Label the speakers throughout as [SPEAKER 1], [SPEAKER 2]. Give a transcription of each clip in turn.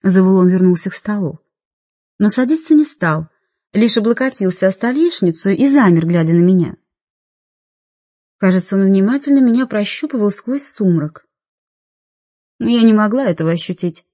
[SPEAKER 1] Завулон вернулся к столу. Но садиться не стал, лишь облокотился о столешницу и замер, глядя на меня. Кажется, он внимательно меня прощупывал сквозь сумрак. Но я не могла этого ощутить.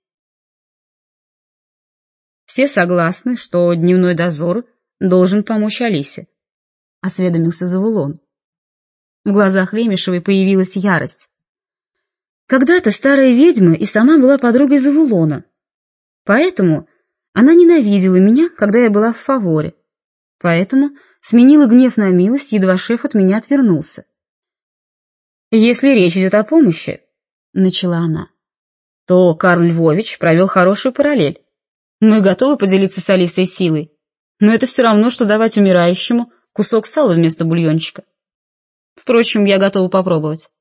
[SPEAKER 1] «Все согласны, что дневной дозор должен помочь Алисе», — осведомился Завулон. В глазах Лемешевой появилась ярость. Когда-то старая ведьма и сама была подругой Завулона, поэтому она ненавидела меня, когда я была в фаворе, поэтому сменила гнев на милость, едва шеф от меня отвернулся. «Если речь идет о помощи, — начала она, — то Карл Львович провел хорошую параллель. Мы готовы поделиться с Алисой силой, но это все равно, что давать умирающему кусок сала вместо бульончика. Впрочем, я готова попробовать».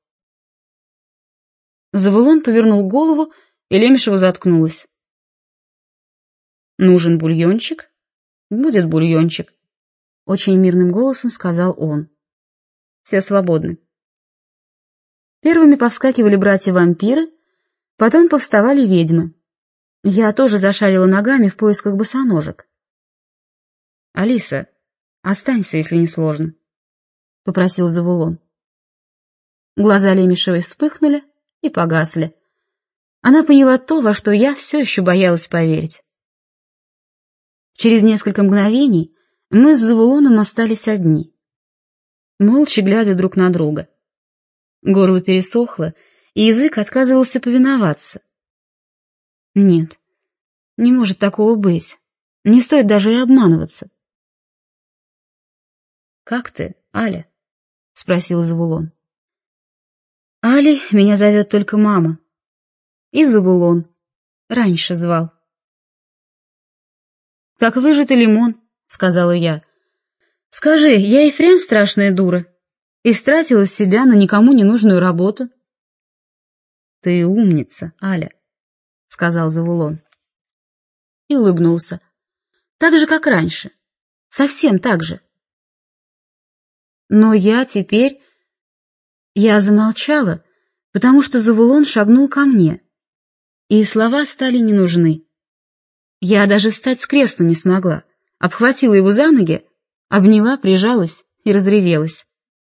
[SPEAKER 1] Завулон повернул голову, и Лемешева заткнулась. «Нужен бульончик? Будет бульончик», — очень мирным голосом сказал он. «Все свободны». Первыми повскакивали братья-вампиры, потом повставали ведьмы. Я тоже зашарила ногами в поисках босоножек. «Алиса, останься, если не сложно», — попросил Завулон. Глаза Лемешевой вспыхнули и погасли. Она поняла то, во что я все еще боялась поверить. Через несколько мгновений мы с Завулоном остались одни, молча глядя друг на друга. Горло пересохло, и язык отказывался повиноваться. Нет, не может такого быть. Не стоит даже и обманываться. «Как ты, Аля?» — спросил Завулон. «Али меня зовет только мама. И Завулон. Раньше звал». «Как выжатый лимон», — сказала я. «Скажи, я и впрямь страшная дура. Истратила себя на никому не нужную работу». «Ты умница, Аля», — сказал Завулон. И улыбнулся. Так же, как раньше. Совсем так же. Но я теперь... Я замолчала, потому что Завулон шагнул ко мне, и слова стали не нужны. Я даже встать с кресла не смогла, обхватила его за ноги, обняла, прижалась и разревелась.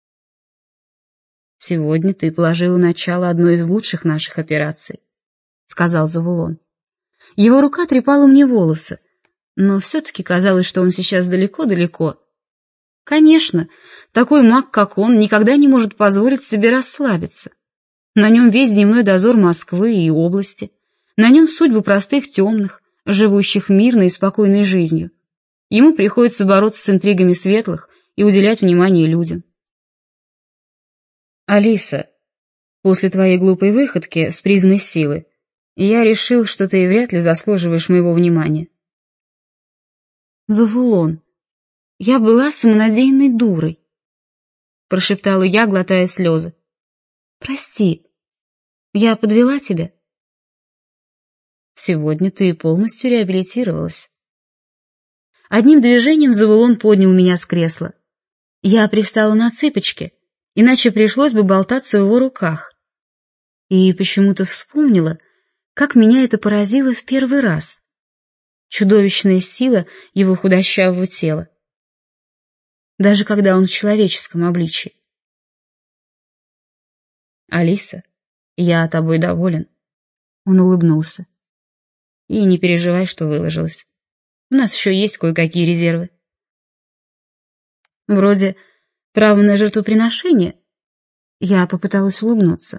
[SPEAKER 1] «Сегодня ты положила начало одной из лучших наших операций», — сказал Завулон. Его рука трепала мне волосы, но все-таки казалось, что он сейчас далеко-далеко. Конечно, такой маг, как он, никогда не может позволить себе расслабиться. На нем весь дневной дозор Москвы и области, на нем судьбы простых темных, живущих мирной и спокойной жизнью. Ему приходится бороться с интригами светлых и уделять внимание людям. «Алиса, после твоей глупой выходки с призмой силы я решил, что ты вряд ли заслуживаешь моего внимания». «Завулон, я была самонадеянной дурой», — прошептала я, глотая слезы. «Прости, я подвела тебя». «Сегодня ты полностью реабилитировалась». Одним движением Завулон поднял меня с кресла. Я привстала на цыпочки, иначе пришлось бы болтаться в его руках. И почему-то вспомнила, как меня это поразило в первый раз. Чудовищная сила его худощавого тела. Даже когда он в человеческом обличии. «Алиса, я тобой доволен», — он улыбнулся. «И не переживай, что выложилась. У нас еще есть кое-какие резервы». «Вроде право на жертвоприношение?» Я попыталась улыбнуться.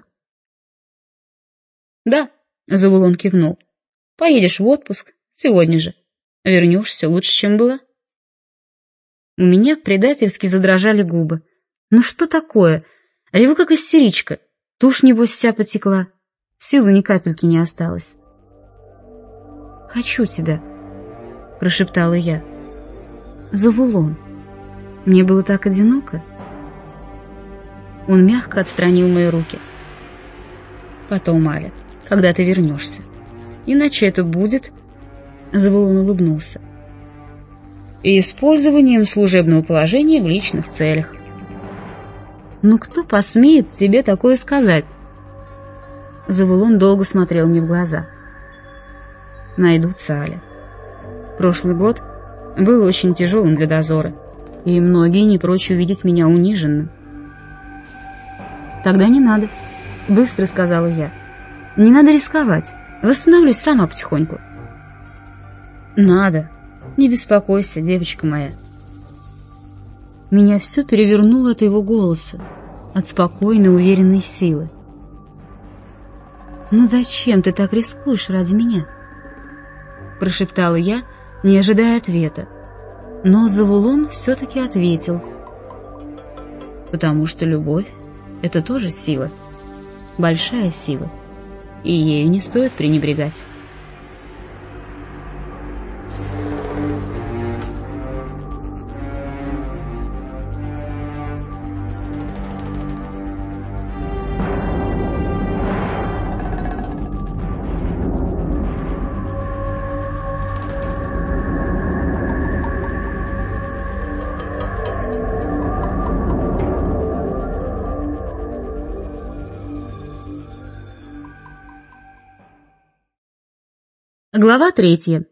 [SPEAKER 1] «Да», — Завулон кивнул. «Поедешь в отпуск сегодня же. Вернешься лучше, чем была». У меня предательски задрожали губы. Ну что такое? Реву как истеричка. Тушь, небось, вся потекла. Силы ни капельки не осталось. «Хочу тебя», — прошептала я. «Завулон, мне было так одиноко». Он мягко отстранил мои руки. «Потом, Аля, когда ты вернешься. Иначе это будет...» Завулон улыбнулся. «И использованием служебного положения в личных целях». «Ну кто посмеет тебе такое сказать?» Завулон долго смотрел мне в глаза. найдутся, Аля. Прошлый год был очень тяжелым для дозора, и многие не прочь увидеть меня униженным. «Тогда не надо», — быстро сказала я. «Не надо рисковать. Восстановлюсь сама потихоньку». «Надо. Не беспокойся, девочка моя». Меня все перевернуло от его голоса, от спокойной, уверенной силы. «Ну зачем ты так рискуешь ради меня?» Прошептала я, не ожидая ответа. Но Завулон все-таки ответил. «Потому что любовь — это тоже сила, большая сила, и ею не стоит пренебрегать». Глава 3.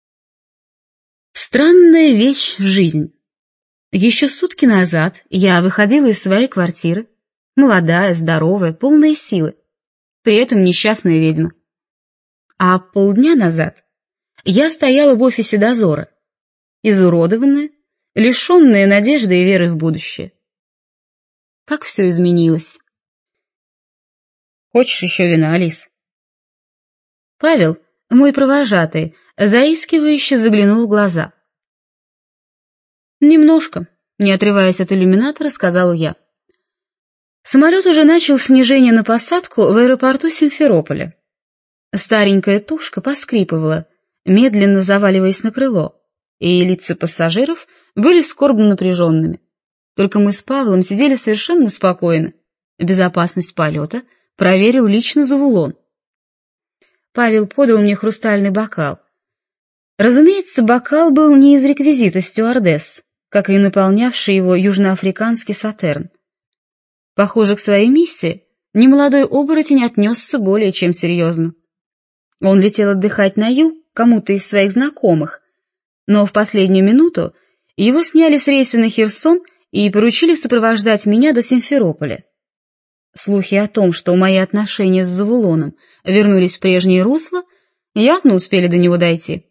[SPEAKER 1] Странная вещь — жизнь. Еще сутки назад я выходила из своей квартиры, молодая, здоровая, полная силы, при этом несчастная ведьма. А полдня назад я стояла в офисе дозора, изуродованная, лишенная надежды и веры в будущее. Как все изменилось. Хочешь еще вина, Алис? Павел, мой провожатый, заискивающе заглянул в глаза. «Немножко», — не отрываясь от иллюминатора, сказала я. Самолет уже начал снижение на посадку в аэропорту Симферополя. Старенькая тушка поскрипывала, медленно заваливаясь на крыло, и лица пассажиров были скорбно напряженными. Только мы с Павлом сидели совершенно спокойно. Безопасность полета проверил лично Завулон. Павел подал мне хрустальный бокал. Разумеется, бокал был не из реквизита стюардесс, как и наполнявший его южноафриканский сатерн. Похоже, к своей миссии немолодой оборотень отнесся более чем серьезно. Он летел отдыхать на юг кому-то из своих знакомых, но в последнюю минуту его сняли с рейса на Херсон и поручили сопровождать меня до Симферополя. Слухи о том, что мои отношения с Завулоном вернулись в прежнее русло, явно успели до него дойти.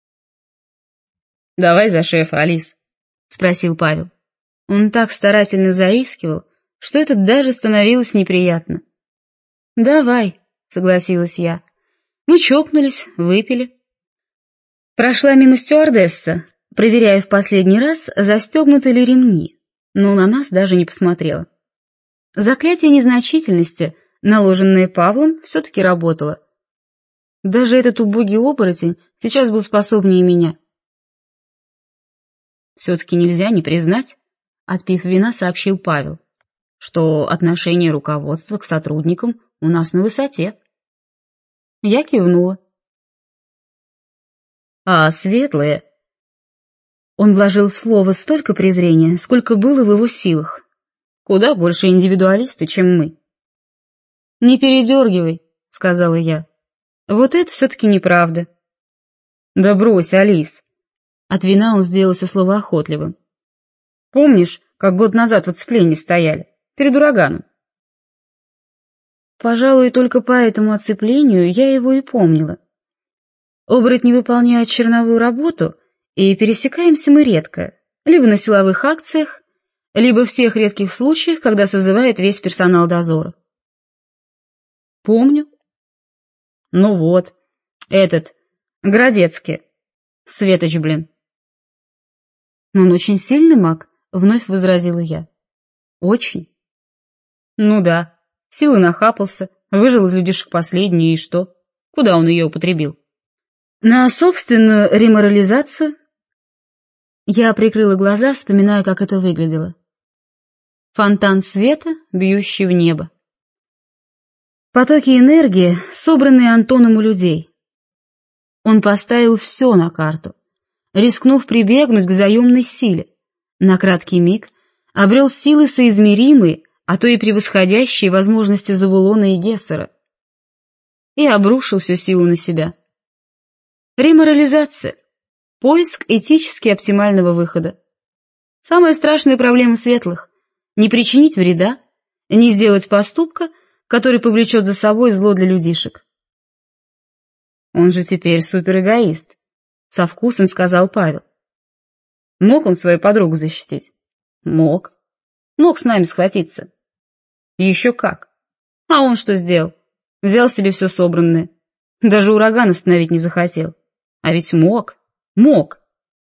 [SPEAKER 1] «Давай за шефа, Алис», — спросил Павел. Он так старательно заискивал, что это даже становилось неприятно. «Давай», — согласилась я. Мы чокнулись, выпили. Прошла мимо стюардесса, проверяя в последний раз, застегнуты ли ремни, но на нас даже не посмотрела. Заклятие незначительности, наложенное Павлом, все-таки работало. Даже этот убогий оборотень сейчас был способнее меня. Все-таки нельзя не признать, отпив вина, сообщил Павел, что отношение руководства к сотрудникам у нас на высоте. Я кивнула. А светлые... Он вложил в слово столько презрения, сколько было в его силах. Куда больше индивидуалисты, чем мы. «Не передергивай», — сказала я. «Вот это все-таки неправда». «Да брось, Алис». От вина он сделался словоохотливым. «Помнишь, как год назад в оцеплении стояли, перед ураганом?» Пожалуй, только по этому оцеплению я его и помнила. Оборотни выполняют черновую работу, и пересекаемся мы редко, либо на силовых акциях, либо в тех редких случаях, когда созывает весь персонал дозора. Помню. Ну вот, этот, Городецкий, Светоч, блин. Но он очень сильный маг, вновь возразила я. Очень. Ну да, силы нахапался, выжил из людишек последнюю, и что? Куда он ее употребил? На собственную реморализацию? Я прикрыла глаза, вспоминая, как это выглядело. Фонтан света, бьющий в небо. Потоки энергии, собранные Антоном у людей. Он поставил все на карту, рискнув прибегнуть к заемной силе. На краткий миг обрел силы соизмеримые, а то и превосходящие возможности Завулона и Гессера. И обрушил всю силу на себя. Реморализация. Поиск этически оптимального выхода. Самая страшная проблема светлых — не причинить вреда, не сделать поступка, который повлечет за собой зло для людишек. Он же теперь суперэгоист, — со вкусом сказал Павел. Мог он свою подругу защитить? Мог. Мог с нами схватиться. Еще как. А он что сделал? Взял себе все собранное. Даже ураган остановить не захотел. А ведь мог. Мог.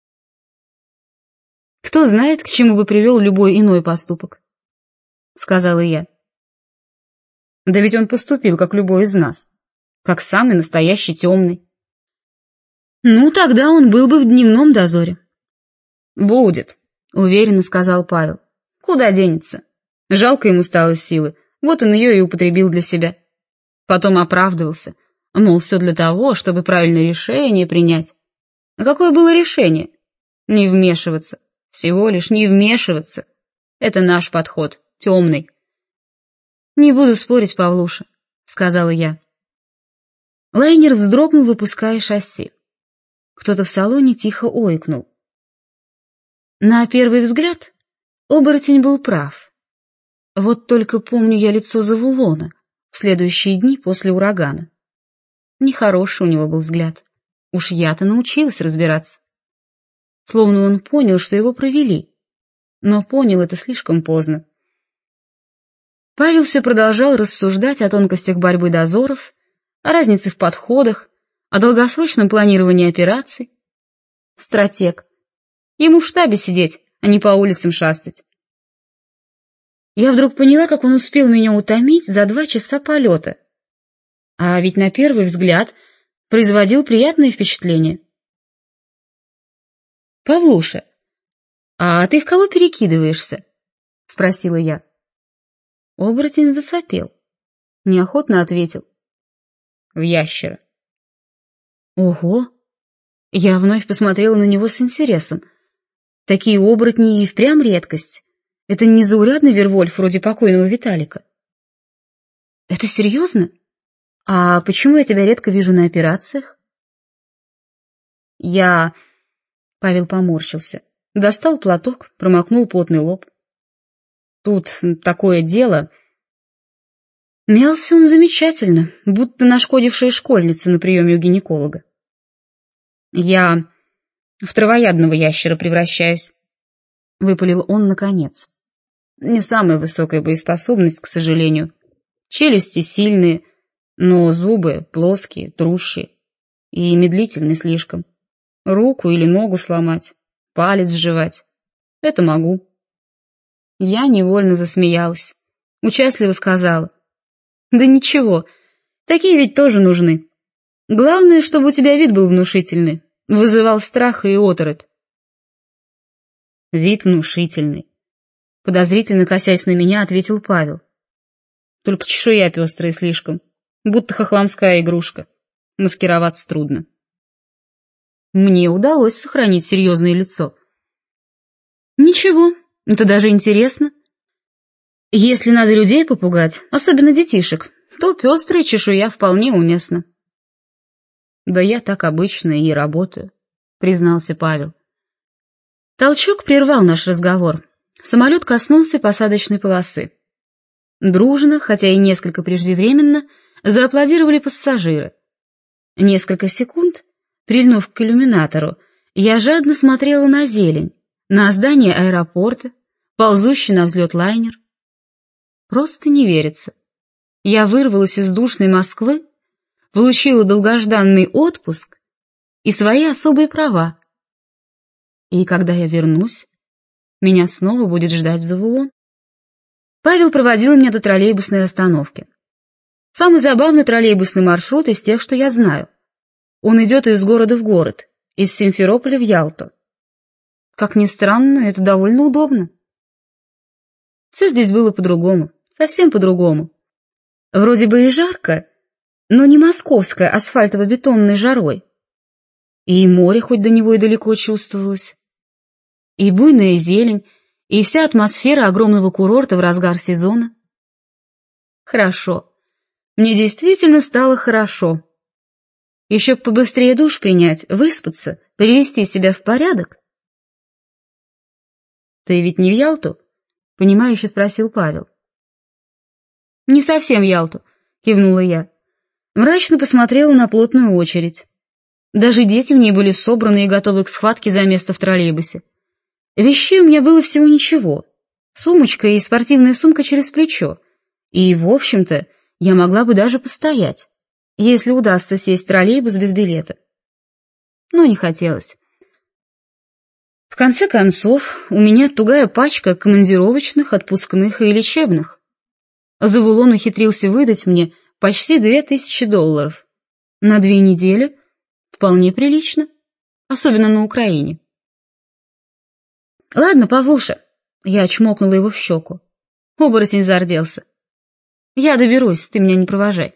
[SPEAKER 1] Кто знает, к чему бы привел любой иной поступок, — сказала я. Да ведь он поступил, как любой из нас, как самый настоящий темный. Ну, тогда он был бы в дневном дозоре. Будет, — уверенно сказал Павел. Куда денется? Жалко ему стало силы, вот он ее и употребил для себя. Потом оправдывался, мол, все для того, чтобы правильное решение принять. А какое было решение? Не вмешиваться, всего лишь не вмешиваться. Это наш подход, темный. Не буду спорить, Павлуша, — сказала я. Лайнер вздрогнул, выпуская шасси. Кто-то в салоне тихо ойкнул. На первый взгляд оборотень был прав. Вот только помню я лицо Завулона в следующие дни после урагана. Нехороший у него был взгляд. Уж я-то научилась разбираться. Словно он понял, что его провели. Но понял это слишком поздно. Павел все продолжал рассуждать о тонкостях борьбы дозоров, о разнице в подходах, о долгосрочном планировании операций. Стратег. Ему в штабе сидеть, а не по улицам шастать. Я вдруг поняла, как он успел меня утомить за 2 часа полета. А ведь на первый взгляд производил приятное впечатление. — Павлуша, а ты в кого перекидываешься? — спросила я. Оборотень засопел. Неохотно ответил. — В ящера. — Ого! Я вновь посмотрела на него с интересом. Такие оборотни и впрямь редкость. Это не заурядный Вервольф вроде покойного Виталика. — Это серьезно? А почему я тебя редко вижу на операциях? Я... Павел поморщился. Достал платок, промокнул потный лоб. Тут такое дело. Мялся он замечательно, будто нашкодившая школьница на приеме у гинеколога. Я в травоядного ящера превращаюсь, — выпалил он наконец. Не самая высокая боеспособность, к сожалению. Челюсти сильные, но зубы плоские, трущие и медлительны слишком. Руку или ногу сломать, палец сживать — это могу. Я невольно засмеялась, участливо сказала. Да ничего, такие ведь тоже нужны. Главное, чтобы у тебя вид был внушительный, вызывал страх и оторопь. Вид внушительный. Подозрительно косясь на меня, ответил Павел. Только чешуя пестрая слишком, будто хохломская игрушка. Маскироваться трудно. Мне удалось сохранить серьезное лицо. Ничего, это даже интересно. Если надо людей попугать, особенно детишек, то пестрая чешуя вполне уместна. Да я так обычно и работаю, признался Павел. Толчок прервал наш разговор. Самолет коснулся посадочной полосы. Дружно, хотя и несколько преждевременно, зааплодировали пассажиры. Несколько секунд, прильнув к иллюминатору, я жадно смотрела на зелень, на здание аэропорта, ползущий на взлет лайнер. Просто не верится. Я вырвалась из душной Москвы, получила долгожданный отпуск и свои особые права. И когда я вернусь, меня снова будет ждать Завулон. Павел проводил меня до троллейбусной остановки. Самый забавный троллейбусный маршрут из тех, что я знаю. Он идет из города в город, из Симферополя в Ялту. Как ни странно, это довольно удобно. Все здесь было по-другому, совсем по-другому. Вроде бы и жарко, но не московской асфальтово-бетонной жарой. И море хоть до него и далеко чувствовалось. И буйная зелень, и вся атмосфера огромного курорта в разгар сезона. Хорошо. Мне действительно стало хорошо. Еще б побыстрее душ принять, выспаться, привести себя в порядок. Ты ведь не в Ялту? Понимающе спросил Павел. Не совсем в Ялту, кивнула я. Мрачно посмотрела на плотную очередь. Даже дети в ней были собраны и готовы к схватке за место в троллейбусе. Вещей у меня было всего ничего. Сумочка и спортивная сумка через плечо. И, в общем-то, я могла бы даже постоять, если удастся сесть в троллейбус без билета. Но не хотелось. В конце концов, у меня тугая пачка командировочных, отпускных и лечебных. Завулон ухитрился выдать мне почти $2000. На 2 недели вполне прилично, особенно на Украине. Ладно, Павлуша, я чмокнула его в щеку. Оборотень зарделся. Я доберусь, ты меня не провожай.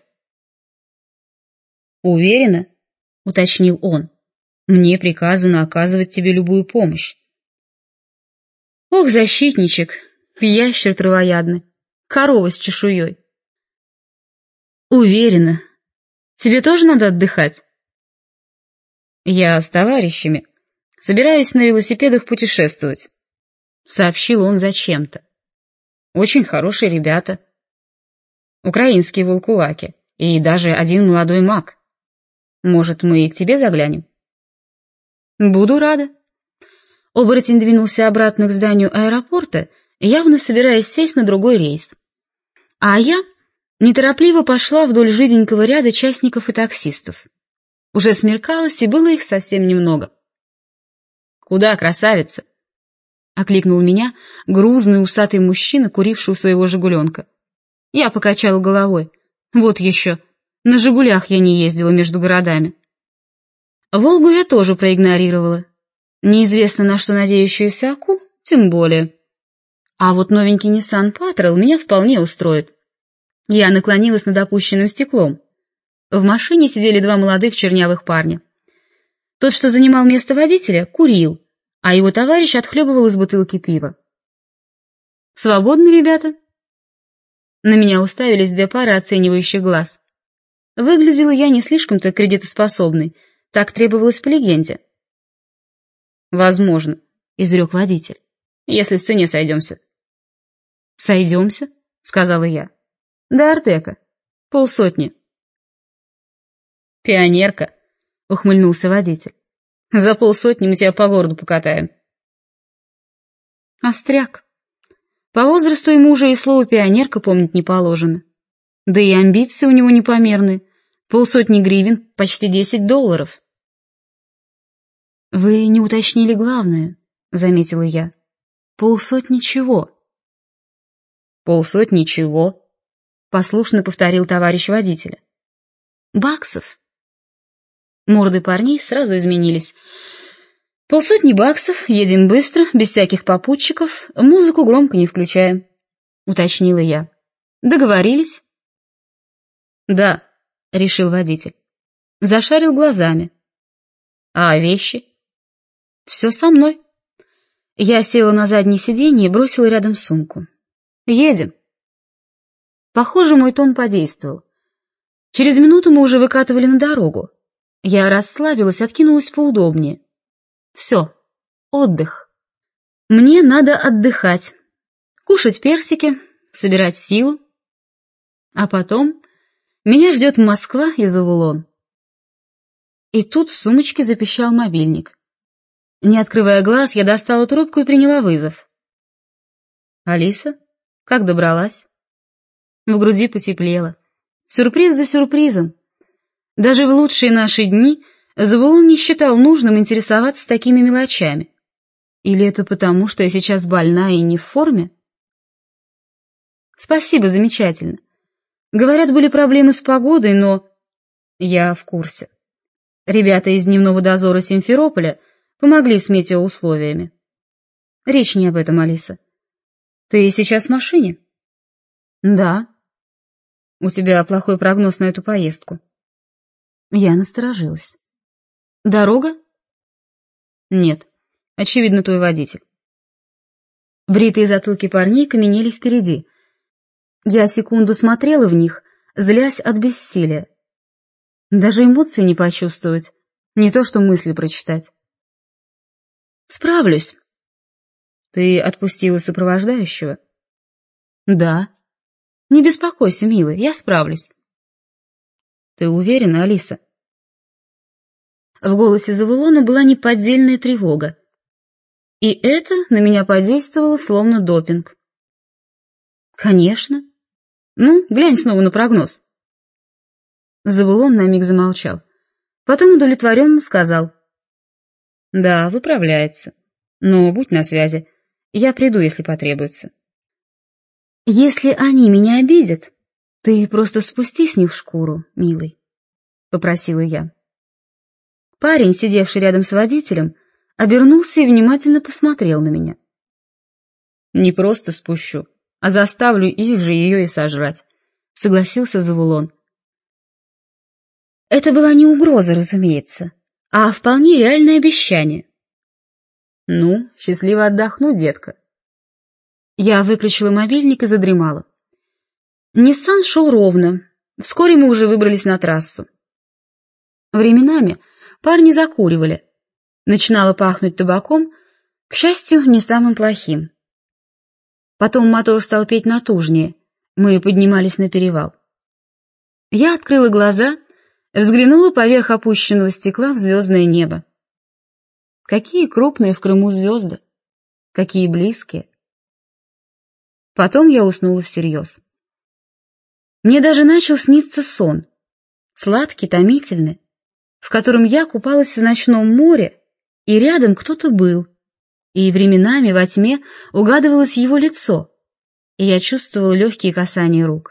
[SPEAKER 1] Уверена? Уточнил он. Мне приказано оказывать тебе любую помощь. Ох, защитничек, ящер травоядный, корова с чешуей. Уверена. Тебе тоже надо отдыхать? Я с товарищами собираюсь на велосипедах путешествовать, сообщил он зачем-то. Очень хорошие ребята. Украинские волкулаки и даже один молодой маг. Может, мы и к тебе заглянем? Буду рада. Оборотень двинулся обратно к зданию аэропорта, явно собираясь сесть на другой рейс. А я неторопливо пошла вдоль жиденького ряда частников и таксистов. Уже смеркалось, и было их совсем немного. «Куда, красавица?» — окликнул меня грузный усатый мужчина, куривший у своего «Жигуленка». Я покачала головой. Вот еще, на «Жигулях» я не ездила между городами. «Волгу» я тоже проигнорировала. Неизвестно на что надеющуюся Аку, тем более. А вот новенький Nissan Patrol меня вполне устроит. Я наклонилась над опущенным стеклом. В машине сидели 2 молодых чернявых парня. Тот, что занимал место водителя, курил, а его товарищ отхлебывал из бутылки пива. «Свободны, ребята?» На меня уставились 2 пары оценивающих глаз. Выглядела я не слишком-то кредитоспособной, так требовалось по легенде. «Возможно», — изрек водитель, — «если в цене сойдемся». «Сойдемся?» — сказала я. «До Артека. 500. «Пионерка», — ухмыльнулся водитель. «За 500 мы тебя по городу покатаем». Остряк. По возрасту ему уже и слово «пионерка» помнить не положено. Да и амбиции у него непомерные. 500 гривен, почти $10. «Вы не уточнили главное», — заметила я. 500 чего?» 500 чего?» — послушно повторил товарищ водителя. «Баксов». Морды парней сразу изменились. 500 баксов, едем быстро, без всяких попутчиков, музыку громко не включаем, — уточнила я. Договорились? Да, — решил водитель. Зашарил глазами. А вещи? Все со мной. Я села на заднее сиденье и бросила рядом сумку. Едем. Похоже, мой тон подействовал. Через минуту мы уже выкатывали на дорогу. Я расслабилась, откинулась поудобнее. Все, отдых. Мне надо отдыхать, кушать персики, собирать силу. А потом меня ждет Москва и Завулон. И тут в сумочке запищал мобильник. Не открывая глаз, я достала трубку и приняла вызов. «Алиса, как добралась?» В груди потеплело. Сюрприз за сюрпризом. Даже в лучшие наши дни Завулон не считал нужным интересоваться такими мелочами. Или это потому, что я сейчас больна и не в форме? Спасибо, замечательно. Говорят, были проблемы с погодой, но... Я в курсе. Ребята из дневного дозора Симферополя помогли с метеоусловиями. Речь не об этом, Алиса. Ты сейчас в машине? Да. У тебя плохой прогноз на эту поездку. Я насторожилась. Дорога? Нет. Очевидно, твой водитель. Бритые затылки парней каменели впереди. Я секунду смотрела в них, злясь от бессилия. Даже эмоции не почувствовать, не то что мысли прочитать. Справлюсь. Ты отпустила сопровождающего? Да. Не беспокойся, милый, я справлюсь. Ты уверена, Алиса? В голосе Завулона была неподдельная тревога. И это на меня подействовало словно допинг. Конечно. Ну, глянь снова на прогноз. Завулон на миг замолчал. Потом удовлетворенно сказал. Да, выправляется. Но будь на связи. Я приду, если потребуется. Если они меня обидят, ты просто спусти с них шкуру, милый, попросила я. Парень, сидевший рядом с водителем, обернулся и внимательно посмотрел на меня. Не просто спущу, а заставлю их же ее и сожрать, согласился Завулон. Это была не угроза, разумеется, а вполне реальное обещание. Ну, счастливо отдохнуть, детка. Я выключила мобильник и задремала. Ниссан шел ровно. Вскоре мы уже выбрались на трассу. Временами парни закуривали. Начинало пахнуть табаком, к счастью, не самым плохим. Потом мотор стал петь натужнее. Мы поднимались на перевал. Я открыла глаза, взглянула поверх опущенного стекла в звездное небо. Какие крупные в Крыму звезды, какие близкие. Потом я уснула всерьез. Мне даже начал сниться сон, сладкий, томительный, в котором я купалась в ночном море, и рядом кто-то был, и временами во тьме угадывалось его лицо, и я чувствовала легкие касания рук.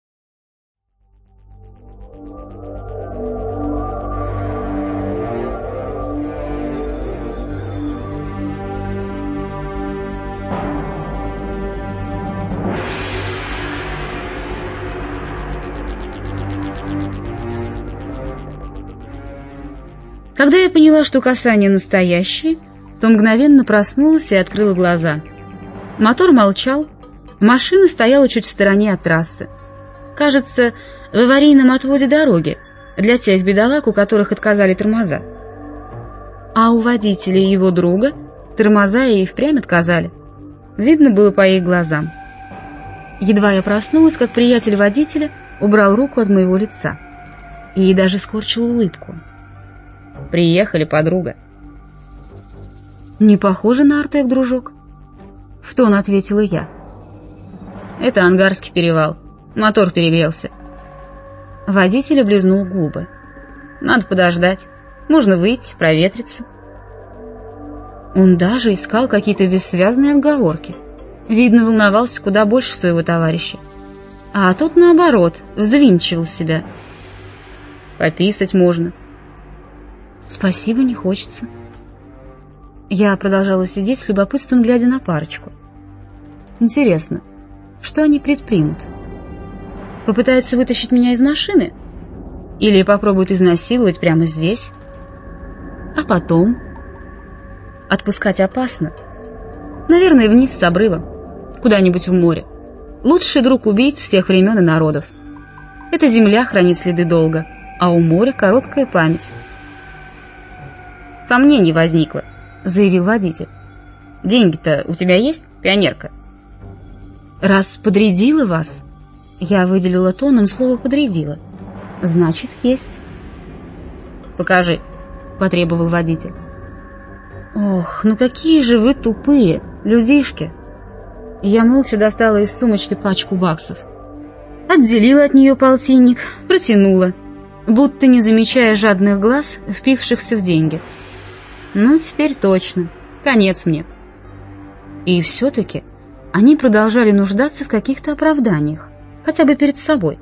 [SPEAKER 1] Когда я поняла, что касания настоящие, то мгновенно проснулась и открыла глаза. Мотор молчал, машина стояла чуть в стороне от трассы. Кажется, в аварийном отводе дороги, для тех бедолаг, у которых отказали тормоза. А у водителя и его друга тормоза и впрямь отказали. Видно было по их глазам. Едва я проснулась, как приятель водителя убрал руку от моего лица и даже скорчил улыбку. «Приехали, подруга». «Не похоже на Артек, дружок», — в тон ответила я. «Это Ангарский перевал. Мотор перегрелся». Водитель облизнул губы. «Надо подождать. Можно выйти, проветриться». Он даже искал какие-то бессвязные отговорки. Видно, волновался куда больше своего товарища. А тот, наоборот, взвинчивал себя. «Пописать можно». «Спасибо, не хочется». Я продолжала сидеть с любопытством, глядя на парочку. Интересно, что они предпримут? Попытаются вытащить меня из машины? Или попробуют изнасиловать прямо здесь? А потом? Отпускать опасно. Наверное, вниз с обрыва, куда-нибудь в море. Лучший друг убийц всех времен и народов. Эта земля хранит следы долго, а у моря короткая память. «Сомнений возникло», — заявил водитель. «Деньги-то у тебя есть, пионерка?» «Раз подрядила вас», — я выделила тоном слово «подрядила», — значит, есть. «Покажи», — потребовал водитель. «Ох, ну какие же вы тупые, людишки!» Я молча достала из сумочки пачку баксов. Отделила от нее полтинник, протянула, будто не замечая жадных глаз, впившихся в деньги. Ну, теперь точно. Конец мне. И все-таки они продолжали нуждаться в каких-то оправданиях, хотя бы перед собой.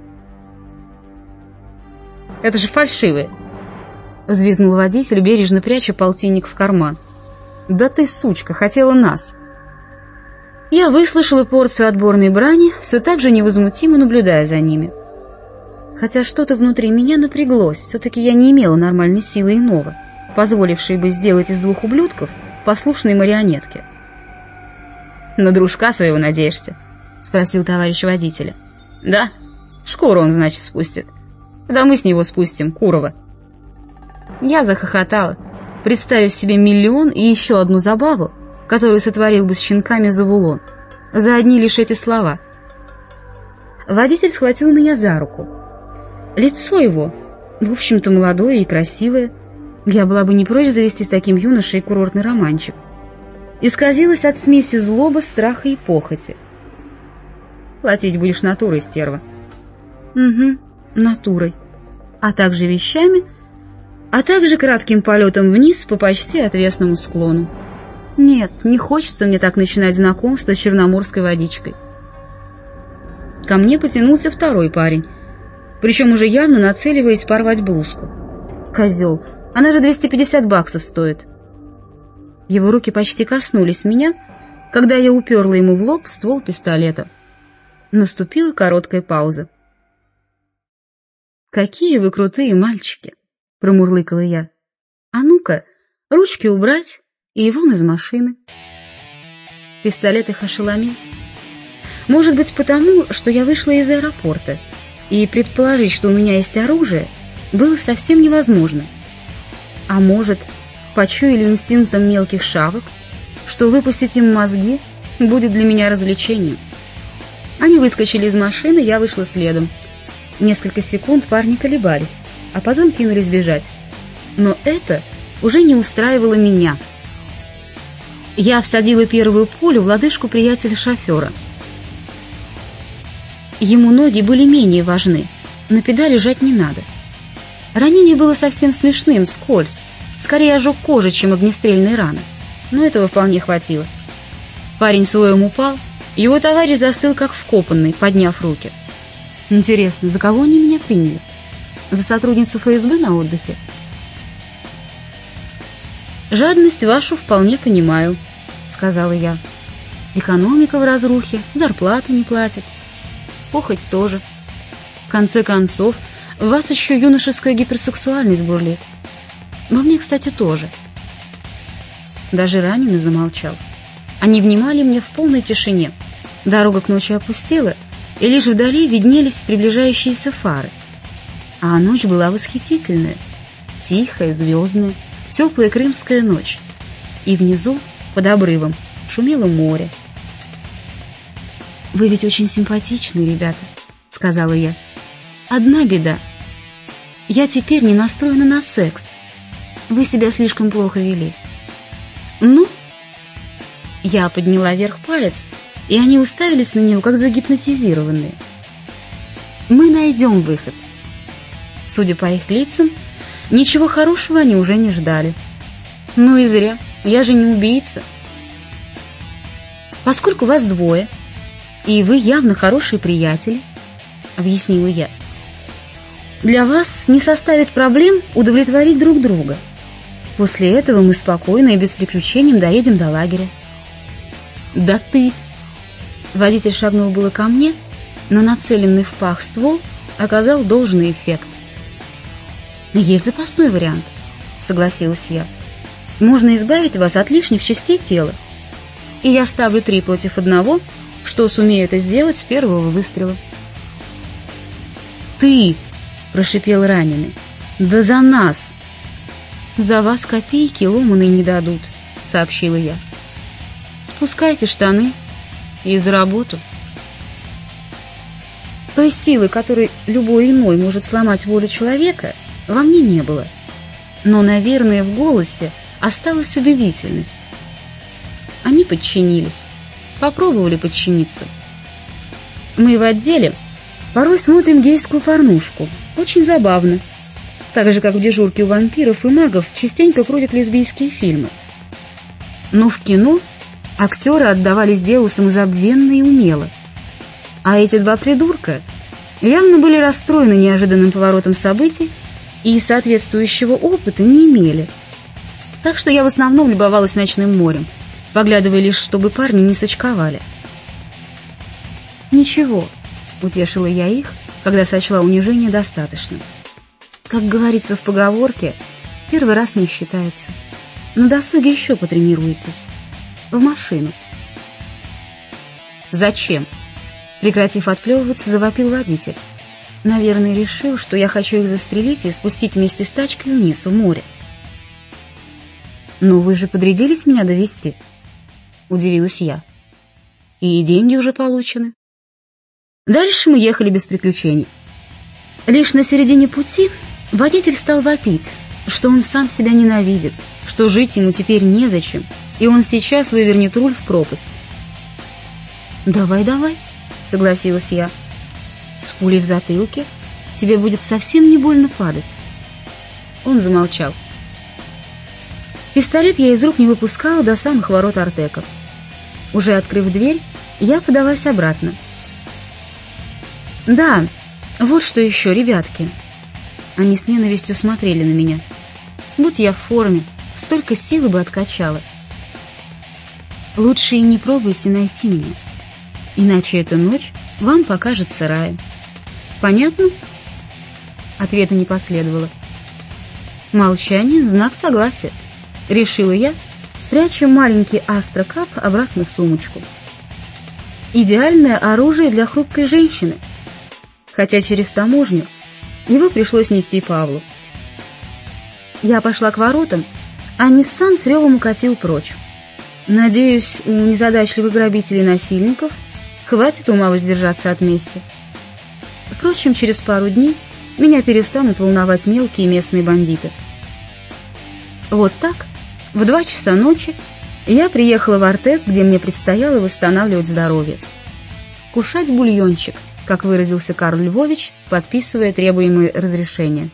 [SPEAKER 1] «Это же фальшивые!» — взвизгнул водитель, бережно пряча полтинник в карман. «Да ты, сучка, хотела нас!» Я выслушала порцию отборной брани, все так же невозмутимо наблюдая за ними. Хотя что-то внутри меня напряглось, все-таки я не имела нормальной силы иного, позволившей бы сделать из двух ублюдков послушные марионетки. «На дружка своего надеешься?» — спросил товарищ водителя. «Да, шкуру он, значит, спустит. когда мы с него спустим Курова». Я захохотала, представив себе миллион и еще одну забаву, которую сотворил бы с щенками Завулон, за одни лишь эти слова. Водитель схватил меня за руку. Лицо его, в общем-то, молодое и красивое, я была бы не прочь завести с таким юношей курортный романчик, исказилось от смеси злобы, страха и похоти. «Платить будешь натурой, стерва». «Угу, натурой, а также вещами, а также кратким полетом вниз по почти отвесному склону. Нет, не хочется мне так начинать знакомство с черноморской водичкой». Ко мне потянулся второй парень, причем уже явно нацеливаясь порвать блузку. Козел, она же $250 стоит. Его руки почти коснулись меня, когда я уперла ему в лоб ствол пистолета. Наступила короткая пауза. «Какие вы крутые мальчики!» — промурлыкала я. «А ну-ка, ручки убрать и вон из машины». Пистолет их ошеломил. Может быть, потому, что я вышла из аэропорта, и предположить, что у меня есть оружие, было совсем невозможно. А может, почуяли инстинктом мелких шавок, что выпустить им мозги будет для меня развлечением. Они выскочили из машины, я вышла следом. Несколько секунд парни колебались, а потом кинулись бежать. Но это уже не устраивало меня. Я всадила первую пулю в лодыжку приятеля-шофера. Ему ноги были менее важны, на педали жать не надо. Ранение было совсем смешным, скользь, скорее ожог кожи, чем огнестрельные раны, но этого вполне хватило. Парень своем упал, его товарищ застыл как вкопанный, подняв руки. Интересно, за кого они меня приняли? За сотрудницу ФСБ на отдыхе? «Жадность вашу вполне понимаю», — сказала я. «Экономика в разрухе, зарплату не платят. Похоть тоже. В конце концов, в вас еще юношеская гиперсексуальность бурлит. Во мне, кстати, тоже». Даже раненый замолчал. Они внимали мне в полной тишине. Дорога к ночи опустела, и лишь вдали виднелись приближающиеся фары. А ночь была восхитительная, тихая, звездная, теплая крымская ночь. И внизу, под обрывом, шумело море. «Вы ведь очень симпатичны, ребята», — сказала я. «Одна беда. Я теперь не настроена на секс. Вы себя слишком плохо вели». «Ну?» Я подняла вверх палец, и они уставились на него, как загипнотизированные. «Мы найдем выход». Судя по их лицам, ничего хорошего они уже не ждали. Ну и зря, я же не убийца. «Поскольку вас двое, и вы явно хорошие приятели», — объяснила я, «для вас не составит проблем удовлетворить друг друга. После этого мы спокойно и без приключений доедем до лагеря». «Да ты...» Водитель шагнул было ко мне, но нацеленный в пах ствол оказал должный эффект. «Есть запасной вариант», — согласилась я. «Можно избавить вас от лишних частей тела. И я ставлю 3 против 1, что сумею это сделать с первого выстрела». «Ты!» — прошипел раненый. «Да за нас!» «За вас копейки ломаные не дадут», — сообщила я. «Спускайте штаны и за работу». Той силы, которой любой иной может сломать волю человека, во мне не было. Но, наверное, в голосе осталась убедительность. Они подчинились, попробовали подчиниться. Мы в отделе порой смотрим гейскую порнушку, очень забавно. Так же, как в дежурке у вампиров и магов частенько крутят лесбийские фильмы. Но в кино актеры отдавались делу самозабвенно и умело. А эти 2 придурка явно были расстроены неожиданным поворотом событий и соответствующего опыта не имели. Так что я в основном любовалась ночным морем, поглядывая лишь, чтобы парни не сочковали. «Ничего», — утешила я их, когда сочла унижение достаточно. Как говорится в поговорке, первый раз не считается. На досуге еще потренируетесь. В машину. «Зачем?» — прекратив отплевываться, завопил водитель. Наверное, решил, что я хочу их застрелить и спустить вместе с тачкой вниз, в море. «Но вы же подрядились меня довезти?» — удивилась я. «И деньги уже получены». Дальше мы ехали без приключений. Лишь на середине пути водитель стал вопить, что он сам себя ненавидит, что жить ему теперь незачем, и он сейчас вывернет руль в пропасть. «Давай, давай», — согласилась я. «С пулей в затылке тебе будет совсем не больно падать». Он замолчал. Пистолет я из рук не выпускала до самых ворот Артека. Уже открыв дверь, я подалась обратно. «Да, вот что еще, ребятки». Они с ненавистью смотрели на меня. Будь я в форме, столько силы бы откачала. «Лучше и не пробуйте найти меня, иначе эта ночь вам покажется раем. Понятно?» Ответа не последовало. Молчание — знак согласия, решила я, пряча маленький астрокап обратно в сумочку. Идеальное оружие для хрупкой женщины, хотя через таможню его пришлось нести Павлу. Я пошла к воротам, а Ниссан с ревом укатил прочь. Надеюсь, у незадачливых грабителей-насильников хватит ума воздержаться от мести. Впрочем, через пару дней меня перестанут волновать мелкие местные бандиты. Вот так, в 2 часа ночи, я приехала в Артек, где мне предстояло восстанавливать здоровье. Кушать бульончик, как выразился Карл Львович, подписывая требуемые разрешения.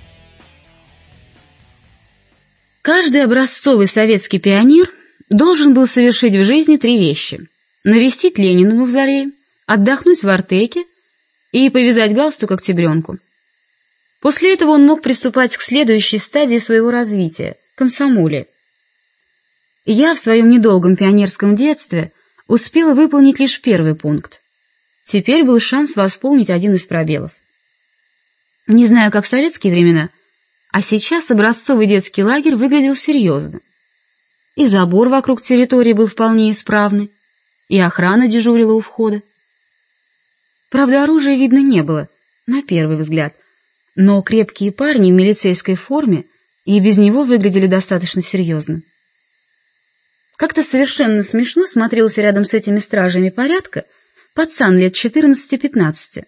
[SPEAKER 1] Каждый образцовый советский пионер должен был совершить в жизни 3 вещи: навестить Ленина в мавзолее, отдохнуть в Артеке и повязать галстук октябренку. После этого он мог приступать к следующей стадии своего развития — комсомоле. Я в своем недолгом пионерском детстве успела выполнить лишь 1 пункт. Теперь был шанс восполнить один из пробелов. Не знаю, как в советские времена, а сейчас образцовый детский лагерь выглядел серьезно. И забор вокруг территории был вполне исправный, и охрана дежурила у входа. Правда, оружия видно не было, на первый взгляд, но крепкие парни в милицейской форме и без него выглядели достаточно серьезно. Как-то совершенно смешно смотрелся рядом с этими стражами порядка пацан лет 14-15.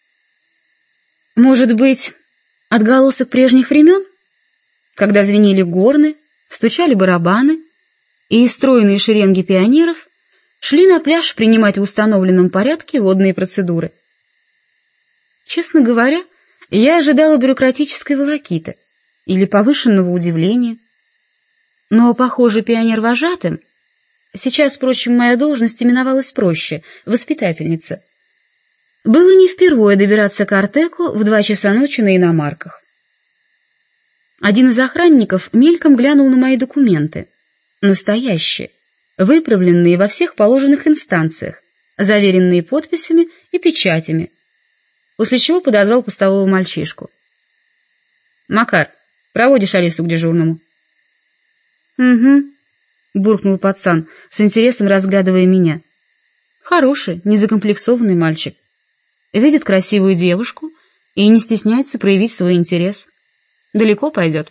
[SPEAKER 1] Может быть, отголосок прежних времен, когда звенели горны, стучали барабаны, и стройные шеренги пионеров шли на пляж принимать в установленном порядке водные процедуры. Честно говоря, я ожидала бюрократической волокиты или повышенного удивления. Но, похоже, пионер-вожатым, сейчас, впрочем, моя должность именовалась проще — воспитательница, было не впервые добираться к Артеку в 2 часа ночи на иномарках. Один из охранников мельком глянул на мои документы. Настоящие, выправленные во всех положенных инстанциях, заверенные подписями и печатями, после чего подозвал постового мальчишку. «Макар, проводишь Алису к дежурному?» «Угу», — буркнул пацан, с интересом разглядывая меня. Хороший, незакомплексованный мальчик. Видит красивую девушку и не стесняется проявить свой интерес. Далеко пойдет.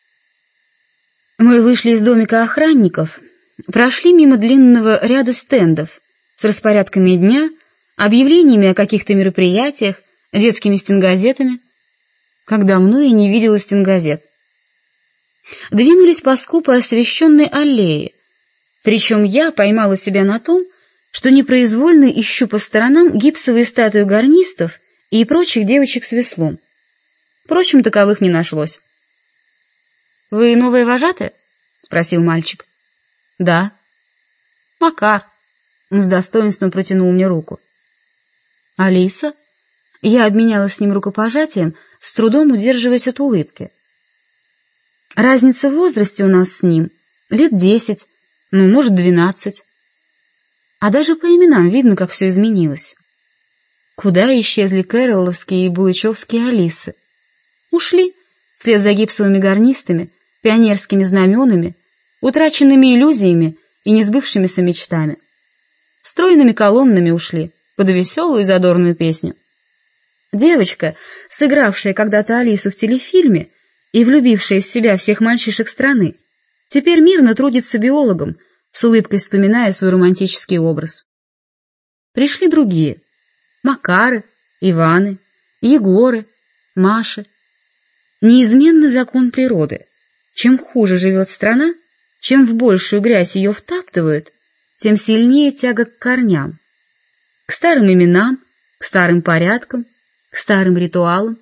[SPEAKER 1] Мы вышли из домика охранников, прошли мимо длинного ряда стендов с распорядками дня, объявлениями о каких-то мероприятиях, детскими стенгазетами. Как давно я не видела стенгазет. Двинулись по скупо освещенной аллее, причем я поймала себя на том, что непроизвольно ищу по сторонам гипсовые статуи гарнистов и прочих девочек с веслом. Впрочем, таковых не нашлось. — Вы новая вожатая? — спросил мальчик. — Да. — Макар. Он с достоинством протянул мне руку. — Алиса? Я обменялась с ним рукопожатием, с трудом удерживаясь от улыбки. Разница в возрасте у нас с ним лет 10, ну, может, 12. А даже по именам видно, как все изменилось. Куда исчезли кэрролловские и булычевские Алисы? Ушли вслед за гипсовыми гарнистами, пионерскими знаменами, утраченными иллюзиями и несбывшимися мечтами. Стройными колоннами ушли под веселую и задорную песню. Девочка, сыгравшая когда-то Алису в телефильме и влюбившая в себя всех мальчишек страны, теперь мирно трудится биологом, с улыбкой вспоминая свой романтический образ. Пришли другие — Макары, Иваны, Егоры, Маши. Неизменный закон природы. Чем хуже живет страна, чем в большую грязь ее втаптывают, тем сильнее тяга к корням, к старым именам, к старым порядкам, к старым ритуалам.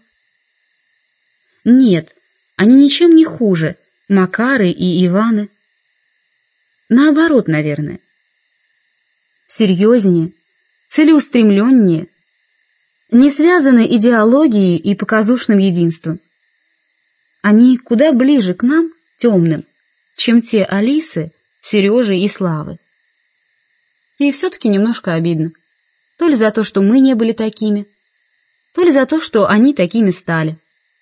[SPEAKER 1] Нет, они ничем не хуже, Макары и Иваны. Наоборот, наверное. Серьезнее, целеустремленнее, не связаны идеологией и показушным единством. Они куда ближе к нам, темным, чем те Алисы, Сережи и Славы. И все-таки немножко обидно. То ли за то, что мы не были такими, то ли за то, что они такими стали.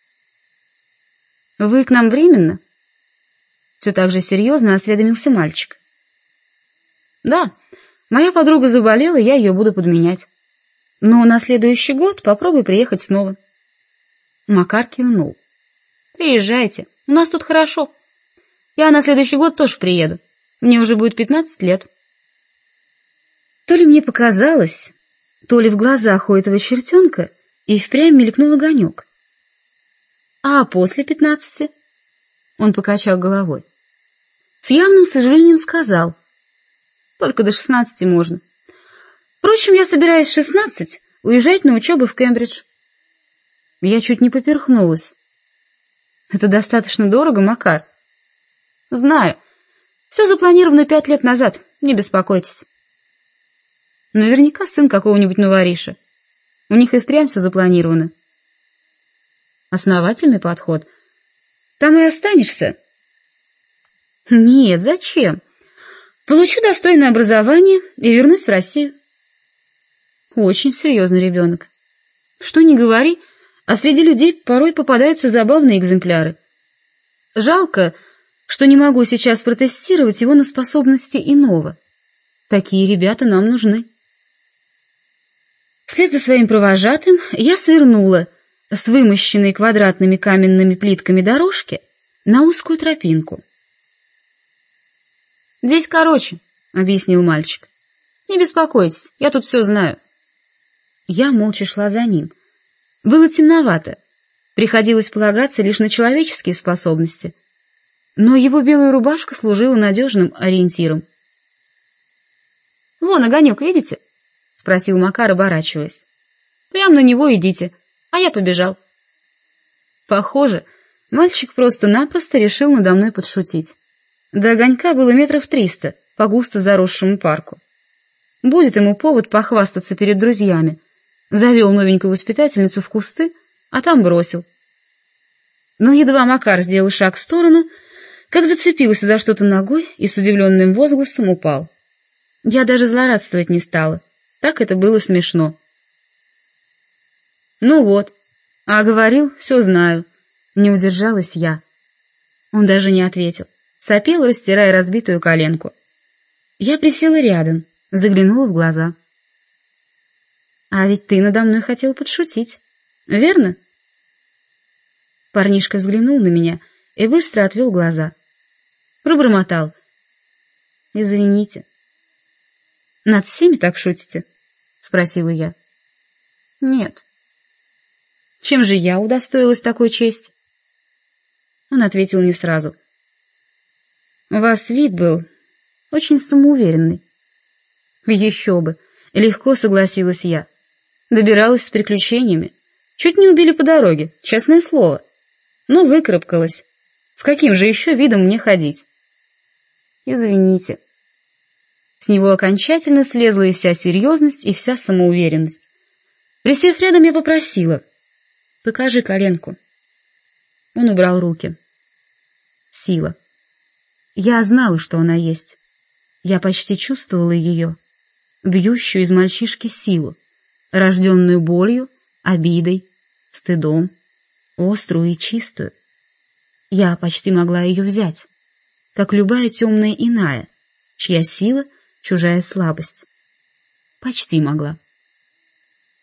[SPEAKER 1] «Вы к нам временно?» Все так же серьезно осведомился мальчик. «Да, моя подруга заболела, я ее буду подменять. Но на следующий год попробуй приехать снова». Макар кивнул. «Приезжайте, у нас тут хорошо. Я на следующий год тоже приеду. Мне уже будет 15 лет». То ли мне показалось, то ли в глазах у этого чертенка и впрямь мелькнул огонек. «А после 15?» Он покачал головой. С явным сожалением сказал: «Только до 16 можно. Впрочем, я собираюсь в 16 уезжать на учебу в Кембридж». Я чуть не поперхнулась. «Это достаточно дорого, Макар?» «Знаю. Все запланировано 5 лет назад, не беспокойтесь». Наверняка сын какого-нибудь новориша. У них и впрямь все запланировано. Основательный подход. Там и останешься? Нет, зачем? Получу достойное образование и вернусь в Россию. Очень серьезный ребенок. Что ни говори, а среди людей порой попадаются забавные экземпляры. Жалко, что не могу сейчас протестировать его на способности иного. Такие ребята нам нужны. Вслед за своим провожатым я свернула с вымощенной квадратными каменными плитками дорожки на узкую тропинку. «Здесь короче», — объяснил мальчик. «Не беспокойтесь, я тут все знаю». Я молча шла за ним. Было темновато, приходилось полагаться лишь на человеческие способности, но его белая рубашка служила надежным ориентиром. «Вон огонек, видите?» — спросил Макар, оборачиваясь. «Прямо на него идите, а я побежал». Похоже, мальчик просто-напросто решил надо мной подшутить. До огонька было 300 по густо заросшему парку. Будет ему повод похвастаться перед друзьями. Завел новенькую воспитательницу в кусты, а там бросил. Но едва Макар сделал шаг в сторону, как зацепился за что-то ногой и с удивленным возгласом упал. Я даже злорадствовать не стала. Так это было смешно. «Ну вот, а говорил, все знаю», — не удержалась я. Он даже не ответил. Сопел, растирая разбитую коленку. Я присела рядом, заглянула в глаза. «А ведь ты надо мной хотел подшутить, верно?» Парнишка взглянул на меня и быстро отвел глаза. Пробормотал: «Извините». «Над всеми так шутите?» — спросила я. «Нет». «Чем же я удостоилась такой чести?» Он ответил не сразу. «У вас вид был очень самоуверенный». «Еще бы!» — легко согласилась я. Добиралась с приключениями. Чуть не убили по дороге, честное слово. Но выкарабкалась. С каким же еще видом мне ходить?» «Извините». С него окончательно слезла и вся серьезность, и вся самоуверенность. Присев рядом, я попросила: «Покажи коленку». Он убрал руки. Сила. Я знала, что она есть. Я почти чувствовала ее, бьющую из мальчишки силу, рожденную болью, обидой, стыдом, острую и чистую. Я почти могла ее взять, как любая темная иная, чья сила — чужая слабость. Почти могла.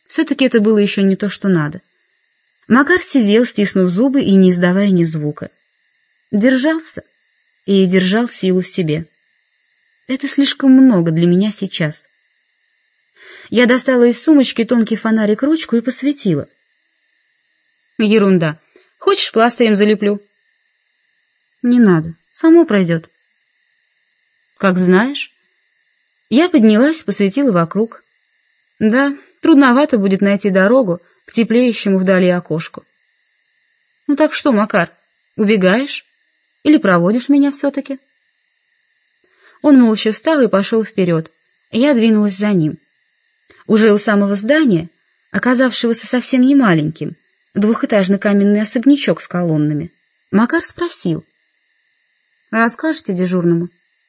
[SPEAKER 1] Все-таки это было еще не то, что надо. Макар сидел, стиснув зубы и не издавая ни звука. Держался и держал силу в себе. Это слишком много для меня сейчас. Я достала из сумочки тонкий фонарик-ручку и посветила. Ерунда. Хочешь, пластырем залеплю? Не надо, само пройдет. Как знаешь. Я поднялась, посветила вокруг. Да, трудновато будет найти дорогу к теплеющему вдали окошку. Ну так что, Макар, убегаешь? Или проводишь меня все-таки? Он молча встал и пошел вперед. Я двинулась за ним. Уже у самого здания, оказавшегося совсем не маленьким, двухэтажный каменный особнячок с колоннами, Макар спросил: «Расскажете дежурному?»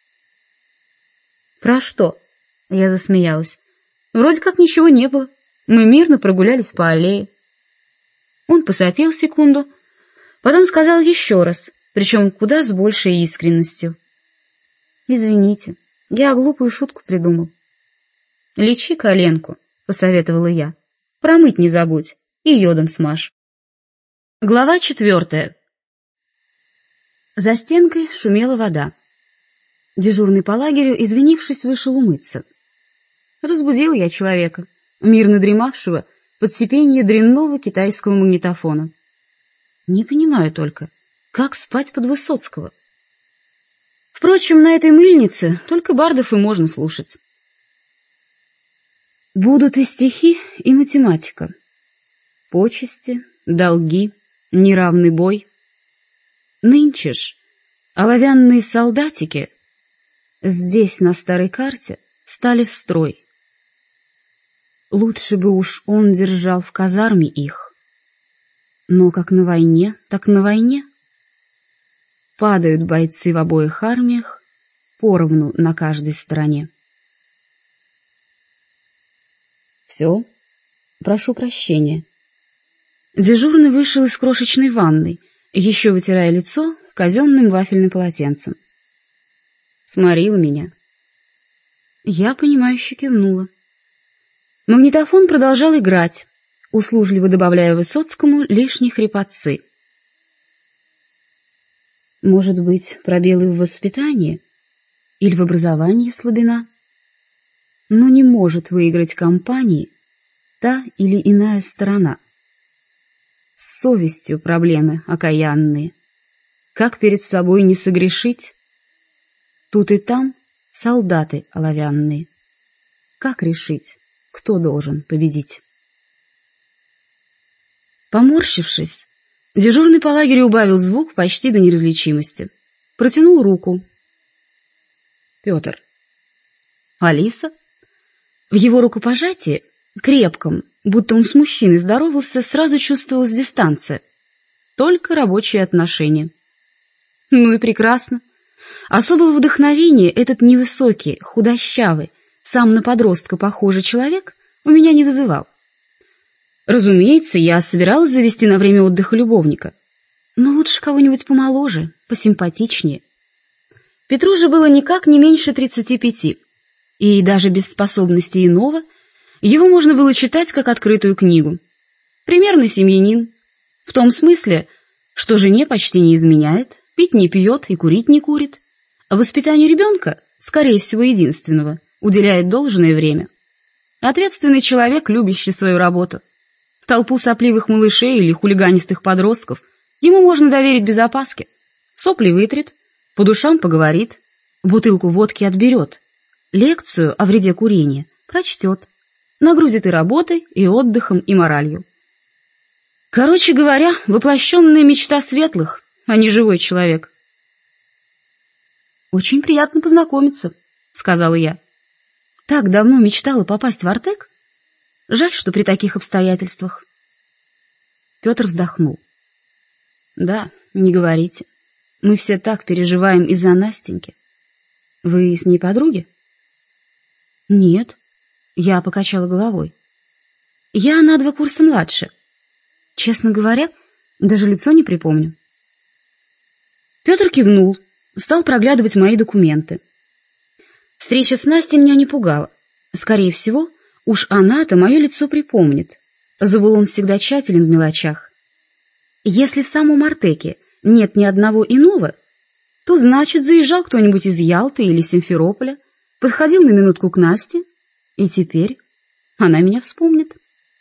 [SPEAKER 1] «Про что?» — я засмеялась. «Вроде как ничего не было. Мы мирно прогулялись по аллее». Он посопел секунду, потом сказал еще раз, причем куда с большей искренностью: «Извините, я глупую шутку придумал». «Лечи коленку», — посоветовала я. «Промыть не забудь и йодом смажь». Глава 4. За стенкой шумела вода. Дежурный по лагерю, извинившись, вышел умыться. Разбудил я человека, мирно дремавшего под сипенье дрянного китайского магнитофона. Не понимаю только, как спать под Высоцкого. Впрочем, на этой мыльнице только бардов и можно слушать. Будут и стихи, и математика. Почести, долги, неравный бой. Нынче ж оловянные солдатики здесь, на старой карте, стали в строй. Лучше бы уж он держал в казарме их. Но как на войне, так на войне. Падают бойцы в обоих армиях поровну на каждой стороне. Все, прошу прощения. Дежурный вышел из крошечной ванной, еще вытирая лицо казенным вафельным полотенцем. Сморила меня. Я, понимающе кивнула. Магнитофон продолжал играть, услужливо добавляя Высоцкому лишние хрипотцы. Может быть, пробелы в воспитании или в образовании слабина? Но не может выиграть компании та или иная сторона. С совестью проблемы окаянные. Как перед собой не согрешить? Тут и там солдаты оловянные. Как решить, кто должен победить? Поморщившись, дежурный по лагерю убавил звук почти до неразличимости. Протянул руку. Петр. Алиса? В его рукопожатии, крепком, будто он с мужчиной здоровался, сразу чувствовалась дистанция. Только рабочие отношения. Ну и прекрасно. Особого вдохновения этот невысокий, худощавый, сам на подростка похожий человек у меня не вызывал. Разумеется, я собиралась завести на время отдыха любовника, но лучше кого-нибудь помоложе, посимпатичнее. Петру же было никак не меньше 35, и даже без способностей иного его можно было читать как открытую книгу. Примерный семьянин, в том смысле, что жене почти не изменяет, пить не пьет и курить не курит, а воспитанию ребенка, скорее всего единственного, уделяет должное время. Ответственный человек, любящий свою работу. Толпу сопливых малышей или хулиганистых подростков ему можно доверить без опаски. Сопли вытрет, по душам поговорит, бутылку водки отберет, лекцию о вреде курения прочтет, нагрузит и работой, и отдыхом, и моралью. Короче говоря, воплощенная мечта светлых, а не живой человек. «Очень приятно познакомиться», — сказала я. «Так давно мечтала попасть в Артек. Жаль, что при таких обстоятельствах». Петр вздохнул. «Да, не говорите. Мы все так переживаем из-за Настеньки. Вы с ней подруги?» «Нет», — я покачала головой. «Я на 2 курса младше. Честно говоря, даже лицо не припомню». Петр кивнул, стал проглядывать мои документы. Встреча с Настей меня не пугала. Скорее всего, Уж она-то мое лицо припомнит. Забулон всегда тщателен в мелочах. Если в самом Артеке нет ни одного иного, то значит, заезжал кто-нибудь из Ялты или Симферополя, подходил на минутку к Насте, и теперь она меня вспомнит.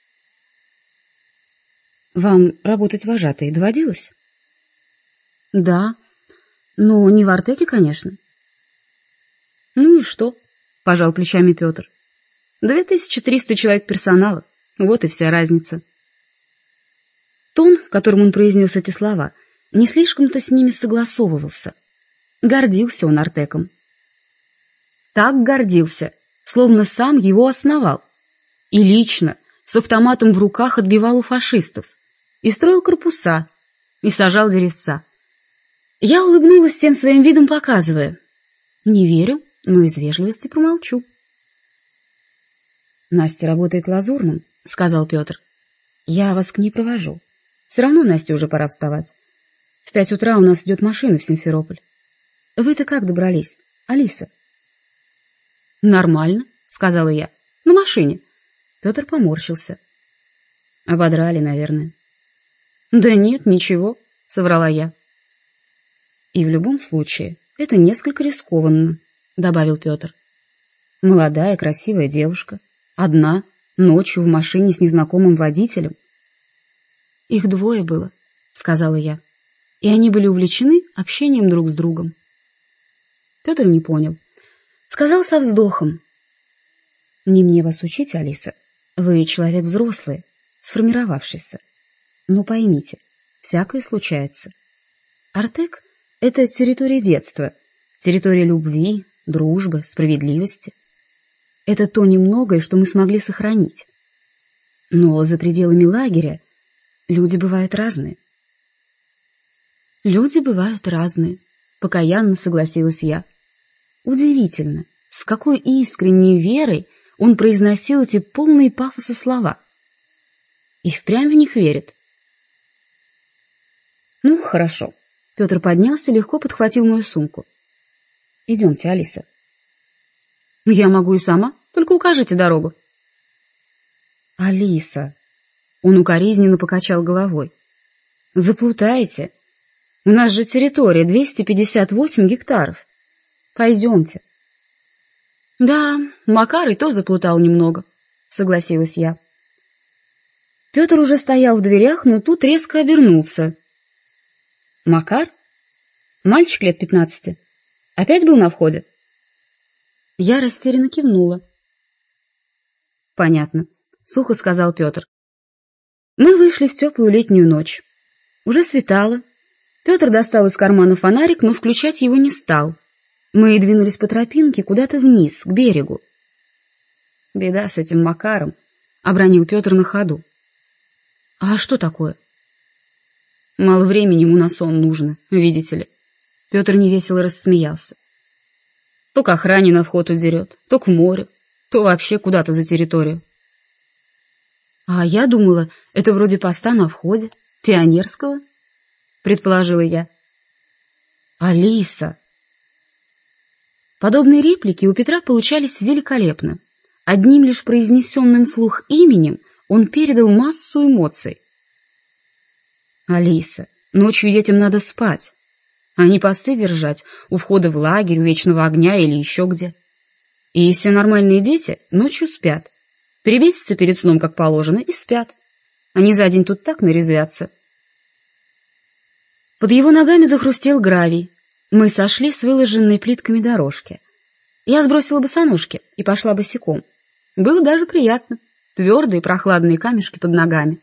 [SPEAKER 1] Вам работать вожатой доводилось? Да, но не в Артеке, конечно. Ну и что? Пожал плечами Петр. 2300 человек персонала, вот и вся разница. Тон, которым он произнес эти слова, не слишком-то с ними согласовывался. Гордился он Артеком. Так гордился, словно сам его основал. И лично, с автоматом в руках отбивал у фашистов. И строил корпуса, и сажал деревца. Я улыбнулась всем своим видом, показывая. Не верю, но из вежливости промолчу. Настя работает лазурным, сказал Петр. Я вас к ней провожу. Все равно Насте уже пора вставать. В 5 утра у нас идет машина в Симферополь. Вы-то как добрались, Алиса? Нормально, сказала я. На машине. Петр поморщился. Ободрали, наверное. Да нет, ничего, соврала я. И в любом случае, это несколько рискованно, добавил Петр. Молодая, красивая девушка, одна, ночью в машине с незнакомым водителем. Их 2 было, сказала я, и они были увлечены общением друг с другом. Петр не понял. Сказал со вздохом. Не мне вас учить, Алиса. Вы человек взрослый, сформировавшийся. Но поймите, всякое случается. Артек — это территория детства, территория любви, дружбы, справедливости. Это то немногое, что мы смогли сохранить. Но за пределами лагеря люди бывают разные. Люди бывают разные, покаянно согласилась я. Удивительно, с какой искренней верой он произносил эти полные пафоса слова. И впрямь в них верит. Ну, хорошо. Петр поднялся, легко подхватил мою сумку. Идемте, Алиса. Я могу и сама, только укажите дорогу. Алиса. Он укоризненно покачал головой. Заплутаете. У нас же территория 258 гектаров. Пойдемте. Да, Макар и то заплутал немного, согласилась я. Петр уже стоял в дверях, но тут резко обернулся. Макар? Мальчик лет 15. Опять был на входе? Я растерянно кивнула. Понятно, сухо сказал Петр. Мы вышли в теплую летнюю ночь. Уже светало. Петр достал из кармана фонарик, но включать его не стал. Мы двинулись по тропинке куда-то вниз, к берегу. Беда с этим Макаром, обронил Петр на ходу. А что такое? Мало времени ему на сон нужно, видите ли. Петр невесело рассмеялся. То к охране на вход удерет, то к морю, то вообще куда-то за территорию. А я думала, это вроде поста на входе, пионерского, предположила я. Алиса! Подобные реплики у Петра получались великолепно. Одним лишь произнесенным вслух именем он передал массу эмоций. Алиса, ночью детям надо спать, а не посты держать у входа в лагерь, у вечного огня или еще где. И все нормальные дети ночью спят, перевесятся перед сном, как положено, и спят. Они за день тут так нарезвятся. Под его ногами захрустел гравий. Мы сошли с выложенной плитками дорожки. Я сбросила босоножки и пошла босиком. Было даже приятно. Твердые прохладные камешки под ногами.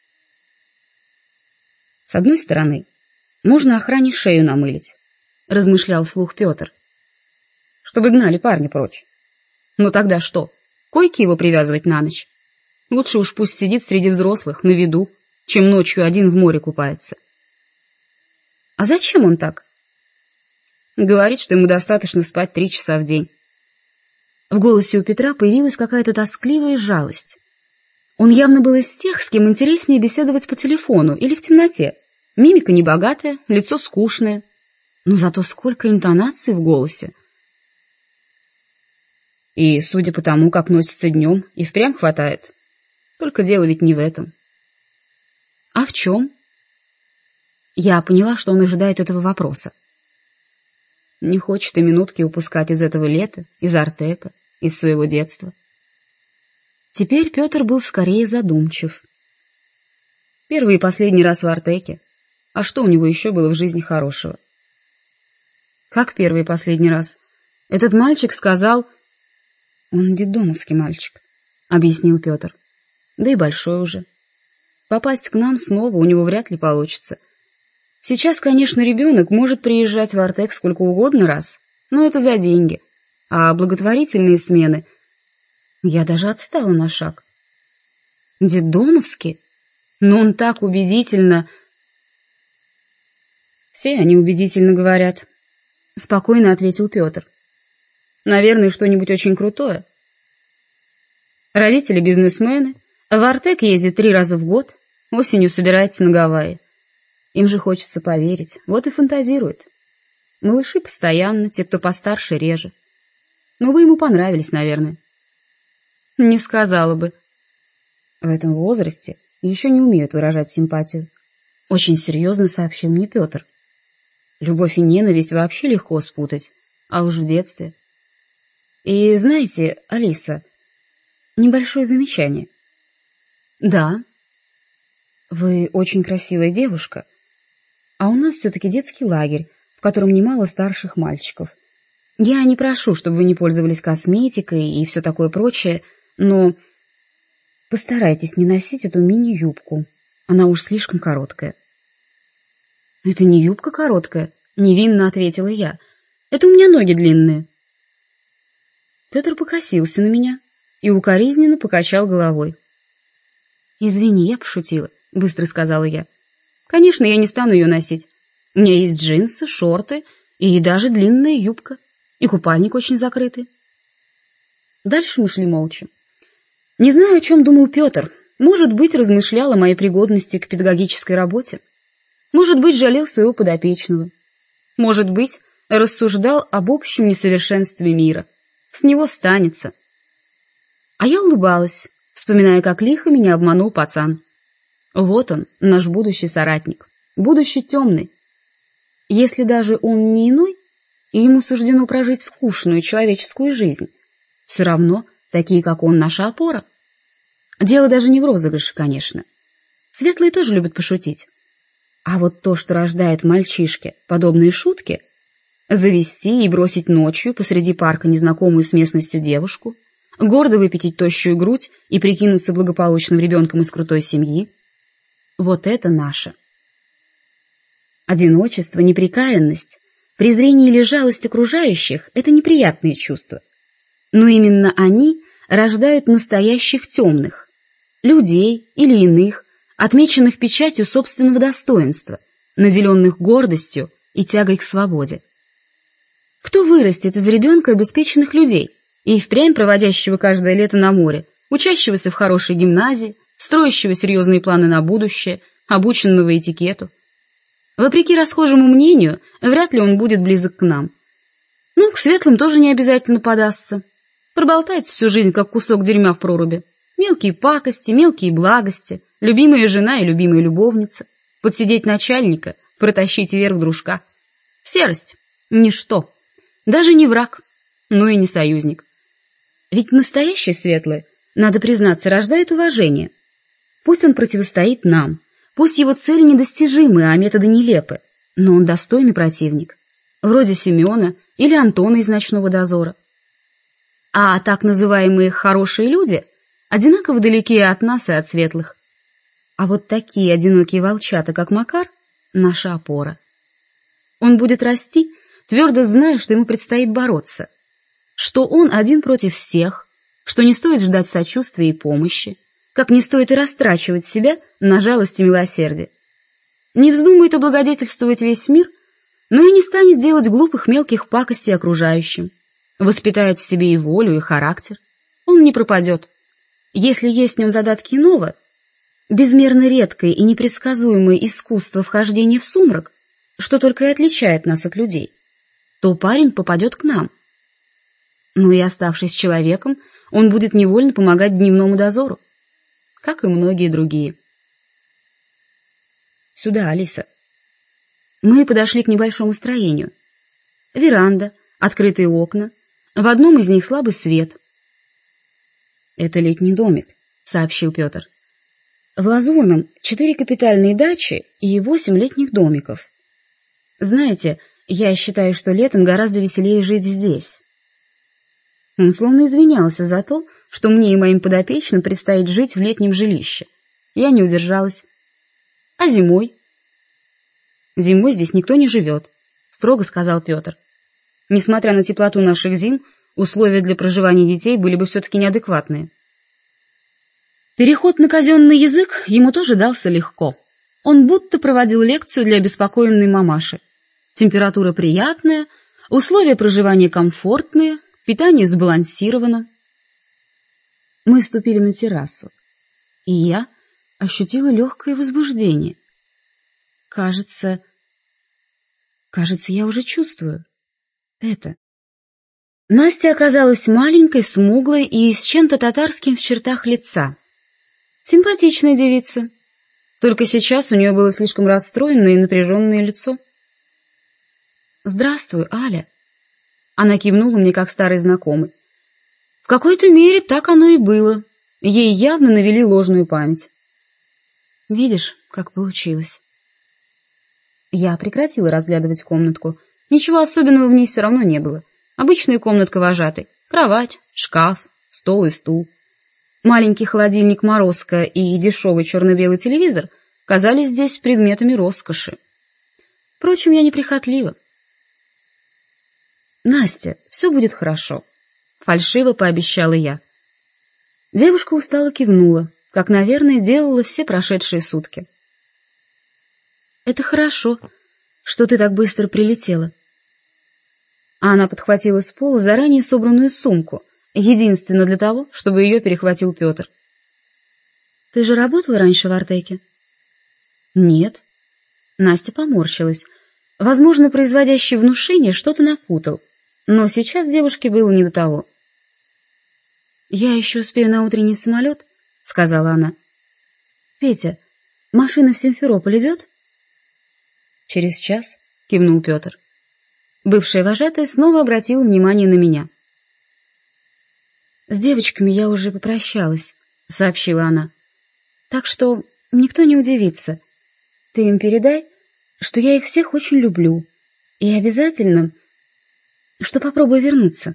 [SPEAKER 1] С одной стороны, можно охране шею намылить, размышлял вслух Петр, чтобы гнали парня прочь. Но тогда что? Койки его привязывать на ночь? Лучше уж пусть сидит среди взрослых, на виду, чем ночью один в море купается. А зачем он так? Говорит, что ему достаточно спать 3 часа в день. В голосе у Петра появилась какая-то тоскливая жалость. Он явно был из тех, с кем интереснее беседовать по телефону или в темноте. Мимика небогатая, лицо скучное, но зато сколько интонаций в голосе. И, судя по тому, как носится днем, и впрямь хватает. Только дело ведь не в этом. А в чем? Я поняла, что он ожидает этого вопроса. Не хочет и минутки упускать из этого лета, из Артека, из своего детства. Теперь Петр был скорее задумчив. Первый и последний раз в Артеке. А что у него еще было в жизни хорошего? Как первый и последний раз? Этот мальчик сказал... Он детдомовский мальчик, объяснил Петр. Да и большой уже. Попасть к нам снова у него вряд ли получится. Сейчас, конечно, ребенок может приезжать в Артек сколько угодно раз, но это за деньги. А благотворительные смены... Я даже отстала на шаг. Детдомовский? Но он так убедительно... Все они убедительно говорят, — спокойно ответил Петр. Наверное, что-нибудь очень крутое. Родители бизнесмены, в Артек ездит 3 раза в год, осенью собирается на Гавайи. Им же хочется поверить, вот и фантазируют. Малыши постоянно, те, кто постарше, реже. Но вы ему понравились, наверное. Не сказала бы. В этом возрасте еще не умеют выражать симпатию. Очень серьезно сообщил мне Петр. Любовь и ненависть вообще легко спутать, а уж в детстве. И знаете, Алиса, небольшое замечание. Да, вы очень красивая девушка, а у нас все-таки детский лагерь, в котором немало старших мальчиков. Я не прошу, чтобы вы не пользовались косметикой и все такое прочее, но постарайтесь не носить эту мини-юбку, она уж слишком короткая. Это не юбка короткая, невинно ответила я, это у меня ноги длинные. Петр покосился на меня и укоризненно покачал головой. «Извини, я пошутила», — быстро сказала я. «Конечно, я не стану ее носить. У меня есть джинсы, шорты и даже длинная юбка, и купальник очень закрытый». Дальше мы шли молча. Не знаю, о чем думал Петр. Может быть, размышлял о моей пригодности к педагогической работе. Может быть, жалел своего подопечного. Может быть, рассуждал об общем несовершенстве мира. С него станется. А я улыбалась, вспоминая, как лихо меня обманул пацан. Вот он, наш будущий соратник, будущий темный. Если даже он не иной, и ему суждено прожить скучную человеческую жизнь, все равно такие, как он, наша опора. Дело даже не в розыгрыше, конечно. Светлые тоже любят пошутить. А вот то, что рождает в мальчишке подобные шутки, завести и бросить ночью посреди парка незнакомую с местностью девушку, гордо выпятить тощую грудь и прикинуться благополучным ребенком из крутой семьи, вот это наше. Одиночество, неприкаянность, презрение или жалость окружающих — это неприятные чувства. Но именно они рождают настоящих темных, людей или иных, отмеченных печатью собственного достоинства, наделенных гордостью и тягой к свободе. Кто вырастет из ребенка обеспеченных людей и впрямь проводящего каждое лето на море, учащегося в хорошей гимназии, строящего серьезные планы на будущее, обученного этикету? Вопреки расхожему мнению, вряд ли он будет близок к нам. Ну, к светлым тоже не обязательно подастся. Проболтается всю жизнь, как кусок дерьма в проруби. Мелкие пакости, мелкие благости, любимая жена и любимая любовница, подсидеть начальника, протащить вверх дружка. Серость — ничто, даже не враг, но и не союзник. Ведь настоящий светлый, надо признаться, рождает уважение. Пусть он противостоит нам, пусть его цели недостижимы, а методы нелепы, но он достойный противник, вроде Семена или Антона из «Ночного дозора». А так называемые «хорошие люди» одинаково далеки от нас и от светлых. А вот такие одинокие волчата, как Макар, — наша опора. Он будет расти, твердо зная, что ему предстоит бороться, что он один против всех, что не стоит ждать сочувствия и помощи, как не стоит и растрачивать себя на жалость и милосердие. Не вздумает облагодетельствовать весь мир, но и не станет делать глупых мелких пакостей окружающим, воспитает в себе и волю, и характер. Он не пропадет. Если есть в нем задатки иного, безмерно редкое и непредсказуемое искусство вхождения в сумрак, что только и отличает нас от людей, то парень попадет к нам. Но и оставшись человеком, он будет невольно помогать дневному дозору, как и многие другие. Сюда, Алиса. Мы подошли к небольшому строению. Веранда, открытые окна, в одном из них слабый свет. «Это летний домик», — сообщил Петр. «В Лазурном 4 капитальные дачи и 8 летних домиков. Знаете, я считаю, что летом гораздо веселее жить здесь». Он словно извинялся за то, что мне и моим подопечным предстоит жить в летнем жилище. Я не удержалась. «А зимой?» «Зимой здесь никто не живет», — строго сказал Петр. «Несмотря на теплоту наших зим, условия для проживания детей были бы все-таки неадекватные». Переход на казенный язык ему тоже дался легко. Он будто проводил лекцию для обеспокоенной мамаши. Температура приятная, условия проживания комфортные, питание сбалансировано. Мы ступили на террасу, и я ощутила легкое возбуждение. Кажется, я уже чувствую это. Настя оказалась маленькой, смуглой и с чем-то татарским в чертах лица. Симпатичная девица. Только сейчас у нее было слишком расстроенное и напряженное лицо. «Здравствуй, Аля». Она кивнула мне, как старый знакомый. В какой-то мере так оно и было. Ей явно навели ложную память. Видишь, как получилось. Я прекратила разглядывать комнатку. Ничего особенного в ней все равно не было. Обычная комнатка вожатой. Кровать, шкаф, стол и стул. Маленький холодильник Морозко и дешевый черно-белый телевизор казались здесь предметами роскоши. Впрочем, я неприхотлива. «Настя, все будет хорошо», — фальшиво пообещала я. Девушка устало кивнула, как, наверное, делала все прошедшие сутки. «Это хорошо, что ты так быстро прилетела». А она подхватила с пола заранее собранную сумку, единственно для того, чтобы ее перехватил Петр. «Ты же работала раньше в Артеке?» «Нет». Настя поморщилась. Возможно, производящий внушение что-то напутал, но сейчас девушке было не до того. «Я еще успею на утренний самолет», — сказала она. «Петя, машина в Симферополь идет?» «Через час», — кивнул Петр. Бывшая вожатая снова обратила внимание на меня. «С девочками я уже попрощалась», — сообщила она. «Так что никто не удивится. Ты им передай, что я их всех очень люблю, и обязательно, что попробую вернуться».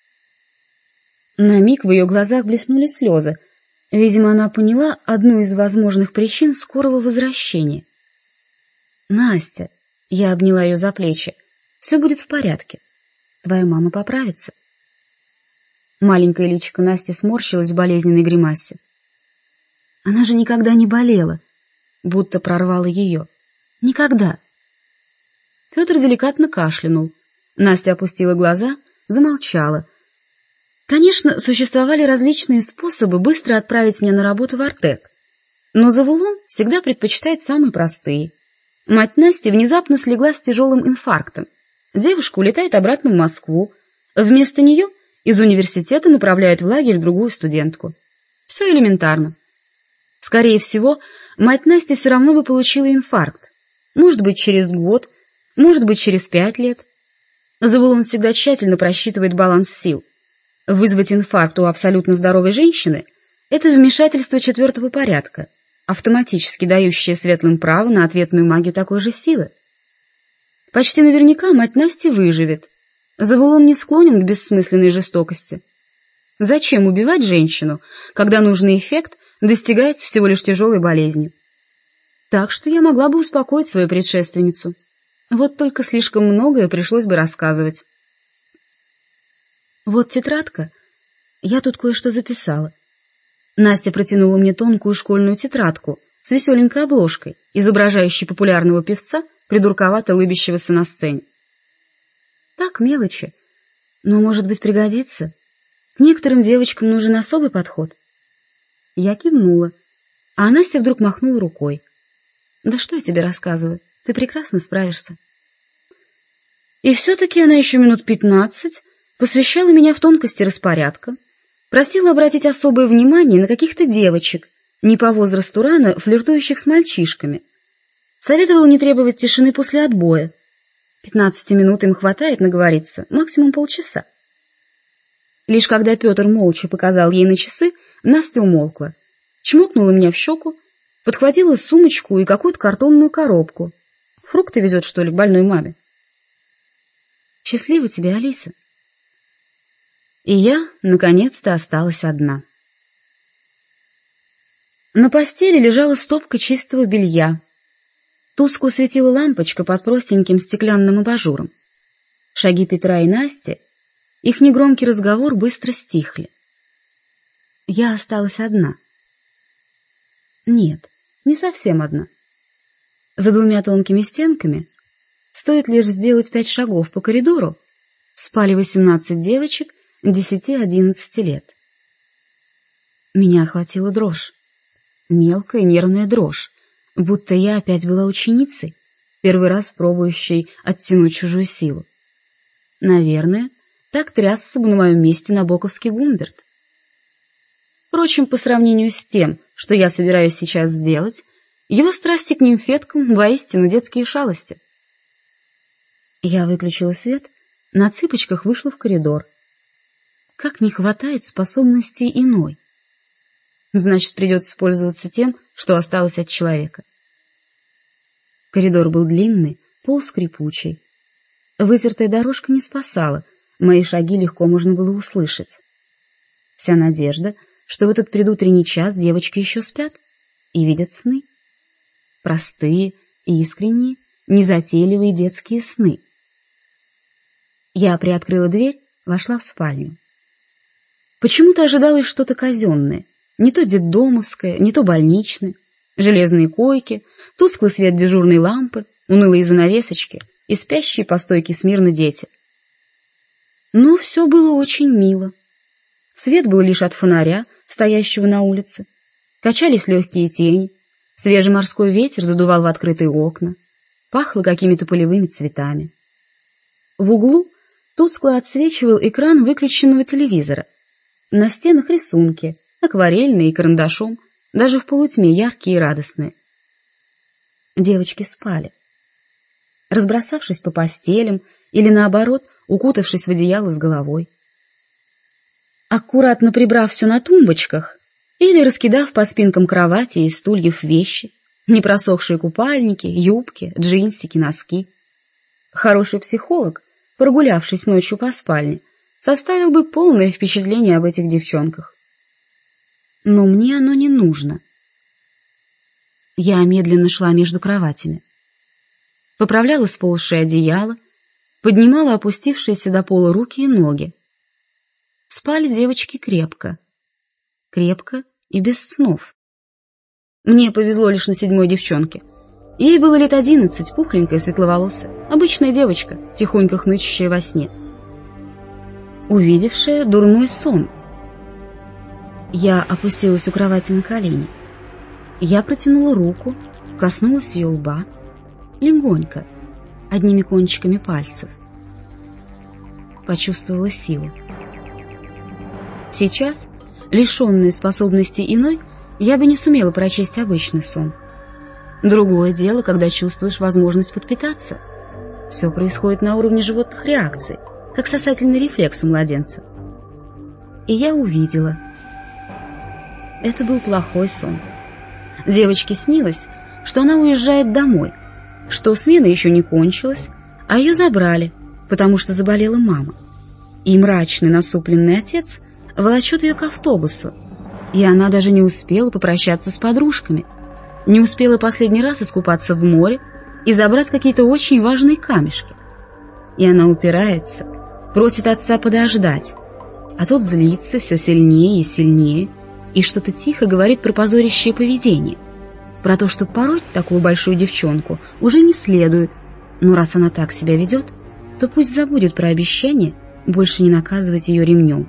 [SPEAKER 1] На миг в ее глазах блеснули слезы. Видимо, она поняла одну из возможных причин скорого возвращения. «Настя», — я обняла ее за плечи, — «все будет в порядке. Твоя мама поправится». Маленькое личико Насти сморщилось в болезненной гримасе. Она же никогда не болела, будто прорвало ее. Никогда. Петр деликатно кашлянул. Настя опустила глаза, замолчала. Конечно, существовали различные способы быстро отправить меня на работу в Артек, но Завулон всегда предпочитает самые простые. Мать Насти внезапно слегла с тяжелым инфарктом. Девушка улетает обратно в Москву. Вместо нее из университета направляют в лагерь другую студентку. Все элементарно. Скорее всего, мать Насти все равно бы получила инфаркт. Может быть, через год, может быть, через 5 лет. Завулон всегда тщательно просчитывает баланс сил. Вызвать инфаркт у абсолютно здоровой женщины – это вмешательство 4-го порядка, автоматически дающее светлым право на ответную магию такой же силы. Почти наверняка мать Насти выживет. Завулон не склонен к бессмысленной жестокости. Зачем убивать женщину, когда нужный эффект достигается всего лишь тяжелой болезнью? Так что я могла бы успокоить свою предшественницу. Вот только слишком многое пришлось бы рассказывать. Вот тетрадка. Я тут кое-что записала. Настя протянула мне тонкую школьную тетрадку с веселенькой обложкой, изображающей популярного певца, придурковато улыбящегося на сцене. Так, мелочи, но, может быть, пригодится. К некоторым девочкам нужен особый подход. Я кивнула, а Настя вдруг махнула рукой. Да что я тебе рассказываю, ты прекрасно справишься. И все-таки она еще минут 15 посвящала меня в тонкости распорядка, просила обратить особое внимание на каких-то девочек, не по возрасту рано флиртующих с мальчишками. Советовала не требовать тишины после отбоя. 15 минут им хватает наговориться, максимум полчаса. Лишь когда Петр молча показал ей на часы, Настя умолкла, чмокнула меня в щеку, подхватила сумочку и какую-то картонную коробку. Фрукты везет, что ли, к больной маме. Счастливо тебе, Алиса. И я, наконец-то, осталась одна. На постели лежала стопка чистого белья. Тускло светила лампочка под простеньким стеклянным абажуром. Шаги Петра и Насти, их негромкий разговор быстро стихли. Я осталась одна. Нет, не совсем одна. За двумя тонкими стенками, стоит лишь сделать 5 шагов по коридору, спали 18 девочек 10-11 лет. Меня охватила дрожь, мелкая нервная дрожь, будто я опять была ученицей, первый раз пробующей оттянуть чужую силу. Наверное, так трясся бы на моем месте набоковский Гумберт. Впрочем, по сравнению с тем, что я собираюсь сейчас сделать, его страсти к нимфеткам воистину детские шалости. Я выключила свет, на цыпочках вышла в коридор. Как не хватает способностей иной. Значит, придется пользоваться тем, что осталось от человека. Коридор был длинный, пол скрипучий. Вытертая дорожка не спасала, мои шаги легко можно было услышать. Вся надежда, что в этот предутренний час девочки еще спят и видят сны. Простые, искренние, незатейливые детские сны. Я приоткрыла дверь, вошла в спальню. Почему-то ожидалось что-то казенное, не то детдомовское, не то больничное, железные койки, тусклый свет дежурной лампы, унылые занавесочки и спящие по стойке смирно дети. Но все было очень мило. Свет был лишь от фонаря, стоящего на улице. Качались легкие тени, свежий морской ветер задувал в открытые окна, пахло какими-то полевыми цветами. В углу тускло отсвечивал экран выключенного телевизора. На стенах рисунки, акварельные и карандашом, даже в полутьме яркие и радостные. Девочки спали. Разбросавшись по постелям или, наоборот, укутавшись в одеяло с головой. Аккуратно прибрав все на тумбочках или раскидав по спинкам кровати и стульев вещи, непросохшие купальники, юбки, джинсики, носки. Хороший психолог, прогулявшись ночью по спальне, составил бы полное впечатление об этих девчонках. Но мне оно не нужно. Я медленно шла между кроватями. Поправляла сползшее одеяло, поднимала опустившиеся до пола руки и ноги. Спали девочки крепко. Крепко и без снов. Мне повезло лишь на 7-й девчонке. Ей было лет 11, пухленькая, светловолосая, обычная девочка, тихонько хнычущая во сне. Увидевшая дурной сон. Я опустилась у кровати на колени. Я протянула руку, коснулась ее лба, легонько, одними кончиками пальцев. Почувствовала силу. Сейчас, лишенная способностей иной, я бы не сумела прочесть обычный сон. Другое дело, когда чувствуешь возможность подпитаться. Все происходит на уровне животных реакций, как сосательный рефлекс у младенца. И я увидела. Это был плохой сон. Девочке снилось, что она уезжает домой, что смена еще не кончилась, а ее забрали, потому что заболела мама. И мрачный насупленный отец волочет ее к автобусу, и она даже не успела попрощаться с подружками, не успела последний раз искупаться в море и забрать какие-то очень важные камешки. И она упирается, просит отца подождать, а тот злится все сильнее и сильнее и что-то тихо говорит про позорящее поведение, про то, что пороть такую большую девчонку уже не следует, но раз она так себя ведет, то пусть забудет про обещание больше не наказывать ее ремнем.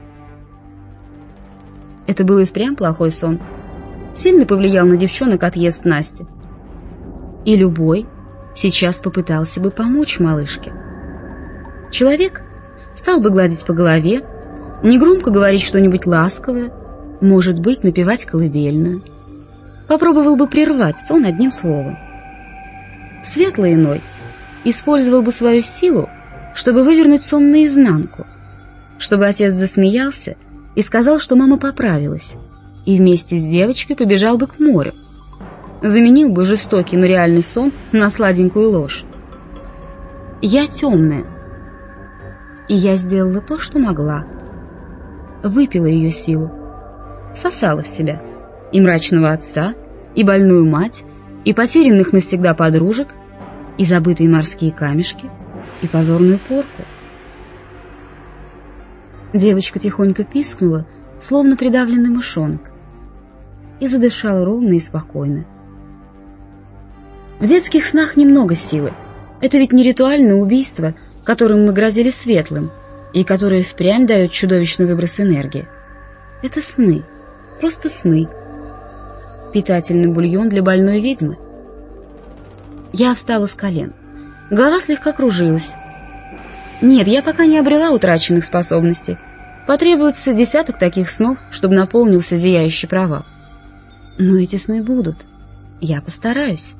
[SPEAKER 1] Это был и впрямь плохой сон. Сильно повлиял на девчонок отъезд Насти. И любой сейчас попытался бы помочь малышке. Человек, стал бы гладить по голове, негромко говорить что-нибудь ласковое, может быть, напевать колыбельную. Попробовал бы прервать сон одним словом. Светлый иной использовал бы свою силу, чтобы вывернуть сон наизнанку, чтобы отец засмеялся и сказал, что мама поправилась, и вместе с девочкой побежал бы к морю, заменил бы жестокий, но реальный сон на сладенькую ложь. Я темная, и я сделала то, что могла. Выпила ее силу, всосала в себя и мрачного отца, и больную мать, и потерянных навсегда подружек, и забытые морские камешки, и позорную порку. Девочка тихонько пискнула, словно придавленный мышонок, и задышала ровно и спокойно. В детских снах немного силы. Это ведь не ритуальное убийство, которым мы грозили светлым, и которое впрямь дает чудовищный выброс энергии. Это сны, просто сны. Питательный бульон для больной ведьмы. Я встала с колен. Голова слегка кружилась. Нет, я пока не обрела утраченных способностей. Потребуется 10 таких снов, чтобы наполнился зияющий провал. Но эти сны будут. Я постараюсь.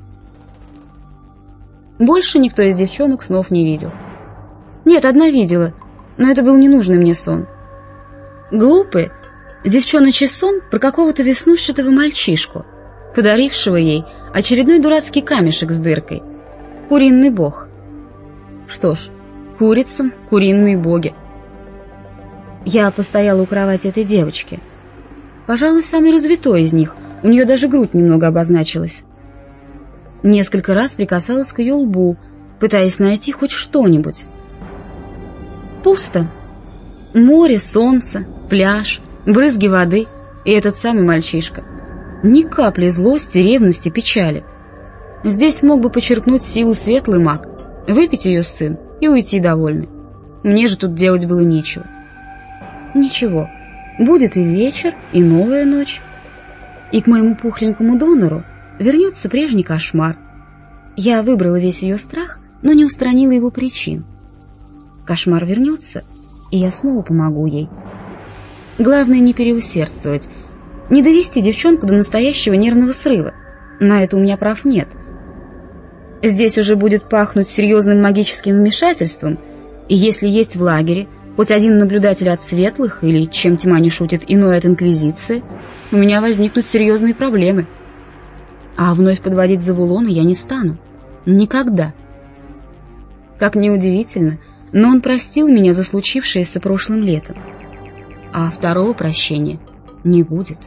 [SPEAKER 1] Больше никто из девчонок снов не видел. Нет, одна видела, но это был ненужный мне сон. Глупый девчоночий сон про какого-то веснушчатого мальчишку, подарившего ей очередной дурацкий камешек с дыркой. Куриный бог. Что ж, курицам куриные боги. Я постояла у кровати этой девочки. Пожалуй, самый развитой из них, у нее даже грудь немного обозначилась. Несколько раз прикасалась к ее лбу, пытаясь найти хоть что-нибудь. Пусто. Море, солнце, пляж, брызги воды и этот самый мальчишка. Ни капли злости, ревности, печали. Здесь мог бы почерпнуть силу светлый маг, выпить ее сын и уйти довольный. Мне же тут делать было нечего. Ничего, будет и вечер, и новая ночь. И к моему пухленькому донору вернется прежний кошмар. Я выбрала весь ее страх, но не устранила его причин. Кошмар вернется, и я снова помогу ей. Главное не переусердствовать, не довести девчонку до настоящего нервного срыва. На это у меня прав нет. Здесь уже будет пахнуть серьезным магическим вмешательством, и если есть в лагере хоть один наблюдатель от светлых, или, чем тьма не шутит, иной от инквизиции, у меня возникнут серьезные проблемы. А вновь подводить Завулона я не стану. Никогда. Как ни удивительно, но он простил меня за случившееся прошлым летом. А второго прощения не будет.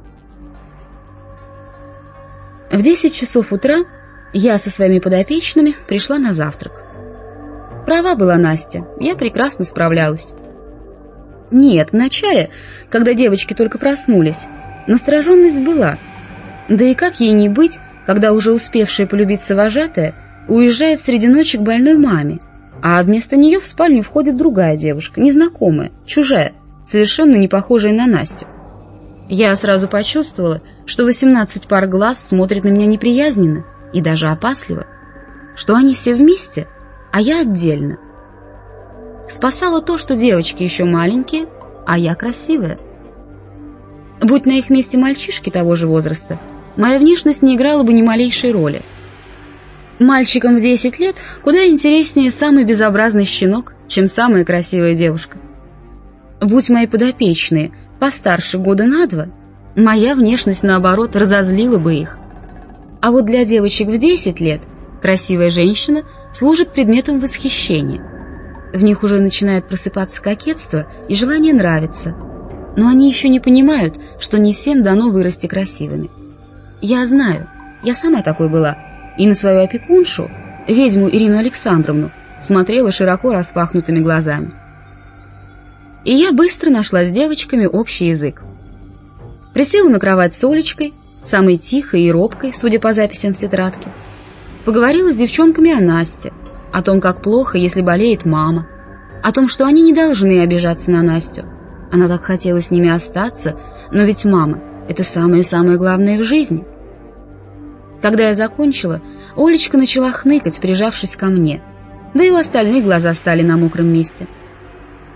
[SPEAKER 1] В 10 часов утра я со своими подопечными пришла на завтрак. Права была Настя, я прекрасно справлялась. Нет, вначале, когда девочки только проснулись, настороженность была. Да и как ей не быть, когда уже успевшая полюбиться вожатая уезжает среди ночи к больной маме, а вместо нее в спальню входит другая девушка, незнакомая, чужая, совершенно не похожая на Настю. Я сразу почувствовала, что 18 пар глаз смотрят на меня неприязненно и даже опасливо, что они все вместе, а я отдельно. Спасало то, что девочки еще маленькие, а я красивая. Будь на их месте мальчишки того же возраста, моя внешность не играла бы ни малейшей роли. Мальчикам в 10 лет куда интереснее самый безобразный щенок, чем самая красивая девушка. Будь мои подопечные постарше года на 2, моя внешность, наоборот, разозлила бы их. А вот для девочек в 10 лет красивая женщина служит предметом восхищения. В них уже начинает просыпаться кокетство и желание нравиться, но они еще не понимают, что не всем дано вырасти красивыми. Я знаю, я сама такой была, и на свою опекуншу, ведьму Ирину Александровну, смотрела широко распахнутыми глазами. И я быстро нашла с девочками общий язык. Присела на кровать с Олечкой, самой тихой и робкой, судя по записям в тетрадке. Поговорила с девчонками о Насте, о том, как плохо, если болеет мама, о том, что они не должны обижаться на Настю. Она так хотела с ними остаться, но ведь мама — это самое-самое главное в жизни. Когда я закончила, Олечка начала хныкать, прижавшись ко мне, да и у остальных глаза стали на мокром месте.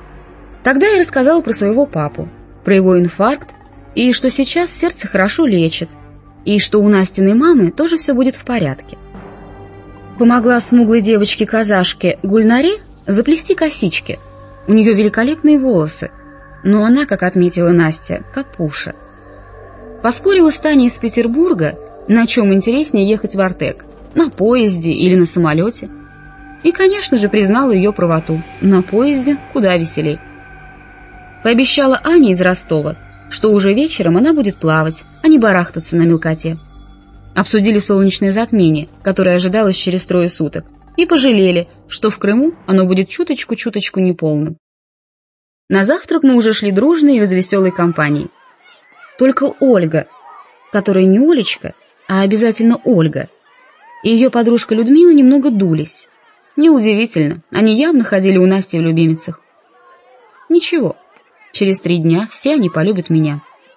[SPEAKER 1] Тогда я рассказала про своего папу, про его инфаркт, и что сейчас сердце хорошо лечит, и что у Настиной мамы тоже все будет в порядке. Помогла смуглой девочке-казашке Гульнаре заплести косички. У нее великолепные волосы, но она, как отметила Настя, капуша. Поспорила с Таней из Петербурга, на чем интереснее ехать в Артек, на поезде или на самолете. И, конечно же, признала ее правоту. На поезде куда веселей. Пообещала Ане из Ростова, что уже вечером она будет плавать, а не барахтаться на мелкоте. Обсудили солнечное затмение, которое ожидалось через 3 суток, и пожалели, что в Крыму оно будет чуточку неполным. На завтрак мы уже шли дружной и развеселой компанией. Только Ольга, которая не Олечка, а обязательно Ольга, и ее подружка Людмила немного дулись. Неудивительно, они явно ходили у Насти в любимицах. Ничего, через 3 дня все они полюбят меня.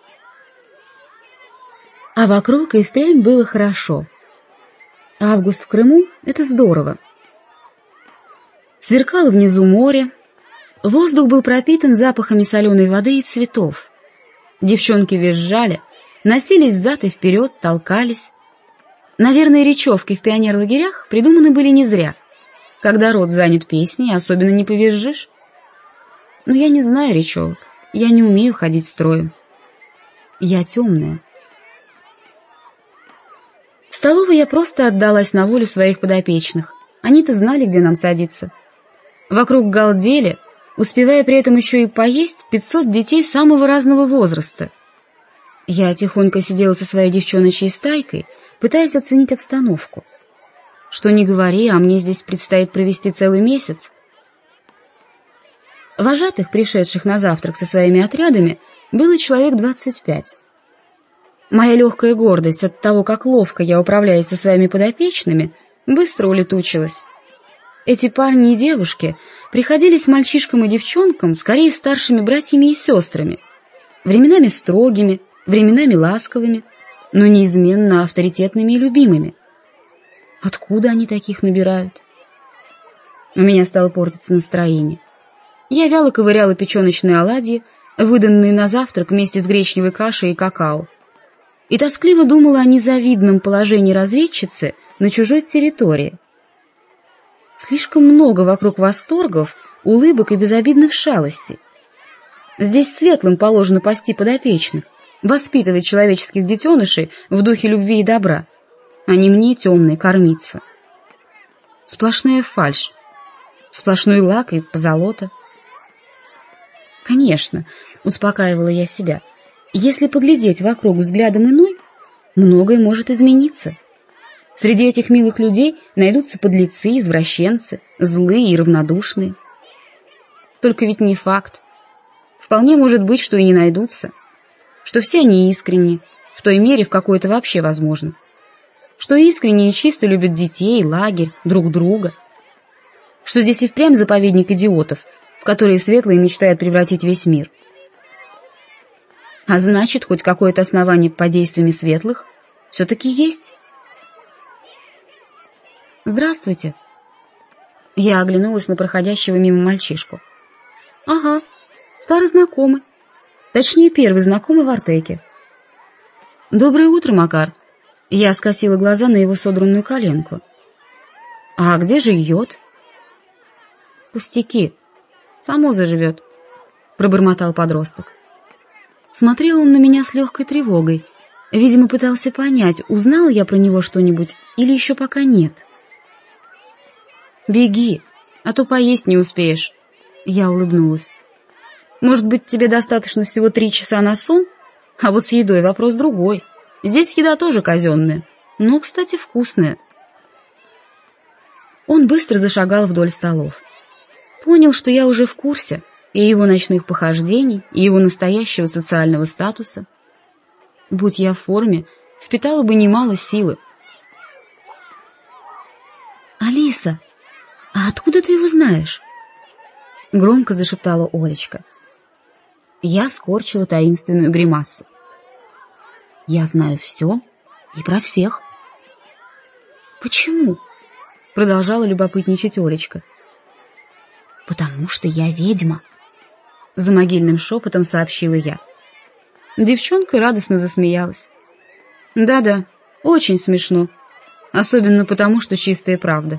[SPEAKER 1] А вокруг и впрямь было хорошо. Август в Крыму — это здорово. Сверкало внизу море, воздух был пропитан запахами соленой воды и цветов. Девчонки визжали, носились взад и вперед, толкались. Наверное, речевки в пионерлагерях придуманы были не зря. Когда рот занят песней, особенно не повизжишь. Но я не знаю речевок, я не умею ходить строем. Я темная. В столовой я просто отдалась на волю своих подопечных. Они-то знали, где нам садиться. Вокруг галдели, успевая при этом еще и поесть 500 детей самого разного возраста. Я тихонько сидела со своей девчоночьей стайкой, пытаясь оценить обстановку. Что ни говори, а мне здесь предстоит провести целый месяц. Вожатых, пришедших на завтрак со своими отрядами, было человек 25. Моя легкая гордость от того, как ловко я управляюсь со своими подопечными, быстро улетучилась. Эти парни и девушки приходились мальчишкам и девчонкам скорее старшими братьями и сестрами, временами строгими, временами ласковыми, но неизменно авторитетными и любимыми. Откуда они таких набирают? У меня стало портиться настроение. Я вяло ковыряла печеночные оладьи, выданные на завтрак вместе с гречневой кашей и какао, и тоскливо думала о незавидном положении разведчицы на чужой территории. Слишком много вокруг восторгов, улыбок и безобидных шалостей. Здесь светлым положено пасти подопечных, воспитывать человеческих детенышей в духе любви и добра, а не мне, темной, кормиться. Сплошная фальшь, сплошной лак и позолота. Конечно, успокаивала я себя, если поглядеть вокруг взглядом иной, многое может измениться. Среди этих милых людей найдутся подлецы, извращенцы, злые и равнодушные. Только ведь не факт. Вполне может быть, что и не найдутся, что все они искренни, в той мере, в какой это вообще возможно, что искренне и чисто любят детей, лагерь, друг друга, что здесь и впрямь заповедник идиотов, в которые светлые мечтают превратить весь мир. А значит, хоть какое-то основание под действиями светлых все-таки есть. «Здравствуйте». Я оглянулась на проходящего мимо мальчишку. «Ага, старый знакомый. Точнее, первый знакомый в Артеке». «Доброе утро, Макар». Я скосила глаза на его содранную коленку. «А где же йод?» «Пустяки. Само заживет», — пробормотал подросток. Смотрел он на меня с легкой тревогой. Видимо, пытался понять, узнала я про него что-нибудь или еще пока нет. «Беги, а то поесть не успеешь», — я улыбнулась. «Может быть, тебе достаточно всего 3 часа на сон? А вот с едой вопрос другой. Здесь еда тоже казенная, но, кстати, вкусная». Он быстро зашагал вдоль столов. Понял, что я уже в курсе и его ночных похождений, и его настоящего социального статуса. Будь я в форме, впитала бы немало силы. «Алиса, а откуда ты его знаешь?» — громко зашептала Олечка. Я скорчила таинственную гримасу. «Я знаю все и про всех». «Почему?» — продолжала любопытничать Олечка. «Потому что я ведьма». — за могильным шепотом сообщила я. Девчонка радостно засмеялась. Да-да, очень смешно, особенно потому, что чистая правда.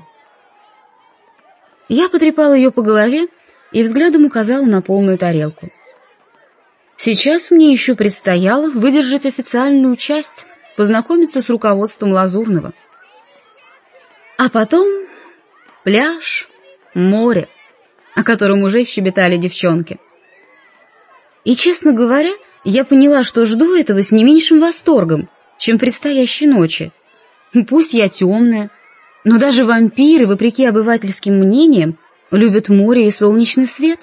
[SPEAKER 1] Я потрепала ее по голове и взглядом указала на полную тарелку. Сейчас мне еще предстояло выдержать официальную часть, познакомиться с руководством Лазурного. А потом пляж, море, о котором уже щебетали девчонки. И, честно говоря, я поняла, что жду этого с не меньшим восторгом, чем предстоящей ночи. Пусть я темная, но даже вампиры, вопреки обывательским мнениям, любят море и солнечный свет.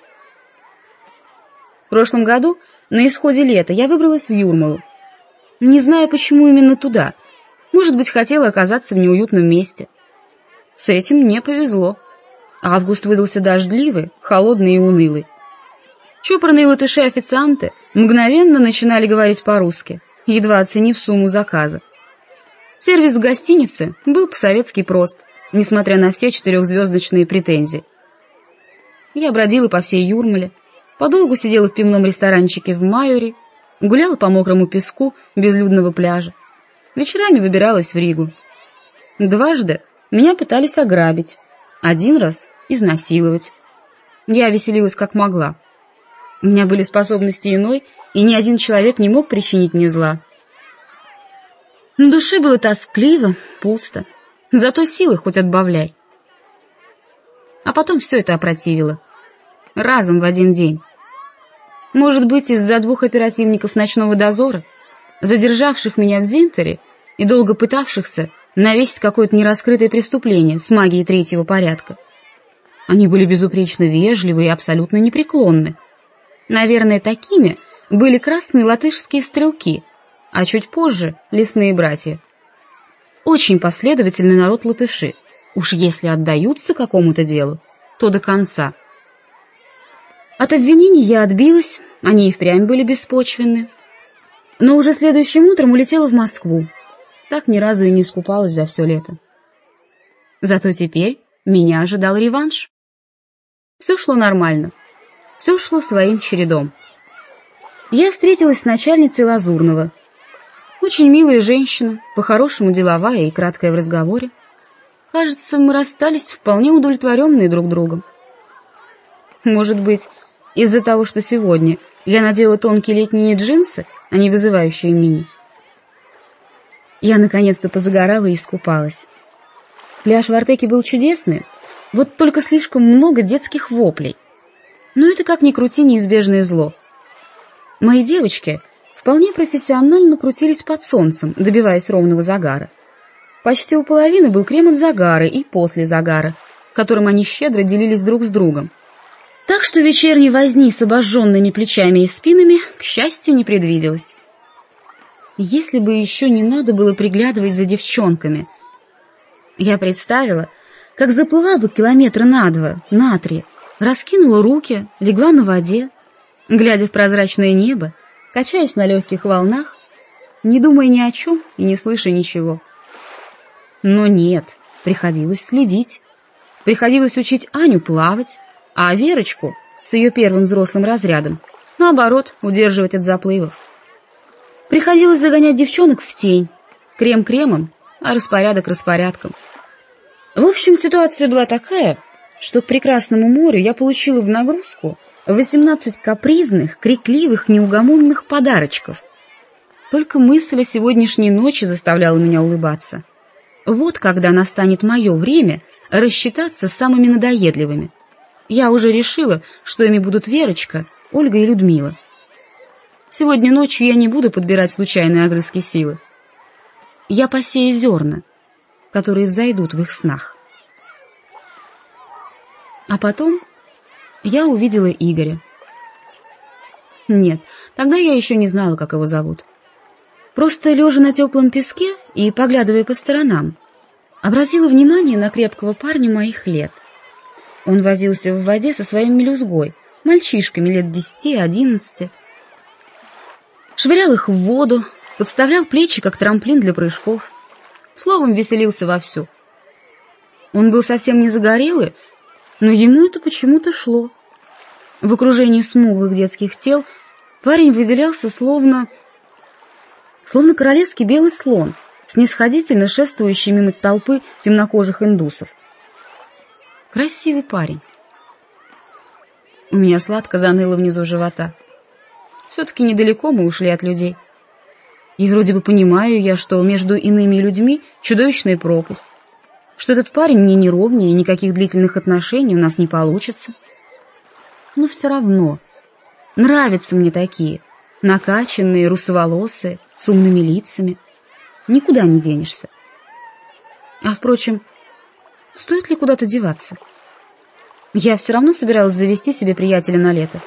[SPEAKER 1] В прошлом году, на исходе лета, я выбралась в Юрмалу. Не знаю, почему именно туда. Может быть, хотела оказаться в неуютном месте. С этим мне повезло. Август выдался дождливый, холодный и унылый. Чопорные латыши-официанты мгновенно начинали говорить по-русски, едва оценив сумму заказа. Сервис в гостинице был по-советски прост, несмотря на все 4-звездочные претензии. Я бродила по всей Юрмале, подолгу сидела в пивном ресторанчике в Майоре, гуляла по мокрому песку безлюдного пляжа, вечерами выбиралась в Ригу. Дважды меня пытались ограбить, один раз изнасиловать. Я веселилась как могла. У меня были способности иной, и ни один человек не мог причинить мне зла. На душе было тоскливо, пусто, зато силы хоть отбавляй. А потом все это опротивило. Разом в один день. Может быть, из-за 2 оперативников ночного дозора, задержавших меня в Зинтере и долго пытавшихся навесить какое-то нераскрытое преступление с магией 3-го порядка. Они были безупречно вежливы и абсолютно непреклонны. Наверное, такими были красные латышские стрелки, а чуть позже — лесные братья. Очень последовательный народ латыши. Уж если отдаются какому-то делу, то до конца. От обвинений я отбилась, они и впрямь были беспочвенны. Но уже следующим утром улетела в Москву. Так ни разу и не искупалась за все лето. Зато теперь меня ожидал реванш. Все шло нормально. Все шло своим чередом. Я встретилась с начальницей Лазурного. Очень милая женщина, по-хорошему деловая и краткая в разговоре. Кажется, мы расстались вполне удовлетворенные друг другом. Может быть, из-за того, что сегодня я надела тонкие летние джинсы, а не вызывающие мини. Я наконец-то позагорала и искупалась. Пляж в Артеке был чудесный, вот только слишком много детских воплей. Но это, как ни крути, неизбежное зло. Мои девочки вполне профессионально крутились под солнцем, добиваясь ровного загара. Почти у половины был крем от загара и после загара, которым они щедро делились друг с другом. Так что вечерней возни с обожженными плечами и спинами, к счастью, не предвиделось. Если бы еще не надо было приглядывать за девчонками. Я представила, как заплыла бы 2 километра на 2, на 3, раскинула руки, легла на воде, глядя в прозрачное небо, качаясь на легких волнах, не думая ни о чем и не слыша ничего. Но нет, приходилось следить. Приходилось учить Аню плавать, а Верочку с ее первым взрослым разрядом, наоборот, удерживать от заплывов. Приходилось загонять девчонок в тень, крем кремом, а распорядок распорядком. В общем, ситуация была такая, что к прекрасному морю я получила в нагрузку 18 капризных, крикливых, неугомонных подарочков. Только мысль о сегодняшней ночи заставляла меня улыбаться. Вот когда настанет мое время рассчитаться с самыми надоедливыми. Я уже решила, что ими будут Верочка, Ольга и Людмила. Сегодня ночью я не буду подбирать случайные огрызки силы. Я посею зерна, которые взойдут в их снах. А потом я увидела Игоря. Нет, тогда я еще не знала, как его зовут. Просто лежа на теплом песке и поглядывая по сторонам, обратила внимание на крепкого парня моих лет. Он возился в воде со своим мелюзгой, мальчишками лет 10-11. Швырял их в воду, подставлял плечи, как трамплин для прыжков. Словом, веселился вовсю. Он был совсем не загорелый, но ему это почему-то шло. В окружении смуглых детских тел парень выделялся словно королевский белый слон, снисходительно шествующий мимо толпы темнокожих индусов. Красивый парень. У меня сладко заныло внизу живота. Все-таки недалеко мы ушли от людей. И вроде бы понимаю я, что между иными людьми чудовищная пропасть, что этот парень мне не ровнее, и никаких длительных отношений у нас не получится. Но все равно нравятся мне такие, накачанные, русоволосые, с умными лицами. Никуда не денешься. А, впрочем, стоит ли куда-то деваться? Я все равно собиралась завести себе приятеля на лето.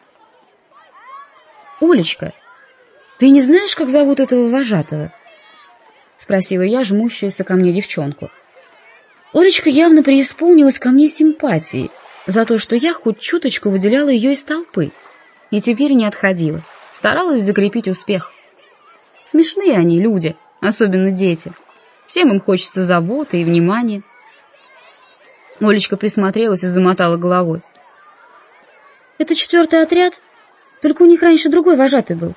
[SPEAKER 1] «Олечка, ты не знаешь, как зовут этого вожатого?» — спросила я жмущуюся ко мне девчонку. Олечка явно преисполнилась ко мне симпатией за то, что я хоть чуточку выделяла ее из толпы, и теперь не отходила, старалась закрепить успех. Смешные они, люди, особенно дети. Всем им хочется заботы и внимания. Олечка присмотрелась и замотала головой. «Это 4-й отряд, только у них раньше другой вожатый был».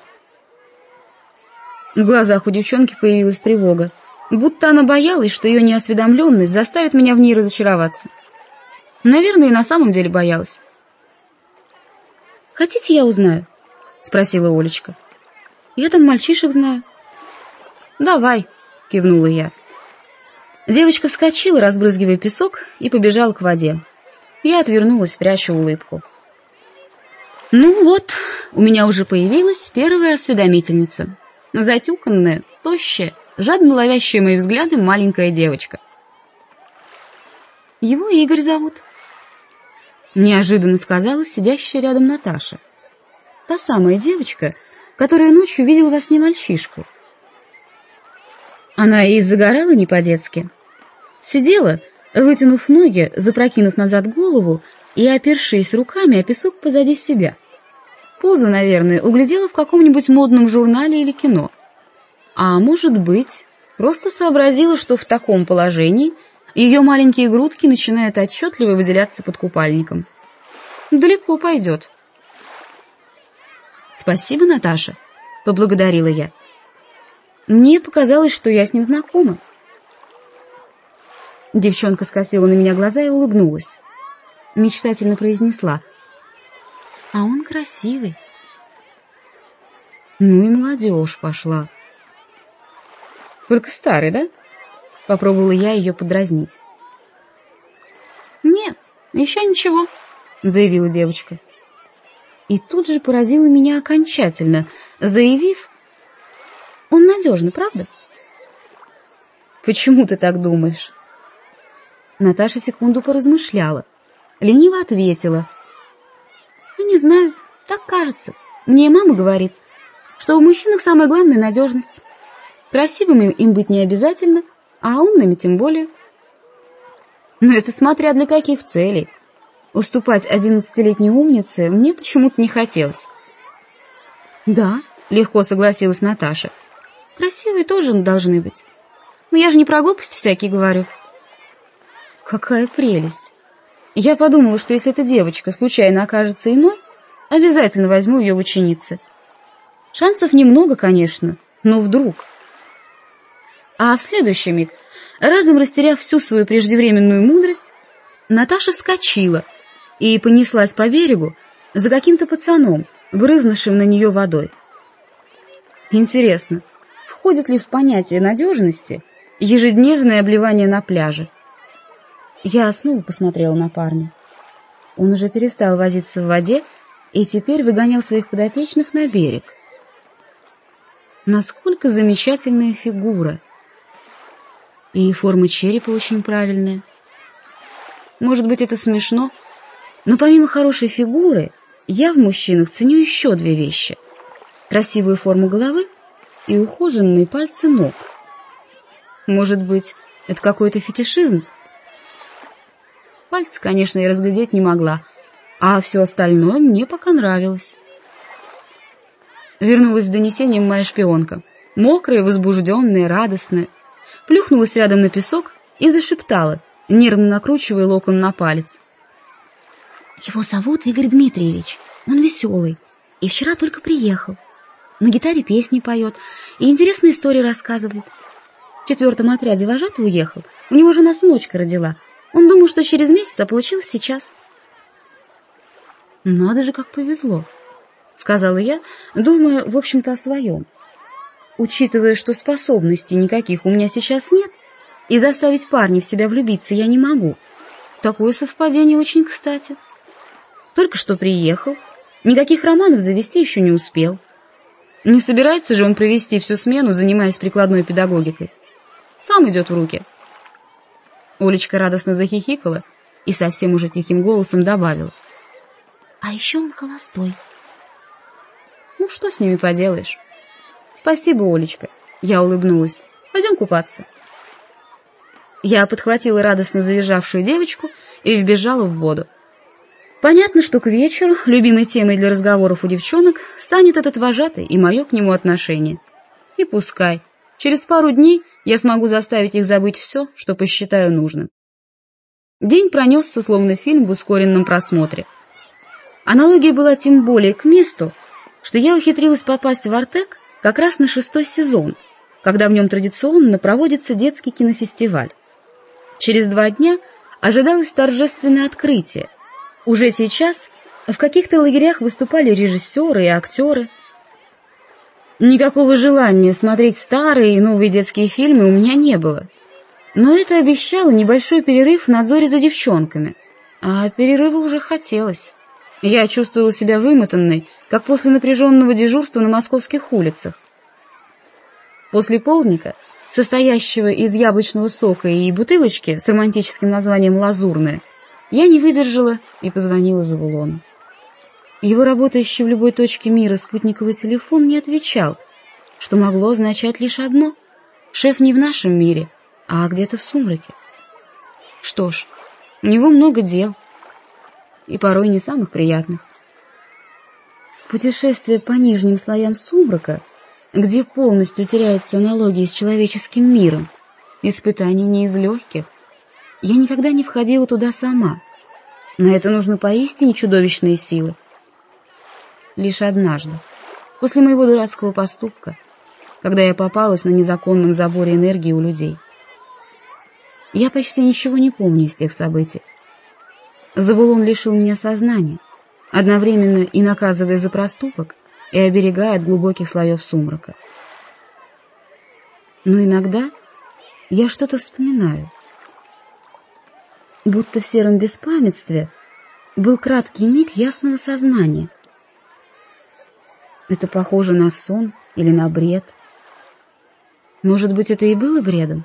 [SPEAKER 1] В глазах у девчонки появилась тревога, будто она боялась, что ее неосведомленность заставит меня в ней разочароваться. Наверное, и на самом деле боялась. «Хотите, я узнаю?» — спросила Олечка. «Я там мальчишек знаю». «Давай», — кивнула я. Девочка вскочила, разбрызгивая песок, и побежала к воде. Я отвернулась, пряча улыбку. Ну вот, у меня уже появилась первая осведомительница. Затюканная, тощая, жадно ловящая мои взгляды маленькая девочка. «Его Игорь зовут», — неожиданно сказала сидящая рядом Наташа. Та самая девочка, которая ночью видела во сне мальчишку. Она и загорала не по-детски. Сидела, вытянув ноги, запрокинув назад голову и опершись руками о песок позади себя. Позу, наверное, углядела в каком-нибудь модном журнале или кино. А может быть, просто сообразила, что в таком положении ее маленькие грудки начинают отчетливо выделяться под купальником. Далеко пойдет. «Спасибо, Наташа», — поблагодарила я. Мне показалось, что я с ним знакома. Девчонка скосила на меня глаза и улыбнулась. Мечтательно произнесла: «А он красивый». Ну и молодежь пошла. «Только старый, да?» — попробовала я ее подразнить. «Нет, еще ничего», — заявила девочка. И тут же поразила меня окончательно, заявив: «Он надежный, правда?» «Почему ты так думаешь?» Наташа секунду поразмышляла, лениво ответила: «Я не знаю, так кажется. Мне мама говорит, что у мужчин самое главное — надежность. Красивыми им быть не обязательно, а умными тем более». Но это смотря для каких целей. Уступать 11-летней умнице мне почему-то не хотелось. «Да», — легко согласилась Наташа, — «красивые тоже должны быть. Но я же не про глупости всякие говорю». Какая прелесть! Я подумала, что если эта девочка случайно окажется иной, обязательно возьму ее в ученицы. Шансов немного, конечно, но вдруг. А в следующий миг, разом растеряв всю свою преждевременную мудрость, Наташа вскочила и понеслась по берегу за каким-то пацаном, брызнувшим на нее водой. Интересно, входит ли в понятие надежности ежедневное обливание на пляже? Я снова посмотрела на парня. Он уже перестал возиться в воде и теперь выгонял своих подопечных на берег. Насколько замечательная фигура! И форма черепа очень правильная. Может быть, это смешно, но помимо хорошей фигуры, я в мужчинах ценю еще две вещи: красивую форму головы и ухоженные пальцы ног. Может быть, это какой-то фетишизм? Пальцы, конечно, я разглядеть не могла, а все остальное мне пока нравилось. Вернулась с донесением моя шпионка, мокрая, возбужденная, радостная, плюхнулась рядом на песок и зашептала, нервно накручивая локон на палец: Его зовут Игорь Дмитриевич. Он веселый. И вчера только приехал. На гитаре песни поет и интересные истории рассказывает. В 4-м отряде вожатый уехал. У него жена сыночка родила. Он думал, что через месяц, а получилось сейчас. «Надо же, как повезло», — сказала я, думая, в общем-то, о своем. Учитывая, что способностей никаких у меня сейчас нет, и заставить парня в себя влюбиться я не могу, такое совпадение очень кстати. Только что приехал, никаких романов завести еще не успел. Не собирается же он провести всю смену, занимаясь прикладной педагогикой. Сам идет в руки. Олечка радостно захихикала и совсем уже тихим голосом добавила: «А еще он холостой». «Ну, что с ними поделаешь?» «Спасибо, Олечка», — я улыбнулась. «Пойдем купаться». Я подхватила радостно завизжавшую девочку и вбежала в воду. Понятно, что к вечеру любимой темой для разговоров у девчонок станет этот вожатый и мое к нему отношение. И пускай. Через пару дней я смогу заставить их забыть все, что посчитаю нужным. День пронесся, словно фильм в ускоренном просмотре. Аналогия была тем более к месту, что я ухитрилась попасть в Артек как раз на 6-й сезон, когда в нем традиционно проводится детский кинофестиваль. Через 2 дня ожидалось торжественное открытие. Уже сейчас в каких-то лагерях выступали режиссеры и актеры. Никакого желания смотреть старые и новые детские фильмы у меня не было. Но это обещало небольшой перерыв в надзоре за девчонками. А перерыва уже хотелось. Я чувствовала себя вымотанной, как после напряженного дежурства на московских улицах. После полдника, состоящего из яблочного сока и бутылочки с романтическим названием «Лазурная», я не выдержала и позвонила Завулону. Его работающий в любой точке мира спутниковый телефон не отвечал, что могло означать лишь одно: шеф не в нашем мире, а где-то в сумраке. Что ж, у него много дел, и порой не самых приятных. Путешествие по нижним слоям сумрака, где полностью теряется аналогия с человеческим миром, испытание не из легких. Я никогда не входила туда сама. На это нужны поистине чудовищные силы. Лишь однажды, после моего дурацкого поступка, когда я попалась на незаконном заборе энергии у людей. Я почти ничего не помню из тех событий. Завулон лишил меня сознания, одновременно и наказывая за проступок, и оберегая от глубоких слоев сумрака. Но иногда я что-то вспоминаю. Будто в сером беспамятстве был краткий миг ясного сознания. Это похоже на сон или на бред. Может быть, это и было бредом?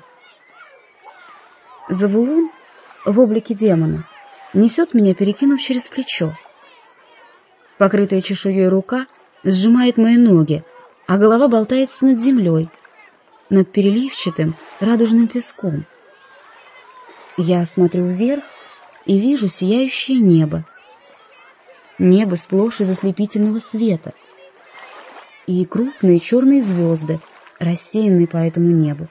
[SPEAKER 1] Завулон в облике демона несет меня, перекинув через плечо. Покрытая чешуей рука сжимает мои ноги, а голова болтается над землей, над переливчатым радужным песком. Я смотрю вверх и вижу сияющее небо. Небо сплошь из ослепительного света. И крупные черные звезды, рассеянные по этому небу.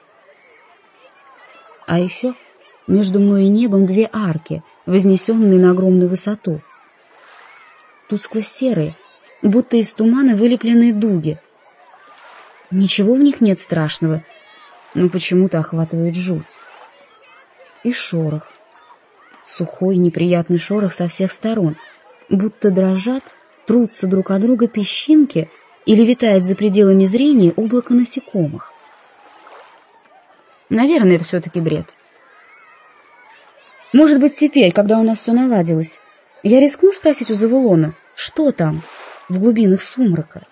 [SPEAKER 1] А еще между мной и небом 2 арки, вознесенные на огромную высоту. Тускло-серые, будто из тумана вылепленные дуги. Ничего в них нет страшного, но почему-то охватывает жуть. И шорох. Сухой, неприятный шорох со всех сторон, будто дрожат, трутся друг от друга песчинки или витает за пределами зрения облако насекомых. Наверное, это все-таки бред. Может быть, теперь, когда у нас все наладилось, я рискну спросить у Завулона, что там, в глубинах сумрака.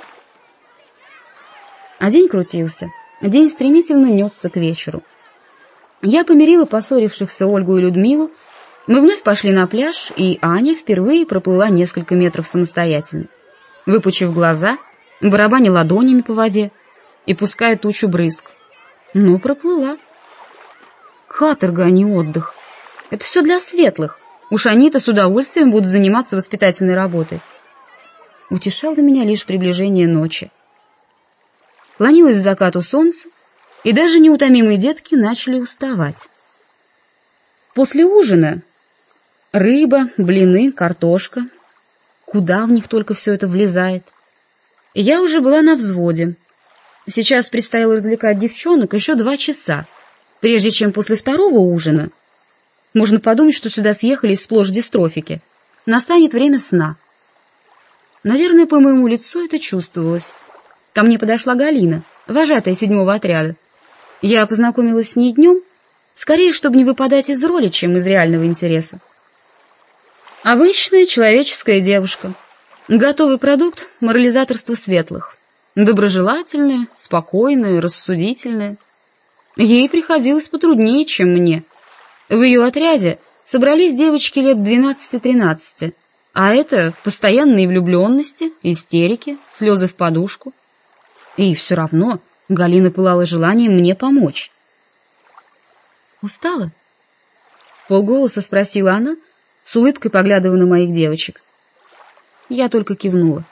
[SPEAKER 1] А день крутился, день стремительно несся к вечеру. Я помирила поссорившихся Ольгу и Людмилу, мы вновь пошли на пляж, и Аня впервые проплыла несколько метров самостоятельно, выпучив глаза, барабаня ладонями по воде и пуская тучу брызг. Но проплыла. Каторга, а не отдых. Это все для светлых. Уж они-то с удовольствием будут заниматься воспитательной работой. Утешало меня лишь приближение ночи. Клонилось к закату солнце, и даже неутомимые детки начали уставать. После ужина Рыба, блины, картошка. Куда в них только все это влезает? Я уже была на взводе. Сейчас предстояло развлекать девчонок еще 2 часа, прежде чем после второго ужина, можно подумать, что сюда съехались сплошь дистрофики, настанет время сна. Наверное, по моему лицу это чувствовалось. Ко мне подошла Галина, вожатая 7-го отряда. Я познакомилась с ней днем, скорее, чтобы не выпадать из роли, чем из реального интереса. Обычная человеческая девушка. Готовый продукт морализаторства светлых. Доброжелательная, спокойная, рассудительная. Ей приходилось потруднее, чем мне. В ее отряде собрались девочки лет 12-13, а это постоянные влюбленности, истерики, слезы в подушку. И все равно Галина пылала желанием мне помочь. «Устала?» — вполголоса спросила она, с улыбкой поглядывая на моих девочек. Я только кивнула.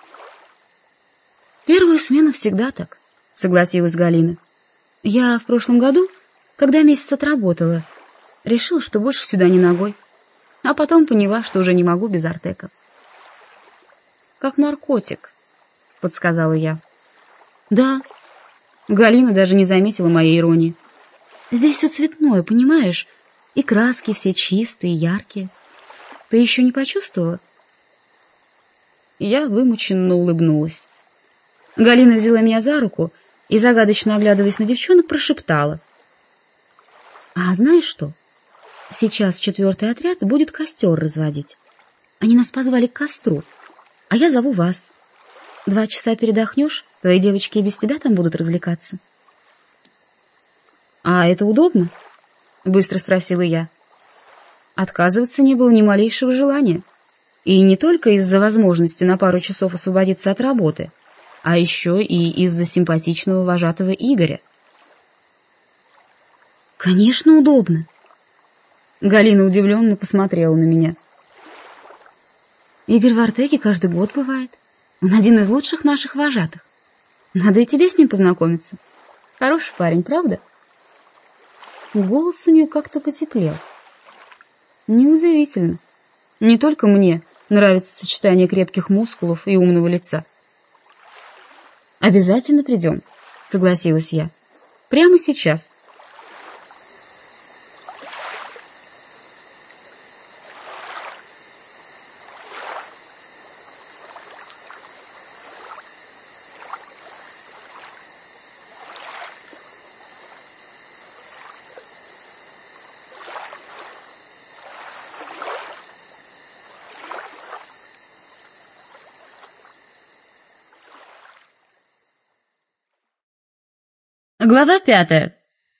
[SPEAKER 1] «Первая смена всегда так», — согласилась Галина. «Я в прошлом году, когда месяц отработала, решила, что больше сюда не ногой, а потом поняла, что уже не могу без Артека». «Как наркотик», — подсказала я. «Да». Галина даже не заметила моей иронии. «Здесь все цветное, понимаешь? И краски все чистые, яркие. Ты еще не почувствовала?» Я вымученно улыбнулась. Галина взяла меня за руку и, загадочно оглядываясь на девчонок, прошептала: «А знаешь что? Сейчас 4-й отряд будет костер разводить. Они нас позвали к костру, а я зову вас. 2 часа передохнешь, твои девочки и без тебя там будут развлекаться». «А это удобно?» — быстро спросила я. Отказываться не было ни малейшего желания. И не только из-за возможности на пару часов освободиться от работы, а еще и из-за симпатичного вожатого Игоря. «Конечно, удобно!» Галина удивленно посмотрела на меня. «Игорь в Артеке каждый год бывает. Он один из лучших наших вожатых. Надо и тебе с ним познакомиться. Хороший парень, правда?» Голос у нее как-то потеплел. Неудивительно. Не только мне нравится сочетание крепких мускулов и умного лица. «Обязательно придем», — согласилась я. «Прямо сейчас». Глава 5.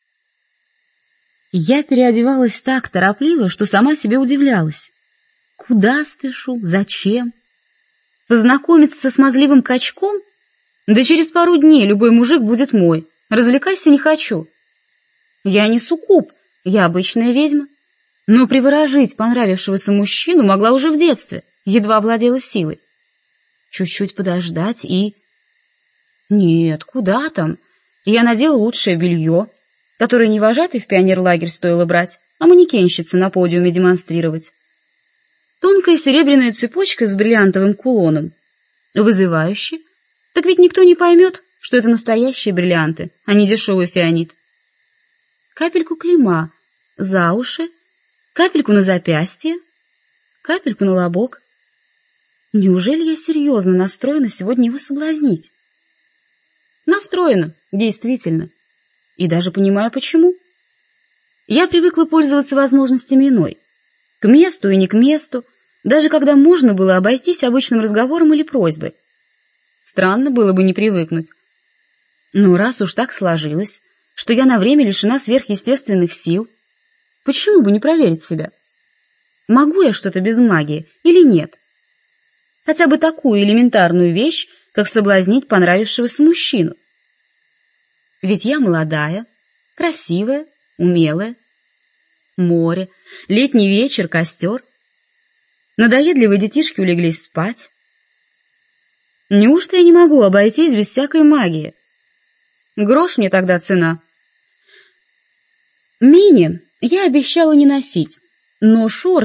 [SPEAKER 1] Я переодевалась так торопливо, что сама себе удивлялась. Куда спешу? Зачем? Познакомиться со смазливым качком? Да через пару дней любой мужик будет мой. Развлекайся не хочу. Я не суккуб, я обычная ведьма. Но приворожить понравившегося мужчину могла уже в детстве, едва владела силой. Чуть-чуть подождать и... Нет, куда там? Я надела лучшее белье, которое не вожатый в пионерлагерь стоило брать, а манекенщице на подиуме демонстрировать. Тонкая серебряная цепочка с бриллиантовым кулоном. Вызывающе. Так ведь никто не поймет, что это настоящие бриллианты, а не дешевый фианит. Капельку клейма за уши, капельку на запястье, капельку на лобок. Неужели я серьезно настроена сегодня его соблазнить? Настроена, действительно. И даже понимаю, почему. Я привыкла пользоваться возможностями иной. К месту и не к месту, даже когда можно было обойтись обычным разговором или просьбой. Странно было бы не привыкнуть. Но раз уж так сложилось, что я на время лишена сверхъестественных сил, почему бы не проверить себя? Могу я что-то без магии или нет? Хотя бы такую элементарную вещь, как соблазнить понравившегося мужчину. Ведь я молодая, красивая, умелая. Море, летний вечер, костер. Надоедливые детишки улеглись спать. Неужто я не могу обойтись без всякой магии? Грош мне тогда цена. Мини я обещала не носить, но шорты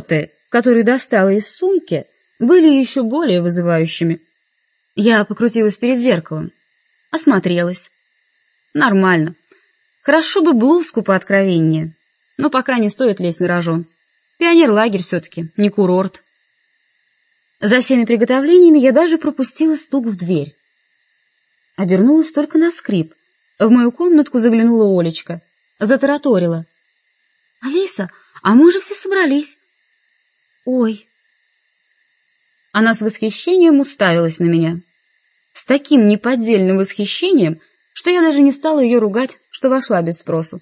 [SPEAKER 1] которые достала из сумки, были еще более вызывающими. Я покрутилась перед зеркалом, осмотрелась. Нормально. Хорошо бы блузку пооткровеннее, но пока не стоит лезть на рожон. Пионерлагерь все-таки, не курорт. За всеми приготовлениями я даже пропустила стук в дверь. Обернулась только на скрип. В мою комнатку заглянула Олечка, затараторила: «Алиса, а мы уже все собрались». «Ой». Она с восхищением уставилась на меня. С таким неподдельным восхищением, что я даже не стала ее ругать, что вошла без спросу.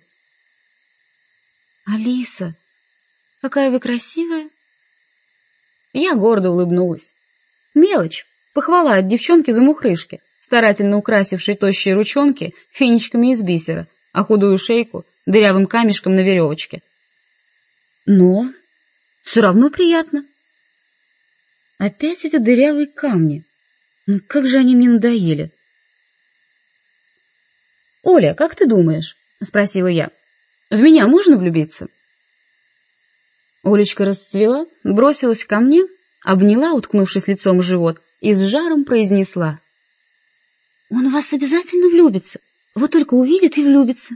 [SPEAKER 1] «Алиса, какая вы красивая!» Я гордо улыбнулась. Мелочь, похвала от девчонки-замухрышки, старательно украсившей тощие ручонки фенечками из бисера, а худую шейку дырявым камешком на веревочке. Но все равно приятно. Опять эти дырявые камни. Ну как же они мне надоели. «Оля, как ты думаешь?» — спросила я. «В меня можно влюбиться?» Олечка расцвела, бросилась ко мне, обняла, уткнувшись лицом в живот, и с жаром произнесла: «Он в вас обязательно влюбится. Вот только увидит и влюбится».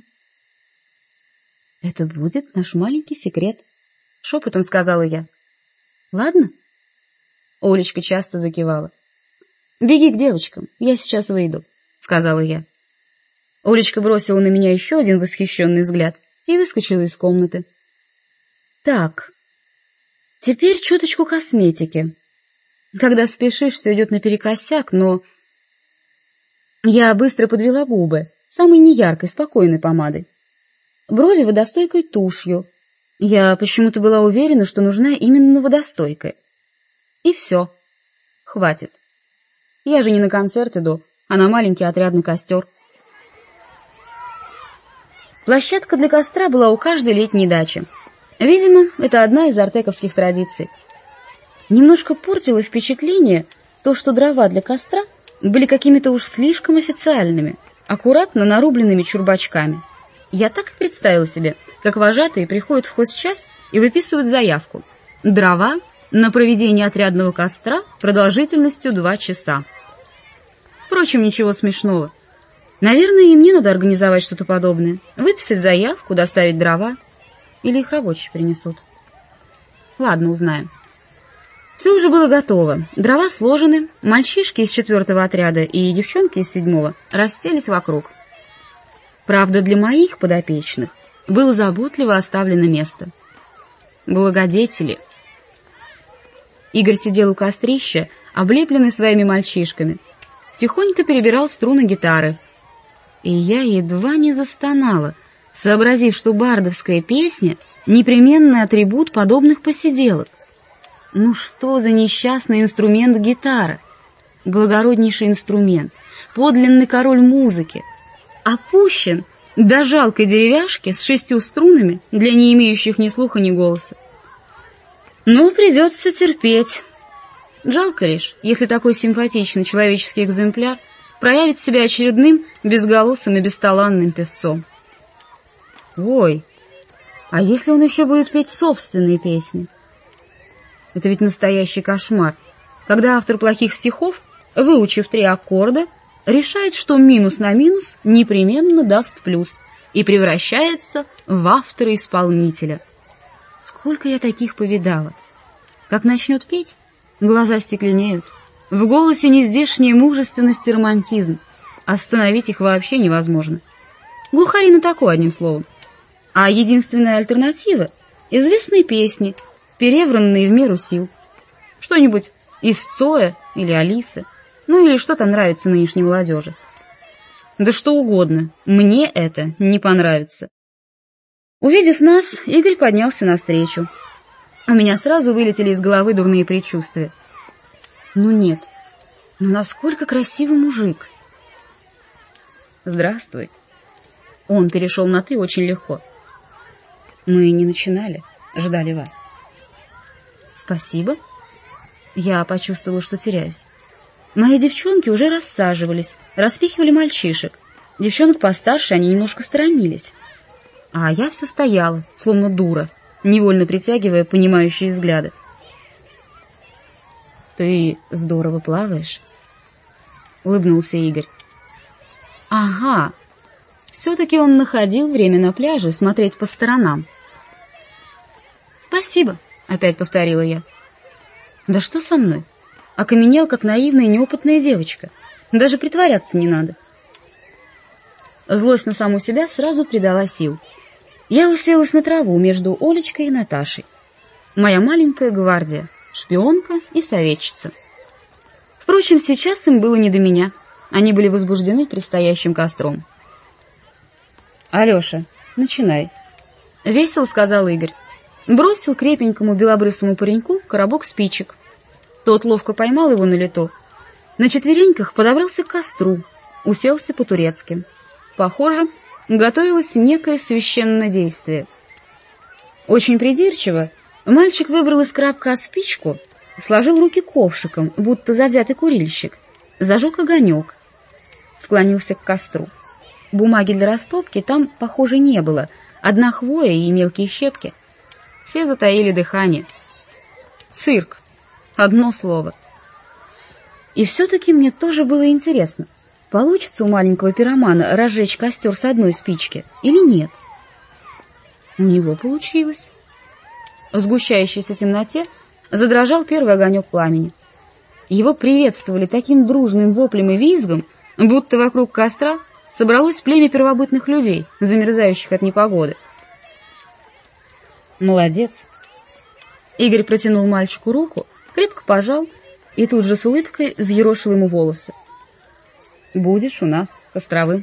[SPEAKER 1] «Это будет наш маленький секрет», — шепотом сказала я. «Ладно?» Олечка часто закивала. «Беги к девочкам, я сейчас выйду», — сказала я. Олечка бросила на меня еще один восхищенный взгляд и выскочила из комнаты. Так, теперь чуточку косметики. Когда спешишь, все идет наперекосяк, но... Я быстро подвела губы самой неяркой, спокойной помадой. Брови водостойкой тушью. Я почему-то была уверена, что нужна именно водостойкая. И все. Хватит. Я же не на концерт иду, а на маленький отрядный костер. Площадка для костра была у каждой летней дачи. Видимо, это одна из артековских традиций. Немножко портило впечатление то, что дрова для костра были какими-то уж слишком официальными, аккуратно нарубленными чурбачками. Я так и представила себе, как вожатые приходят в хозчасть и выписывают заявку: дрова на проведение отрядного костра продолжительностью 2 часа. Впрочем, ничего смешного. Наверное, и мне надо организовать что-то подобное. Выписать заявку, доставить дрова. Или их рабочие принесут. Ладно, узнаем. Все уже было готово. Дрова сложены, мальчишки из 4-го отряда и девчонки из 7-го расселись вокруг. Правда, для моих подопечных было заботливо оставлено место. Благодетели. Игорь сидел у кострища, облепленный своими мальчишками. Тихонько перебирал струны гитары. И я едва не застонала, сообразив, что бардовская песня — непременный атрибут подобных посиделок. Ну что за несчастный инструмент гитара? Благороднейший инструмент, подлинный король музыки. Опущен до жалкой деревяшки с 6 струнами для не имеющих ни слуха, ни голоса. Ну, придется терпеть. Жалко лишь, если такой симпатичный человеческий экземпляр проявит себя очередным безголосым и бесталанным певцом. Ой, а если он еще будет петь собственные песни? Это ведь настоящий кошмар, когда автор плохих стихов, выучив 3 аккорда, решает, что минус на минус непременно даст плюс и превращается в автора-исполнителя. Сколько я таких повидала. Как начнет петь, глаза стекленеют, в голосе нездешняя мужественность и романтизм. Остановить их вообще невозможно. Глухари на такое, одним словом. А единственная альтернатива — известные песни, перевранные в меру сил. Что-нибудь из Цоя или Алисы, ну или что там нравится нынешней молодежи. Да что угодно, мне это не понравится. Увидев нас, Игорь поднялся навстречу. У меня сразу вылетели из головы дурные предчувствия. Ну нет, ну насколько красивый мужик. Здравствуй. Он перешел на «ты» очень легко. Мы не начинали, ждали вас. Спасибо. Я почувствовала, что теряюсь. Мои девчонки уже рассаживались, распихивали мальчишек. Девчонок постарше они немножко сторонились. А я все стояла, словно дура, невольно притягивая понимающие взгляды. Ты здорово плаваешь, — улыбнулся Игорь. Ага, все-таки он находил время на пляже смотреть по сторонам. Спасибо, — опять повторила я. Да что со мной? Окаменел, как наивная и неопытная девочка. Даже притворяться не надо. Злость на саму себя сразу придала сил. Я уселась на траву между Олечкой и Наташей. Моя маленькая гвардия, шпионка и советчица. Впрочем, сейчас им было не до меня. Они были возбуждены предстоящим костром. «Алеша, начинай», — весело сказал Игорь. Бросил крепенькому белобрысому пареньку коробок спичек. Тот ловко поймал его на лету. На четвереньках подобрался к костру, уселся по-турецки. Похоже, готовилось некое священное действие. Очень придирчиво мальчик выбрал из коробка спичку, сложил руки ковшиком, будто завзятый курильщик, зажег огонек, склонился к костру. Бумаги для растопки там, похоже, не было, одна хвоя и мелкие щепки. Все затаили дыхание. Цирк. Одно слово. И все-таки мне тоже было интересно, получится у маленького пиромана разжечь костер с одной спички или нет. У него получилось. В сгущающейся темноте задрожал первый огонек пламени. Его приветствовали таким дружным воплем и визгом, будто вокруг костра собралось племя первобытных людей, замерзающих от непогоды. «Молодец!» Игорь протянул мальчику руку, крепко пожал и тут же с улыбкой взъерошил ему волосы. «Будешь у нас костровым».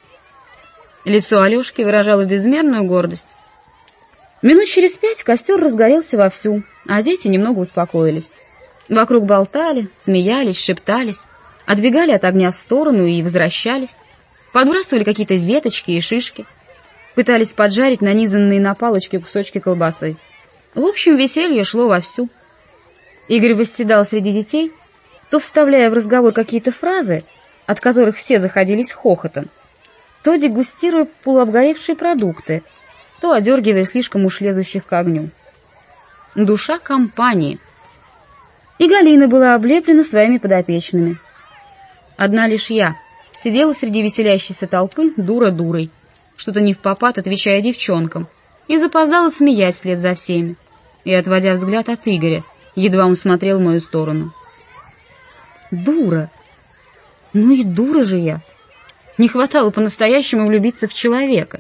[SPEAKER 1] Лицо Алешки выражало безмерную гордость. Минут через 5 костер разгорелся вовсю, а дети немного успокоились. Вокруг болтали, смеялись, шептались, отбегали от огня в сторону и возвращались, подбрасывали какие-то веточки и шишки, пытались поджарить нанизанные на палочки кусочки колбасы. В общем, веселье шло вовсю. Игорь восседал среди детей, то вставляя в разговор какие-то фразы, от которых все заходились хохотом, то дегустируя полуобгоревшие продукты, то одергивая слишком уж лезущих к огню. Душа компании. И Галина была облеплена своими подопечными. Одна лишь я сидела среди веселящейся толпы дура дурой, что-то невпопад отвечая девчонкам, и запоздала смеясь вслед за всеми, и отводя взгляд от Игоря, едва он смотрел в мою сторону. Дура! Ну и дура же я! Не хватало по-настоящему влюбиться в человека.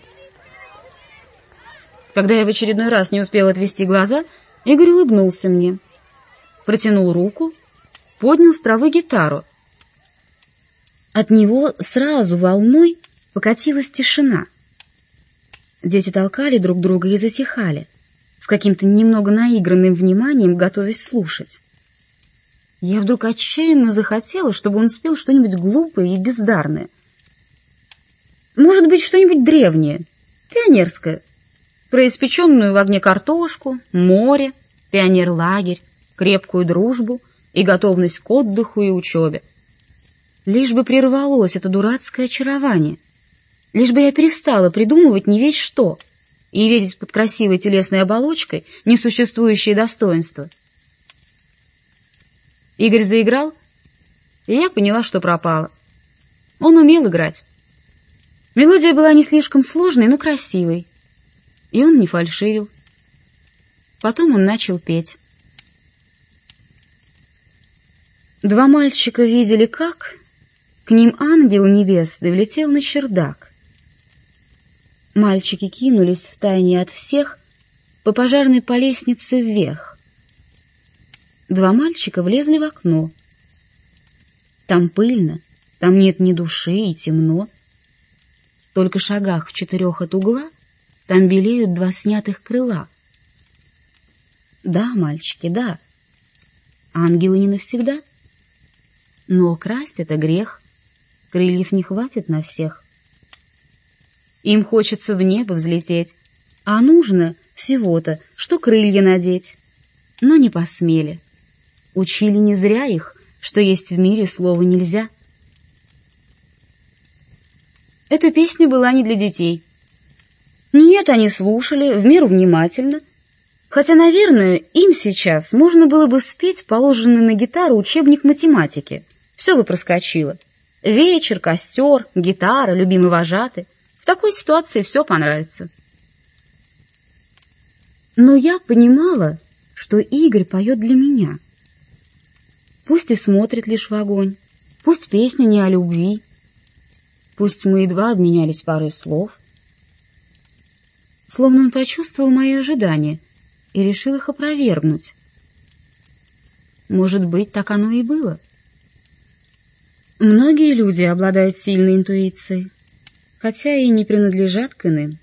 [SPEAKER 1] Когда я в очередной раз не успел отвести глаза, Игорь улыбнулся мне, протянул руку, поднял с травы гитару. От него сразу волной покатилась тишина. Дети толкали друг друга и затихали, с каким-то немного наигранным вниманием, готовясь слушать. Я вдруг отчаянно захотела, чтобы он спел что-нибудь глупое и бездарное. Может быть, что-нибудь древнее, пионерское, про испеченную в огне картошку, море, пионерлагерь, крепкую дружбу и готовность к отдыху и учебе. Лишь бы прервалось это дурацкое очарование, лишь бы я перестала придумывать не весь что и видеть под красивой телесной оболочкой несуществующие достоинства. Игорь заиграл, и я поняла, что пропала. Он умел играть. Мелодия была не слишком сложной, но красивой, и он не фальшивил. Потом он начал петь. Два мальчика видели, как к ним ангел небесный влетел на чердак. Мальчики кинулись втайне от всех по пожарной по лестнице вверх. Два мальчика влезли в окно. Там пыльно, там нет ни души и темно. Только шагах в 4 от угла там белеют 2 снятых крыла. Да, мальчики, да, ангелы не навсегда. Но красть — это грех, крыльев не хватит на всех. Им хочется в небо взлететь, а нужно всего-то, что крылья надеть. Но не посмели. Учили не зря их, что есть в мире слово «нельзя». Эта песня была не для детей. Нет, они слушали в меру внимательно, Хотя, наверное, им сейчас можно было бы спеть положенный на гитару учебник математики. Все бы проскочило. Вечер, костер, гитара, любимый вожатый. В такой ситуации все понравится. Но я понимала, что Игорь поет для меня. Пусть и смотрит лишь в огонь, пусть песня не о любви, пусть мы едва обменялись парой слов. Словно он почувствовал мои ожидания и решил их опровергнуть. Может быть, так оно и было. Многие люди обладают сильной интуицией, хотя и не принадлежат к иным.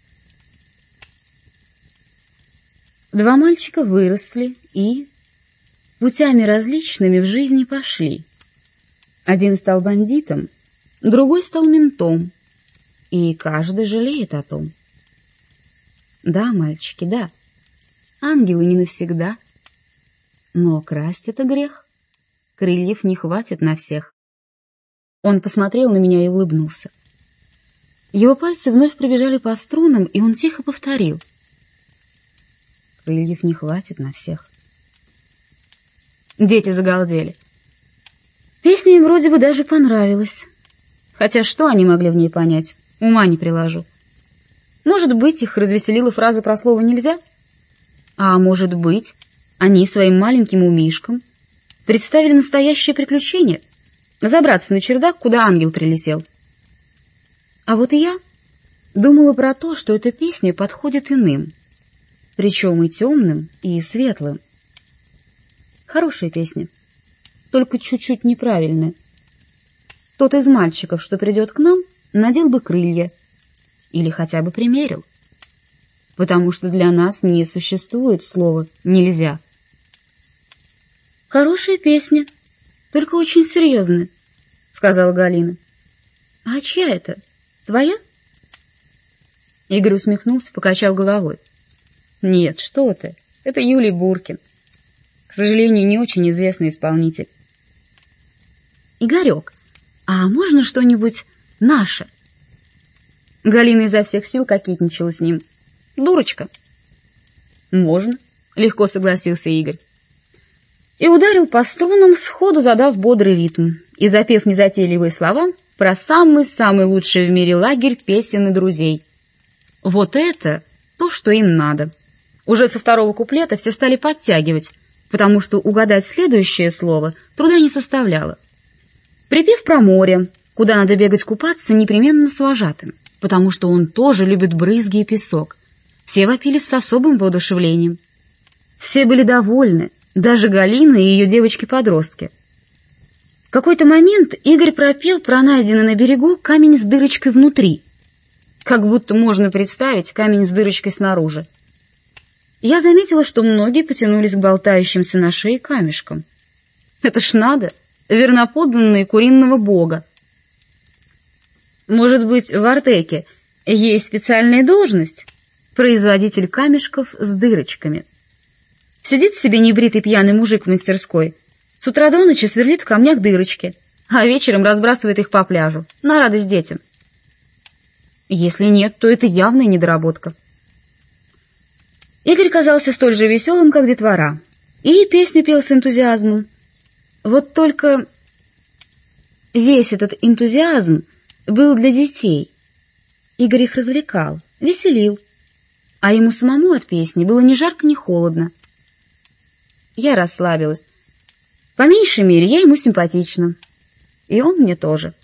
[SPEAKER 1] Два мальчика выросли и путями различными в жизни пошли. Один стал бандитом, другой стал ментом, и каждый жалеет о том. Да, мальчики, да, ангелы не навсегда, но красть — это грех, крыльев не хватит на всех. Он посмотрел на меня и улыбнулся. Его пальцы вновь пробежали по струнам, и он тихо повторил: крыльев не хватит на всех. Дети загалдели. Песня им вроде бы даже понравилась. Хотя что они могли в ней понять, ума не приложу. Может быть, их развеселила фраза про слово «нельзя»? А может быть, они своим маленьким умишкам представили настоящее приключение — забраться на чердак, куда ангел прилетел. А вот я думала про то, что эта песня подходит иным, причем и темным, и светлым. Хорошая песня, только чуть-чуть неправильная. Тот из мальчиков, что придет к нам, надел бы крылья или хотя бы примерил, потому что для нас не существует слова «нельзя». Хорошая песня, только очень серьезная, — сказала Галина. — А чья это? Твоя? Игорь усмехнулся, покачал головой. — Нет, что ты, это Юлий Буркин. К сожалению, не очень известный исполнитель. — Игорек, а можно что-нибудь наше? Галина изо всех сил кокетничала с ним. — Дурочка. — Можно, — легко согласился Игорь. И ударил по струнам, сходу задав бодрый ритм и запев незатейливые слова про самый-самый лучший в мире лагерь песен и друзей. Вот это то, что им надо. Уже со второго куплета все стали подтягивать, потому что угадать следующее слово труда не составляло. Припев про море, куда надо бегать купаться непременно с вожатым, потому что он тоже любит брызги и песок. Все вопили с особым воодушевлением. Все были довольны, даже Галина и ее девочки-подростки. В какой-то момент Игорь пропел про найденный на берегу камень с дырочкой внутри, как будто можно представить камень с дырочкой снаружи. Я заметила, что многие потянулись к болтающимся на шее камешкам. Это ж надо, верноподданные куриного бога. Может быть, в Артеке есть специальная должность — производитель камешков с дырочками. Сидит себе небритый пьяный мужик в мастерской, с утра до ночи сверлит в камнях дырочки, а вечером разбрасывает их по пляжу, на радость детям. Если нет, то это явная недоработка. Игорь казался столь же веселым, как детвора, и песню пел с энтузиазмом. Вот только весь этот энтузиазм был для детей. Игорь их развлекал, веселил, а ему самому от песни было ни жарко, ни холодно. Я расслабилась. По меньшей мере, я ему симпатична. И он мне тоже.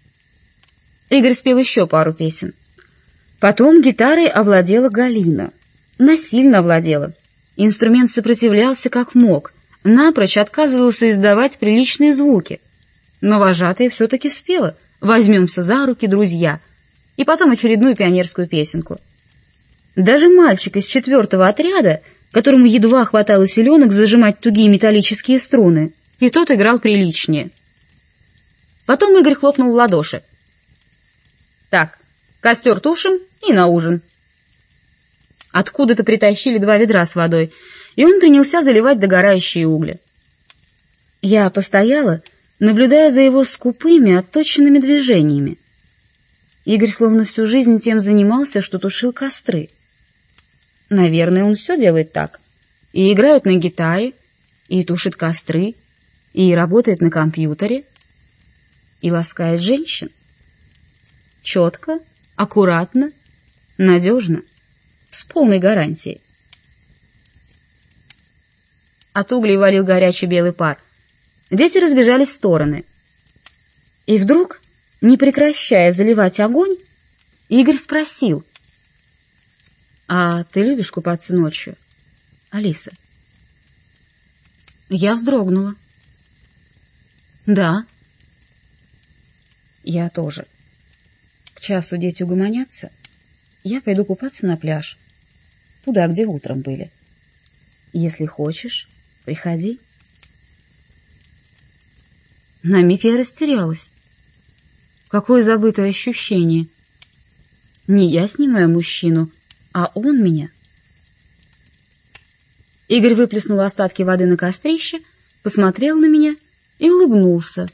[SPEAKER 1] Игорь спел еще пару песен. Потом гитарой овладела Галина. Насильно овладела. Инструмент сопротивлялся как мог, напрочь отказывался издавать приличные звуки. Но вожатая все-таки спела «Возьмемся за руки, друзья», и потом очередную пионерскую песенку. Даже мальчик из 4-го отряда, которому едва хватало силенок зажимать тугие металлические струны, и тот играл приличнее. Потом Игорь хлопнул в ладоши. «Так, костер тушим и на ужин». Откуда-то притащили 2 ведра с водой, и он принялся заливать догорающие угли. Я постояла, наблюдая за его скупыми, отточенными движениями. Игорь словно всю жизнь тем занимался, что тушил костры. Наверное, он все делает так. и играет на гитаре, и тушит костры, и работает на компьютере, и ласкает женщин. Четко, аккуратно, надежно, с полной гарантией. От углей валил горячий белый пар. Дети разбежались в стороны. И вдруг, не прекращая заливать огонь, Игорь спросил: «А ты любишь купаться ночью, Алиса?» Я вздрогнула. «Да». «Я тоже. К часу дети угомонятся, я пойду купаться на пляж, туда, где утром были. Если хочешь, приходи». На миг я растерялась. Какое забытое ощущение. Не я снимаю мужчину, а он меня. Игорь выплеснул остатки воды на кострище, посмотрел на меня и улыбнулся.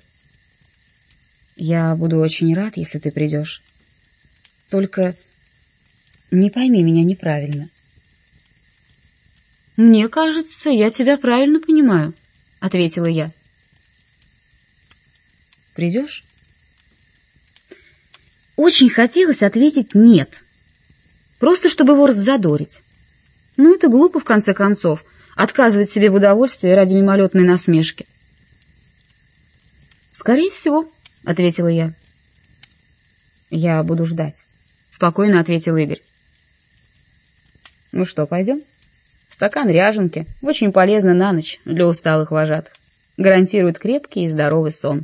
[SPEAKER 1] «Я буду очень рад, если ты придешь. Только не пойми меня неправильно». «Мне кажется, я тебя правильно понимаю», — ответила я. «Придешь?» Очень хотелось ответить «нет», просто чтобы его раззадорить. Но это глупо, в конце концов, отказывать себе в удовольствии ради мимолетной насмешки. «Скорее всего», — ответила я. «Я буду ждать», — спокойно ответил Игорь. «Ну что, пойдем? Стакан ряженки очень полезно на ночь для усталых вожатых. Гарантирует крепкий и здоровый сон».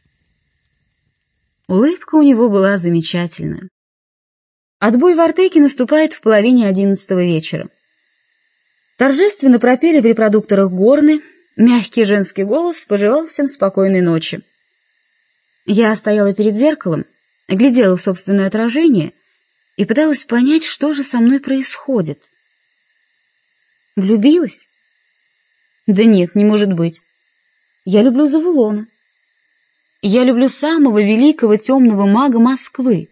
[SPEAKER 1] Улыбка у него была замечательная. Отбой в Артеке наступает в половине 11 вечера. Торжественно пропели в репродукторах горны, мягкий женский голос пожелал всем спокойной ночи. Я стояла перед зеркалом, глядела в собственное отражение и пыталась понять, что же со мной происходит. Влюбилась? Да нет, не может быть. Я люблю Завулона. Я люблю самого великого темного мага Москвы.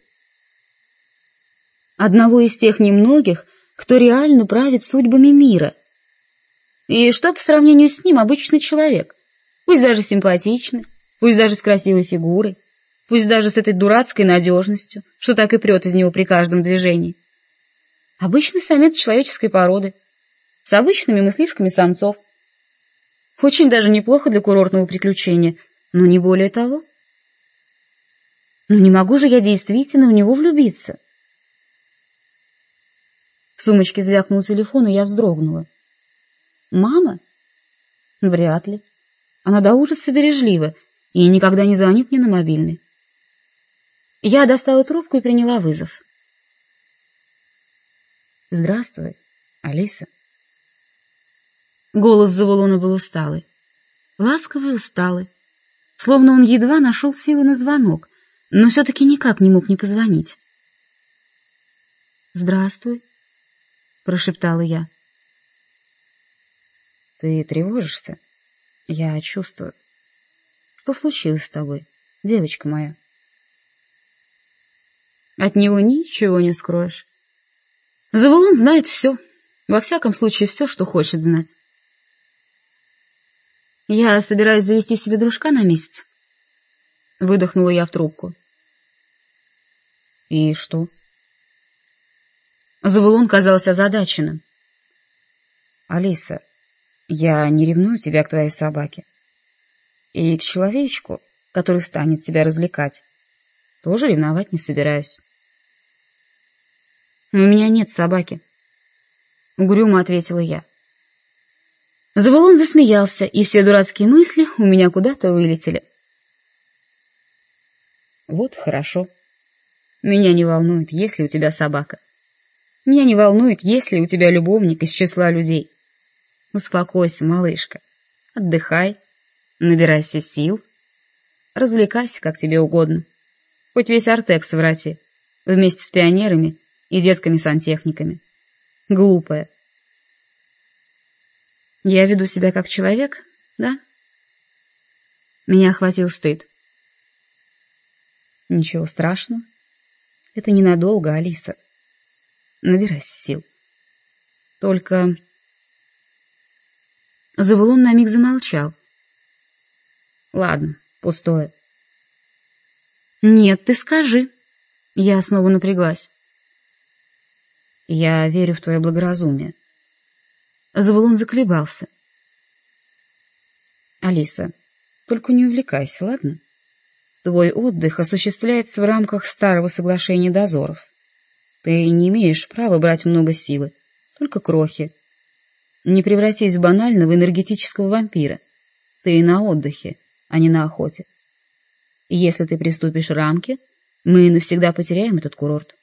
[SPEAKER 1] Одного из тех немногих, кто реально правит судьбами мира. И что по сравнению с ним обычный человек, пусть даже симпатичный, пусть даже с красивой фигурой, пусть даже с этой дурацкой надежностью, что так и прет из него при каждом движении. Обычный самец человеческой породы, с обычными мыслишками самцов. Очень даже неплохо для курортного приключения, но не более того. Но не могу же я действительно в него влюбиться. В сумочке звякнул телефон, и я вздрогнула. Мама? Вряд ли. Она до ужаса бережлива и никогда не звонит мне на мобильный. Я достала трубку и приняла вызов. «Здравствуй, Алиса». Голос Завулона был усталый, ласковый и усталый, словно он едва нашел силы на звонок, но все-таки никак не мог не позвонить. «Здравствуй», — прошептала я. «Ты тревожишься? Я чувствую. Что случилось с тобой, девочка моя?» От него ничего не скроешь. Завулон знает все, во всяком случае все, что хочет знать. «Я собираюсь завести себе дружка на месяц», — выдохнула я в трубку. «И что?» Завулон казался озадаченным. «Алиса, я не ревную тебя к твоей собаке. И к человечку, который станет тебя развлекать, тоже ревновать не собираюсь». «У меня нет собаки», — угрюмо ответила я. Завулон засмеялся, и все дурацкие мысли у меня куда-то вылетели. «Вот хорошо. Меня не волнует, есть ли у тебя собака. Меня не волнует, есть ли у тебя любовник из числа людей. Успокойся, малышка. Отдыхай, набирайся сил, развлекайся, как тебе угодно. Хоть весь Артек соврати, вместе с пионерами и детками-сантехниками. Глупая. Я веду себя как человек, да?» Меня охватил стыд. «Ничего страшного. Это ненадолго, Алиса. Набирайся сил. Только Завулон на миг замолчал. Ладно, пустое. Нет, ты скажи. Я снова напряглась. Я верю в твое благоразумие. Завулон заколебался. Алиса, только не увлекайся, ладно? Твой отдых осуществляется в рамках старого соглашения дозоров. Ты не имеешь права брать много силы, только крохи. Не превратись в банального энергетического вампира. Ты на отдыхе, а не на охоте. И если ты приступишь рамки, мы навсегда потеряем этот курорт.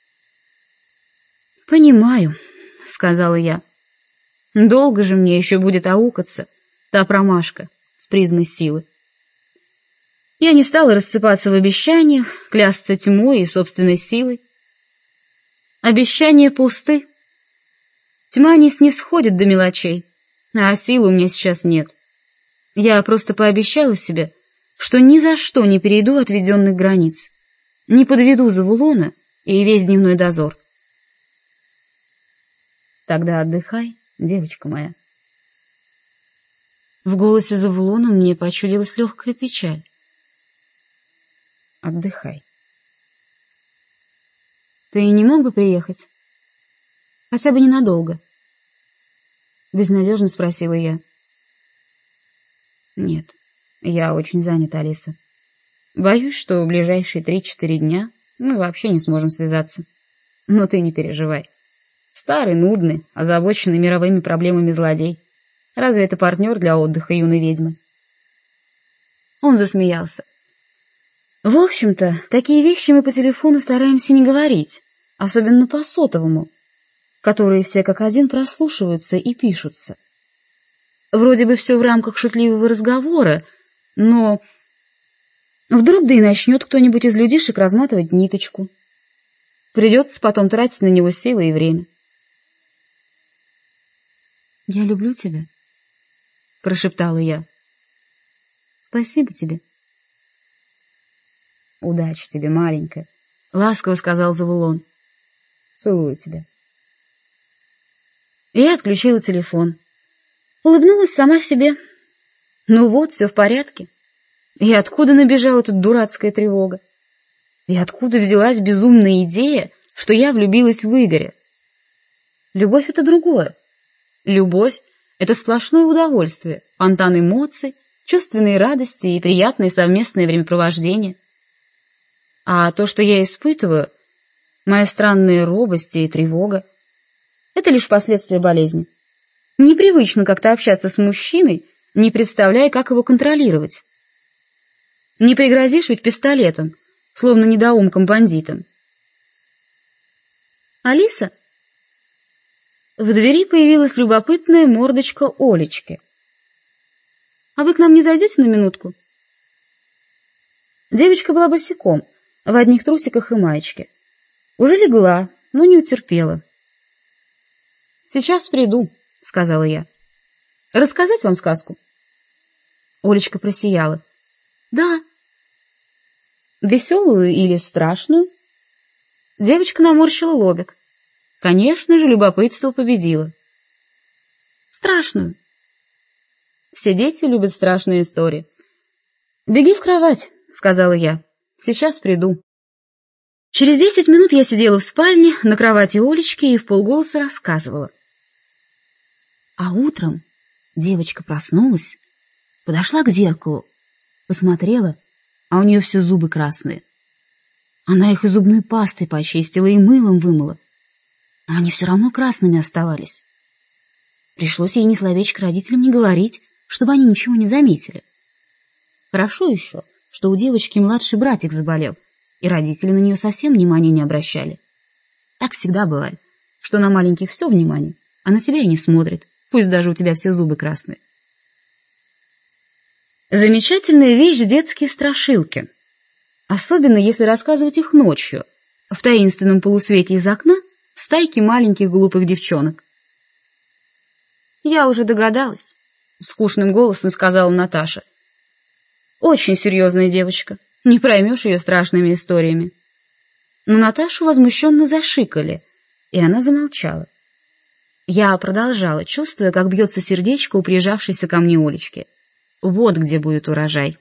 [SPEAKER 1] «Понимаю», — сказала я. «Долго же мне еще будет аукаться та промашка с призмой силы». Я не стала рассыпаться в обещаниях, клясться тьмой и собственной силой. Обещания пусты. Тьма не снисходит до мелочей, а силы у меня сейчас нет. Я просто пообещала себе, что ни за что не перейду отведенных границ, не подведу Завулона и весь дневной дозор. Тогда отдыхай, девочка моя. В голосе Завулона мне почудилась легкая печаль. Отдыхай. Ты не мог бы приехать? Хотя бы ненадолго. Безнадежно спросила я. Нет, я очень занята, Алиса. Боюсь, что в ближайшие 3-4 дня мы вообще не сможем связаться. Но ты не переживай. Старый, нудный, озабоченный мировыми проблемами злодей. Разве это партнер для отдыха юной ведьмы? Он засмеялся. В общем-то, такие вещи мы по телефону стараемся не говорить, особенно по сотовому, которые все как один прослушиваются и пишутся. Вроде бы все в рамках шутливого разговора, но вдруг да и начнет кто-нибудь из людишек разматывать ниточку. Придется потом тратить на него силы и время. «Я люблю тебя», — прошептала я. «Спасибо тебе». «Удачи тебе, маленькая», — ласково сказал Завулон. «Целую тебя». Я отключила телефон. Улыбнулась сама себе. Ну вот, все в порядке. И откуда набежала эта дурацкая тревога? И откуда взялась безумная идея, что я влюбилась в Игоря? Любовь — это другое. Любовь — это сплошное удовольствие, фонтан эмоций, чувственные радости и приятное совместное времяпровождение. А то, что я испытываю, моя странная робость и тревога, это лишь последствия болезни. Непривычно как-то общаться с мужчиной, не представляя, как его контролировать. Не пригрозишь ведь пистолетом, словно недоумком-бандитом. «Алиса?» В двери появилась любопытная мордочка Олечки. «А вы к нам не зайдете на минутку?» Девочка была босиком, в одних трусиках и маечке. Уже легла, но не утерпела. «Сейчас приду», — сказала я. «Рассказать вам сказку?» Олечка просияла. «Да». «Веселую или страшную?» Девочка наморщила лобик. Конечно же, любопытство победило. «Страшную». Все дети любят страшные истории. «Беги в кровать», — сказала я. «Сейчас приду». Через 10 минут я сидела в спальне на кровати Олечки и вполголоса рассказывала. А утром девочка проснулась, подошла к зеркалу, посмотрела, а у нее все зубы красные. Она их и зубной пастой почистила, и мылом вымыла, а они все равно красными оставались. Пришлось ей ни словечко родителям не говорить, чтобы они ничего не заметили. Хорошо еще, что у девочки младший братик заболел, и родители на нее совсем внимания не обращали. Так всегда бывает, что на маленьких все внимание, а на тебя и не смотрят, пусть даже у тебя все зубы красные. Замечательная вещь детские страшилки, особенно если рассказывать их ночью, в таинственном полусвете из окна стайки маленьких глупых девчонок. «Я уже догадалась», — скучным голосом сказала Наташа. «Очень серьезная девочка, не проймешь ее страшными историями». Но Наташу возмущенно зашикали, и она замолчала. Я продолжала, чувствуя, как бьется сердечко у прижавшейся ко мне Олечки. Вот где будет урожай.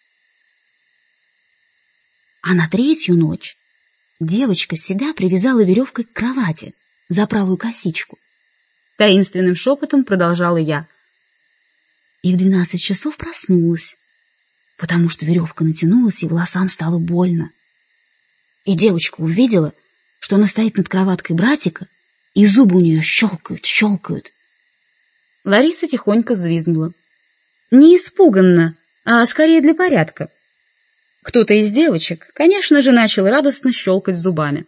[SPEAKER 1] А на третью ночь девочка себя привязала веревкой к кровати за правую косичку. Таинственным шепотом продолжала я. И в 12 часов проснулась, потому что веревка натянулась, и волосам стало больно. И девочка увидела, что она стоит над кроваткой братика, и зубы у нее щелкают. Лариса тихонько взвизгнула. Не испуганно, а скорее для порядка. Кто-то из девочек, конечно же, начал радостно щелкать зубами.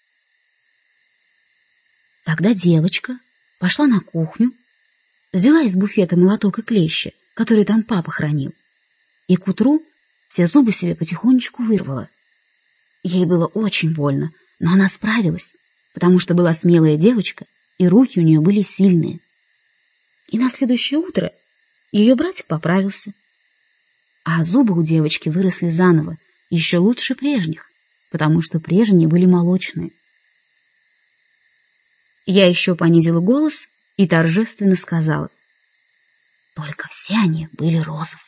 [SPEAKER 1] Тогда девочка пошла на кухню, взяла из буфета молоток и клещи, которые там папа хранил, и к утру все зубы себе потихонечку вырвала. Ей было очень больно, но она справилась, потому что была смелая девочка, и руки у нее были сильные. И на следующее утро ее братик поправился, а зубы у девочки выросли заново, еще лучше прежних, потому что прежние были молочные. Я еще понизила голос и торжественно сказала: только все они были розовые.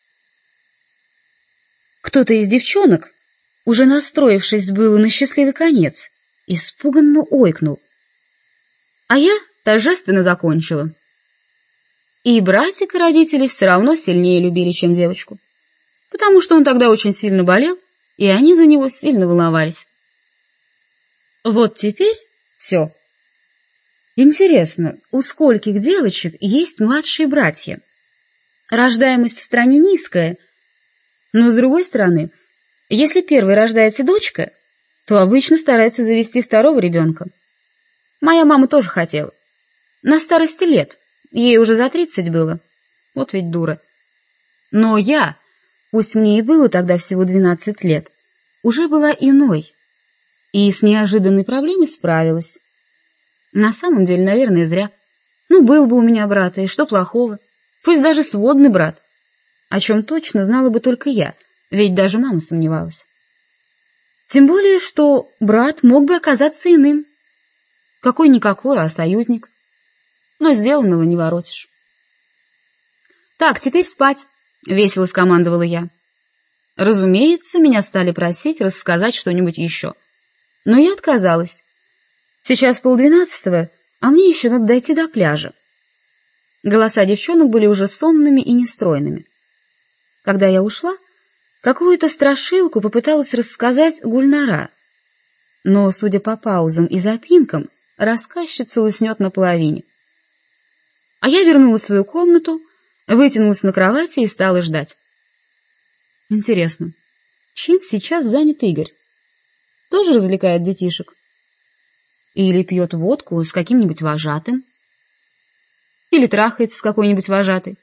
[SPEAKER 1] Кто-то из девчонок, уже настроившись было на счастливый конец, испуганно ойкнул. А я торжественно закончила. И братика родители все равно сильнее любили, чем девочку, потому что он тогда очень сильно болел, и они за него сильно волновались. Вот теперь все. Интересно, у скольких девочек есть младшие братья? Рождаемость в стране низкая, но, с другой стороны, если первой рождается дочка, то обычно старается завести второго ребенка. Моя мама тоже хотела. На старости лет, ей уже за 30 было. Вот ведь дура. Но я, пусть мне и было тогда всего 12 лет, уже была иной, и с неожиданной проблемой справилась. На самом деле, наверное, зря. Был бы у меня брат, и что плохого? Пусть даже сводный брат. О чем точно знала бы только я, ведь даже мама сомневалась. Тем более, что брат мог бы оказаться иным. Какой-никакой, а союзник. Но сделанного не воротишь. «Так, теперь спать», — весело скомандовала я. Разумеется, меня стали просить рассказать что-нибудь еще. Но я отказалась. Сейчас 11:30, а мне еще надо дойти до пляжа. Голоса девчонок были уже сонными и нестройными. Когда я ушла, какую-то страшилку попыталась рассказать Гульнара, но, судя по паузам и запинкам, рассказчица уснет наполовине. А я вернулась в свою комнату, вытянулась на кровати и стала ждать. Интересно, чем сейчас занят Игорь? Тоже развлекает детишек? Или пьет водку с каким-нибудь вожатым? Или трахается с какой-нибудь вожатой?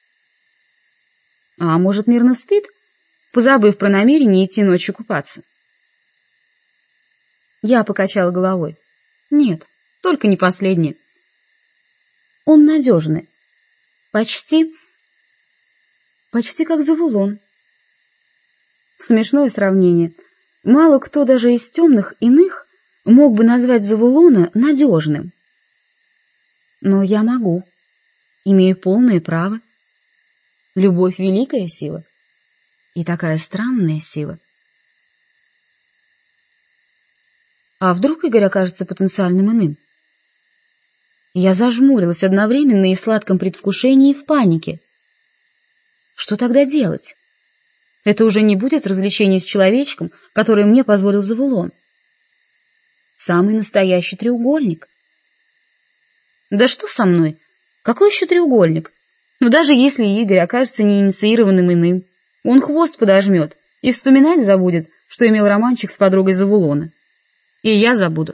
[SPEAKER 1] А может, мирно спит, позабыв про намерение идти ночью купаться? Я покачала головой. Нет, только не последнее. Он надежный. Почти как Завулон. Смешное сравнение. Мало кто даже из темных иных мог бы назвать Завулона надежным. Но я могу. Имею полное право. Любовь — великая сила. И такая странная сила. А вдруг Игорь окажется потенциальным иным? Я зажмурилась одновременно и в сладком предвкушении, и в панике. Что тогда делать? Это уже не будет развлечение с человечком, которое мне позволил Завулон. Самый настоящий треугольник. Да что со мной? Какой еще треугольник? Даже если Игорь окажется неинициированным иным, он хвост подожмет и вспоминать забудет, что имел романчик с подругой Завулона. И я забуду.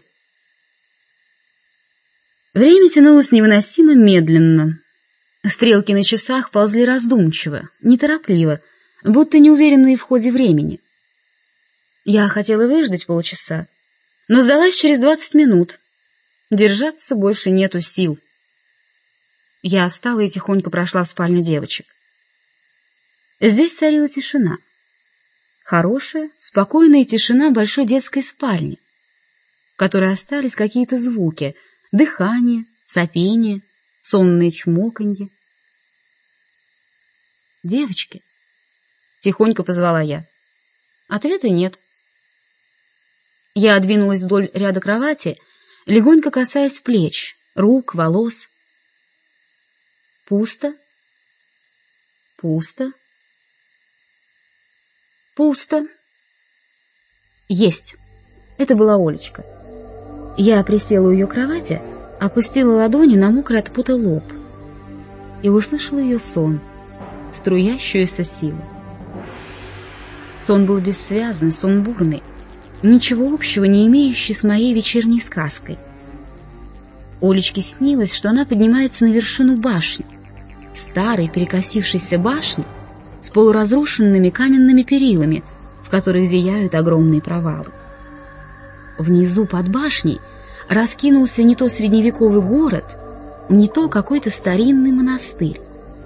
[SPEAKER 1] Время тянулось невыносимо медленно. Стрелки на часах ползли раздумчиво, неторопливо, будто неуверенные в ходе времени. Я хотела выждать полчаса, но сдалась через 20 минут. Держаться больше нету сил. Я встала и тихонько прошла в спальню девочек. Здесь царила тишина. Хорошая, спокойная тишина большой детской спальни, в которой остались какие-то звуки: дыхание, сопение, сонное чмоканье. «Девочки!» — тихонько позвала я. Ответа нет. Я двинулась вдоль ряда кровати, легонько касаясь плеч, рук, волос. Пусто. Пусто. Пусто. Есть. Это была Олечка. Я присела у ее кровати, опустила ладони на мокрый от пота лоб и услышала ее сон, струящуюся силу. Сон был бессвязный, сумбурный, ничего общего не имеющий с моей вечерней сказкой. Олечке снилось, что она поднимается на вершину башни, старой перекосившейся башни с полуразрушенными каменными перилами, в которых зияют огромные провалы. Внизу под башней раскинулся не то средневековый город, не то какой-то старинный монастырь.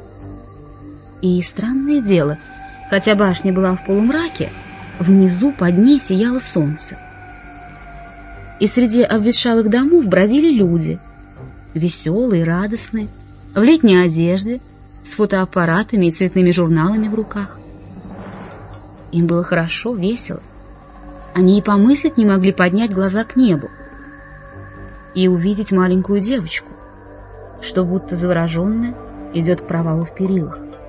[SPEAKER 1] И странное дело, хотя башня была в полумраке, внизу под ней сияло солнце. И среди обветшалых домов бродили люди, веселые, радостные, в летней одежде, с фотоаппаратами и цветными журналами в руках. Им было хорошо, весело. Они и помыслить не могли поднять глаза к небу и увидеть маленькую девочку, что будто завороженная идет к провалу в перилах.